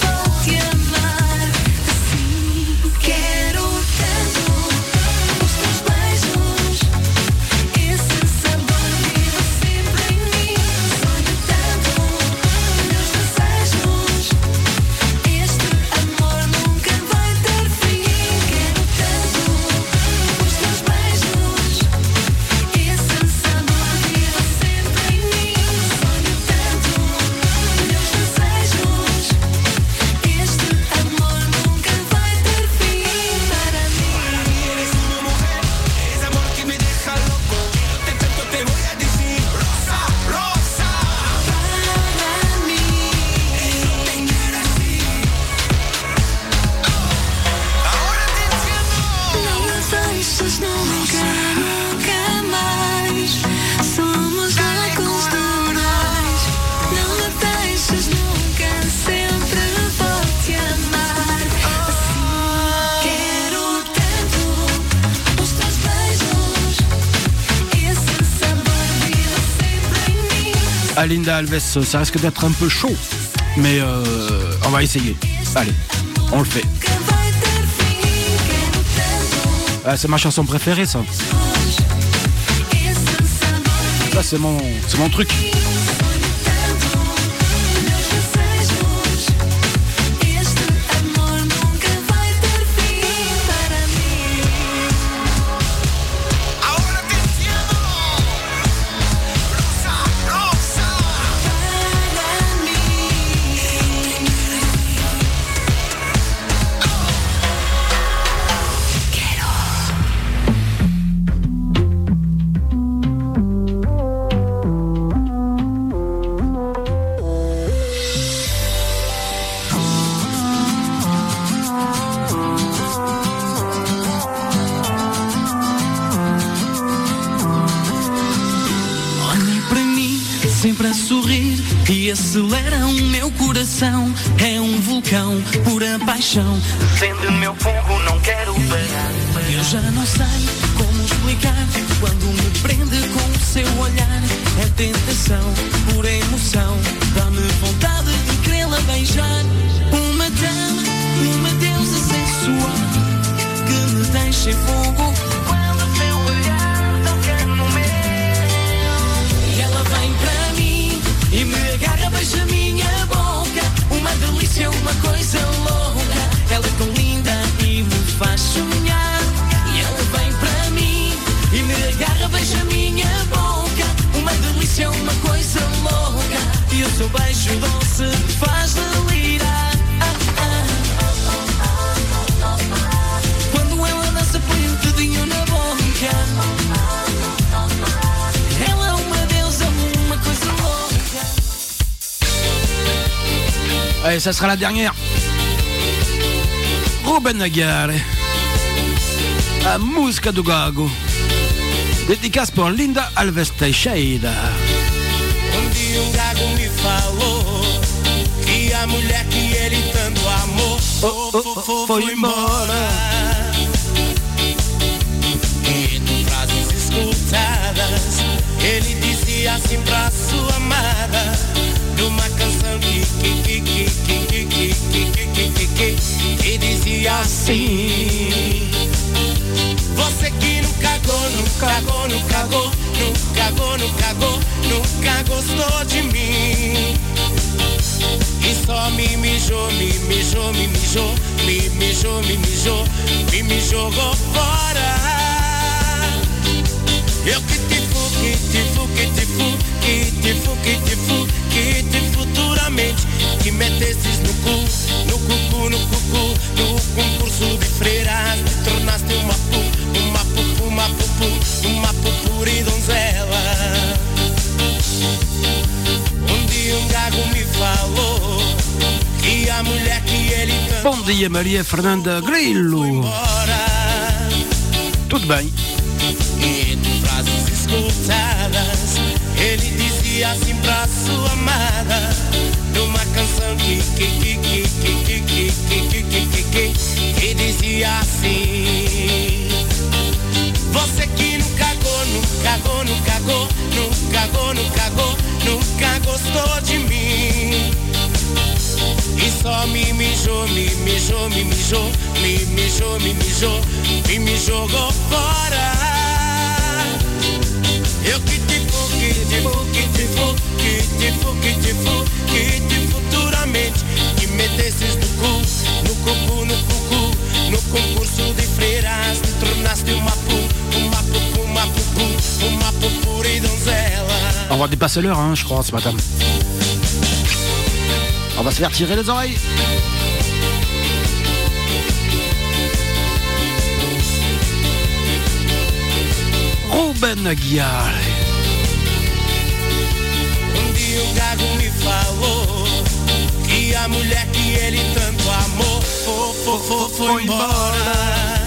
À Linda Alves, ça risque d'être un peu chaud, mais euh, on va essayer. Allez, on le fait. Ah, c'est ma chanson préférée, ça. Ça, c'est mon, c'est mon truc. e acelera o meu coração. É um vulcão, pura paixão, acende meu fogo, não quero parar. Eu já não sei como explicar, quando me prende com o seu olhar. É tentação, pura emoção, dá-me vontade de querê-la beijar. Uma dama, uma deusa sensual, que me deixa em fogo quando o seu olhar toca no meu. E ela vem para mim e me agarra, beija a minha boca. Uma delícia, uma coisa louca. Ela é tão linda e me faz sonhar. E ela vem para mim e me agarra, beija a minha boca. Uma delícia, uma coisa louca. E o seu beijo doce me faz delirar. Quando ela dança, põe o dedinho na boca. Ela é uma deusa, uma coisa louca. Allez, ça sera la dernière. Ruben Aguiar, a música do Gago. Dédicace pour Linda Alves Teixeira. Um dia um gago me falou que a mulher que ele tanto amou oh, oh, oh, foi embora. E entre frases escutadas, ele dizia assim pra sua amada, numa canção que que que que que que que que que que que dizia assim: você que nunca cagou, nunca cagou, nunca cagou, nunca cagou, nunca cagou, nunca gostou de mim. E só me mijou, me mijou, me mijou, me mijou, me mijou, me me jogou fora. Eu que te fu, que te fu, que te fu, que te fu, que te fu, que te futuramente que metesses no cu, no cucu, no cucu, no concurso de freiras, te tornaste uma pu, uma pupu, uma pupu, uma pupuri donzela. Um dia um gago me falou que a mulher que ele tanto Bom dia, Maria Fernanda Grillo. Tudo bem? E entre frases escutadas, ele dizia assim pra sua amada, numa canção que que que que que que que que que que que que dizia assim: você que nunca cagou, nunca cagou, nunca cagou, nunca cagou, nunca cagou, nunca gostou de mim. E só me mijou, me mijou, me mijou, me mijou, me mijou, me me jogou fora. Eu que te fu, que te fu, que te fu, que te fu, que te fu, que te futuramente que metesses no cu, no cucu, no cucu, no concurso de freiras, te tornaste uma pu, uma pupu, uma pupu, uma pupuri donzela. On va dépasser l'heure, hein, je crois, ce matin. On va se faire tirer les oreilles. Ruben Aguiar. Um dia um gago me falou que a mulher que ele tanto amou fo, fo, fo, foi embora.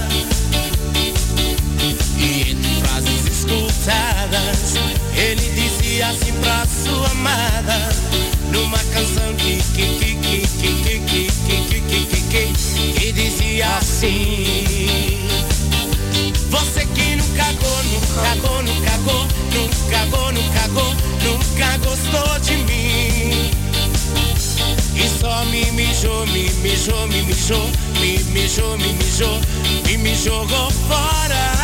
E entre frases escutadas, ele dizia assim pra sua amada, numa canção que que que que que que que que que que que que dizia assim: você que nunca cagou, nunca cagou, nunca cagou, nunca cagou, nunca cagou, nunca gostou de mim. E só me mijou, me mijou, me mijou, me mijou, me mijou, me me jogou fora.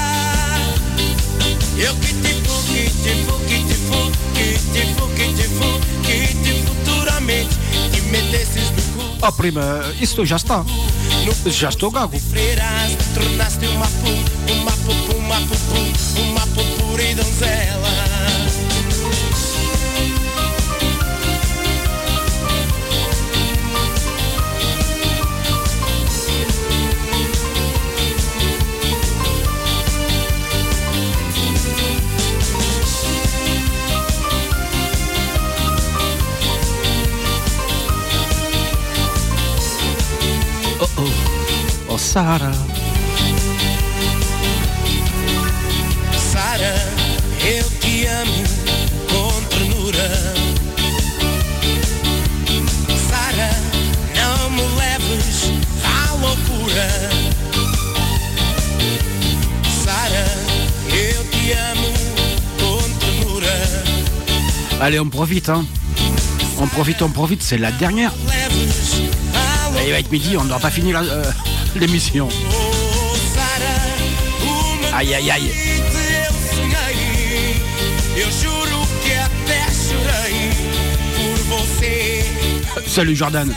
Eu que te fu, que te fu, que te fu, que te fu, que te fu, que te futuramente que metesses no cu. Oh prima, isto já está. Já estou gago. Freiras, tornaste uma pu, uma pupu, uma pupu, uma pupuri donzela. Sara. Sara, eu te amo com ternura. Allez, on profite, hein. On profite, on profite, c'est la dernière. Et il va être midi, on n'aura pas fini la, euh, l'émission. Aïe, aïe, aïe. Salut Jordan.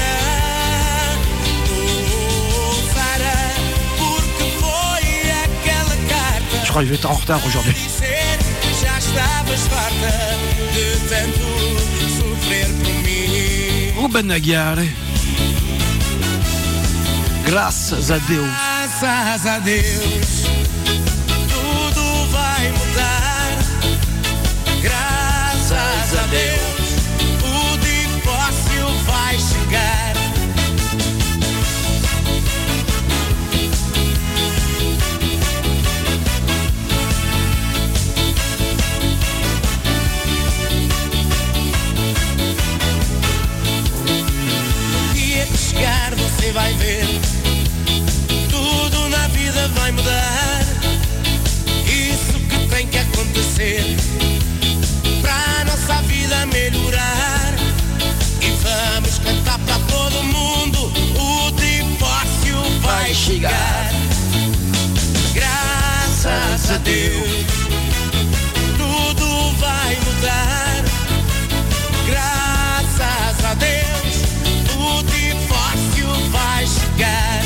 Je crois que je vais être en retard aujourd'hui. Ruben Aguiar. Graças a Deus. Graças a Deus, tudo vai mudar. Graças a Deus, o divórcio vai chegar. No dia que chegar você vai ver. Tudo na vida vai mudar. Isso que tem que acontecer pra nossa vida melhorar. E vamos cantar pra todo mundo. O divórcio vai chegar. Graças a Deus, tudo vai mudar. Graças a Deus, o divórcio vai chegar.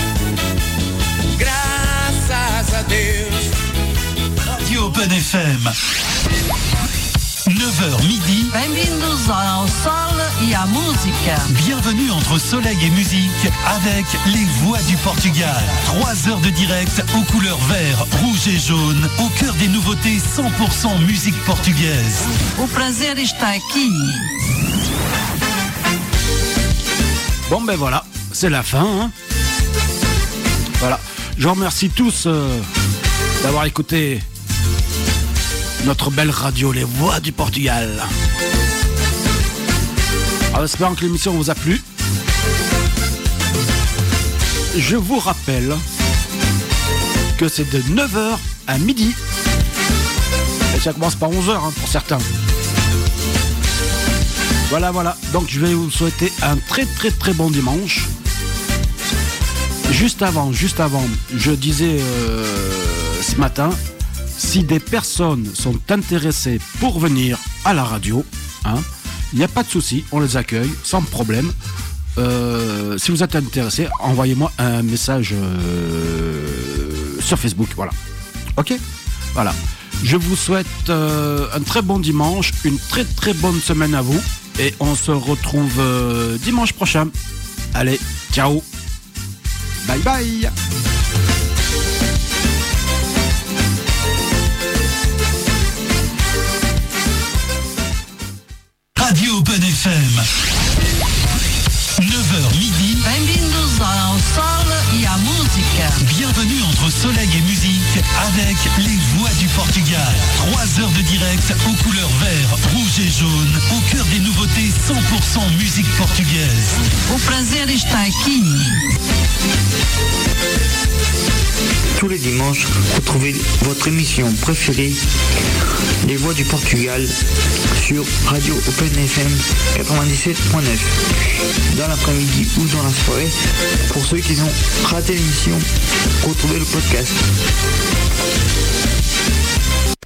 Graças a Deus. Radio Open F M. neuf heures midi. Bem-vindos ao sol e à música. Bienvenue entre soleil et musique avec les voix du Portugal. Trois heures de direct aux couleurs vert, rouge et jaune, au cœur des nouveautés cent pour cent musique portugaise. O prazer está aqui. Bon ben voilà, c'est la fin, hein. Voilà. Je vous remercie tous euh, d'avoir écouté notre belle radio, les voix du Portugal. En espérant que l'émission vous a plu. Je vous rappelle que c'est de neuf heures à midi. Et ça commence par onze heures hein, pour certains. Voilà, voilà. Donc je vais vous souhaiter un très très très bon dimanche. Juste avant, juste avant, je disais euh, ce matin, si des personnes sont intéressées pour venir à la radio, hein, il n'y a pas de souci, on les accueille sans problème. Euh, si vous êtes intéressé, envoyez-moi un message euh, sur Facebook, voilà. Ok ? Voilà. Je vous souhaite euh, un très bon dimanche, une très très bonne semaine à vous, et on se retrouve euh, dimanche prochain. Allez, ciao. Bye bye. Radio Open F M. neuf heures midi. Bem-vindos ao sol e à música. Bienvenue entre soleil et musique avec les voix du Portugal. Trois heures de direct aux couleurs vert, rouge et jaune, au cœur des nouveautés cent pour cent musique portugaise. O prazer está aqui. Tous les dimanches, retrouvez votre émission préférée, Les Voix du Portugal, sur Radio Open F M quatre-vingt-dix-sept point neuf. Dans l'après-midi ou dans la soirée, pour ceux qui ont raté l'émission, retrouvez le podcast.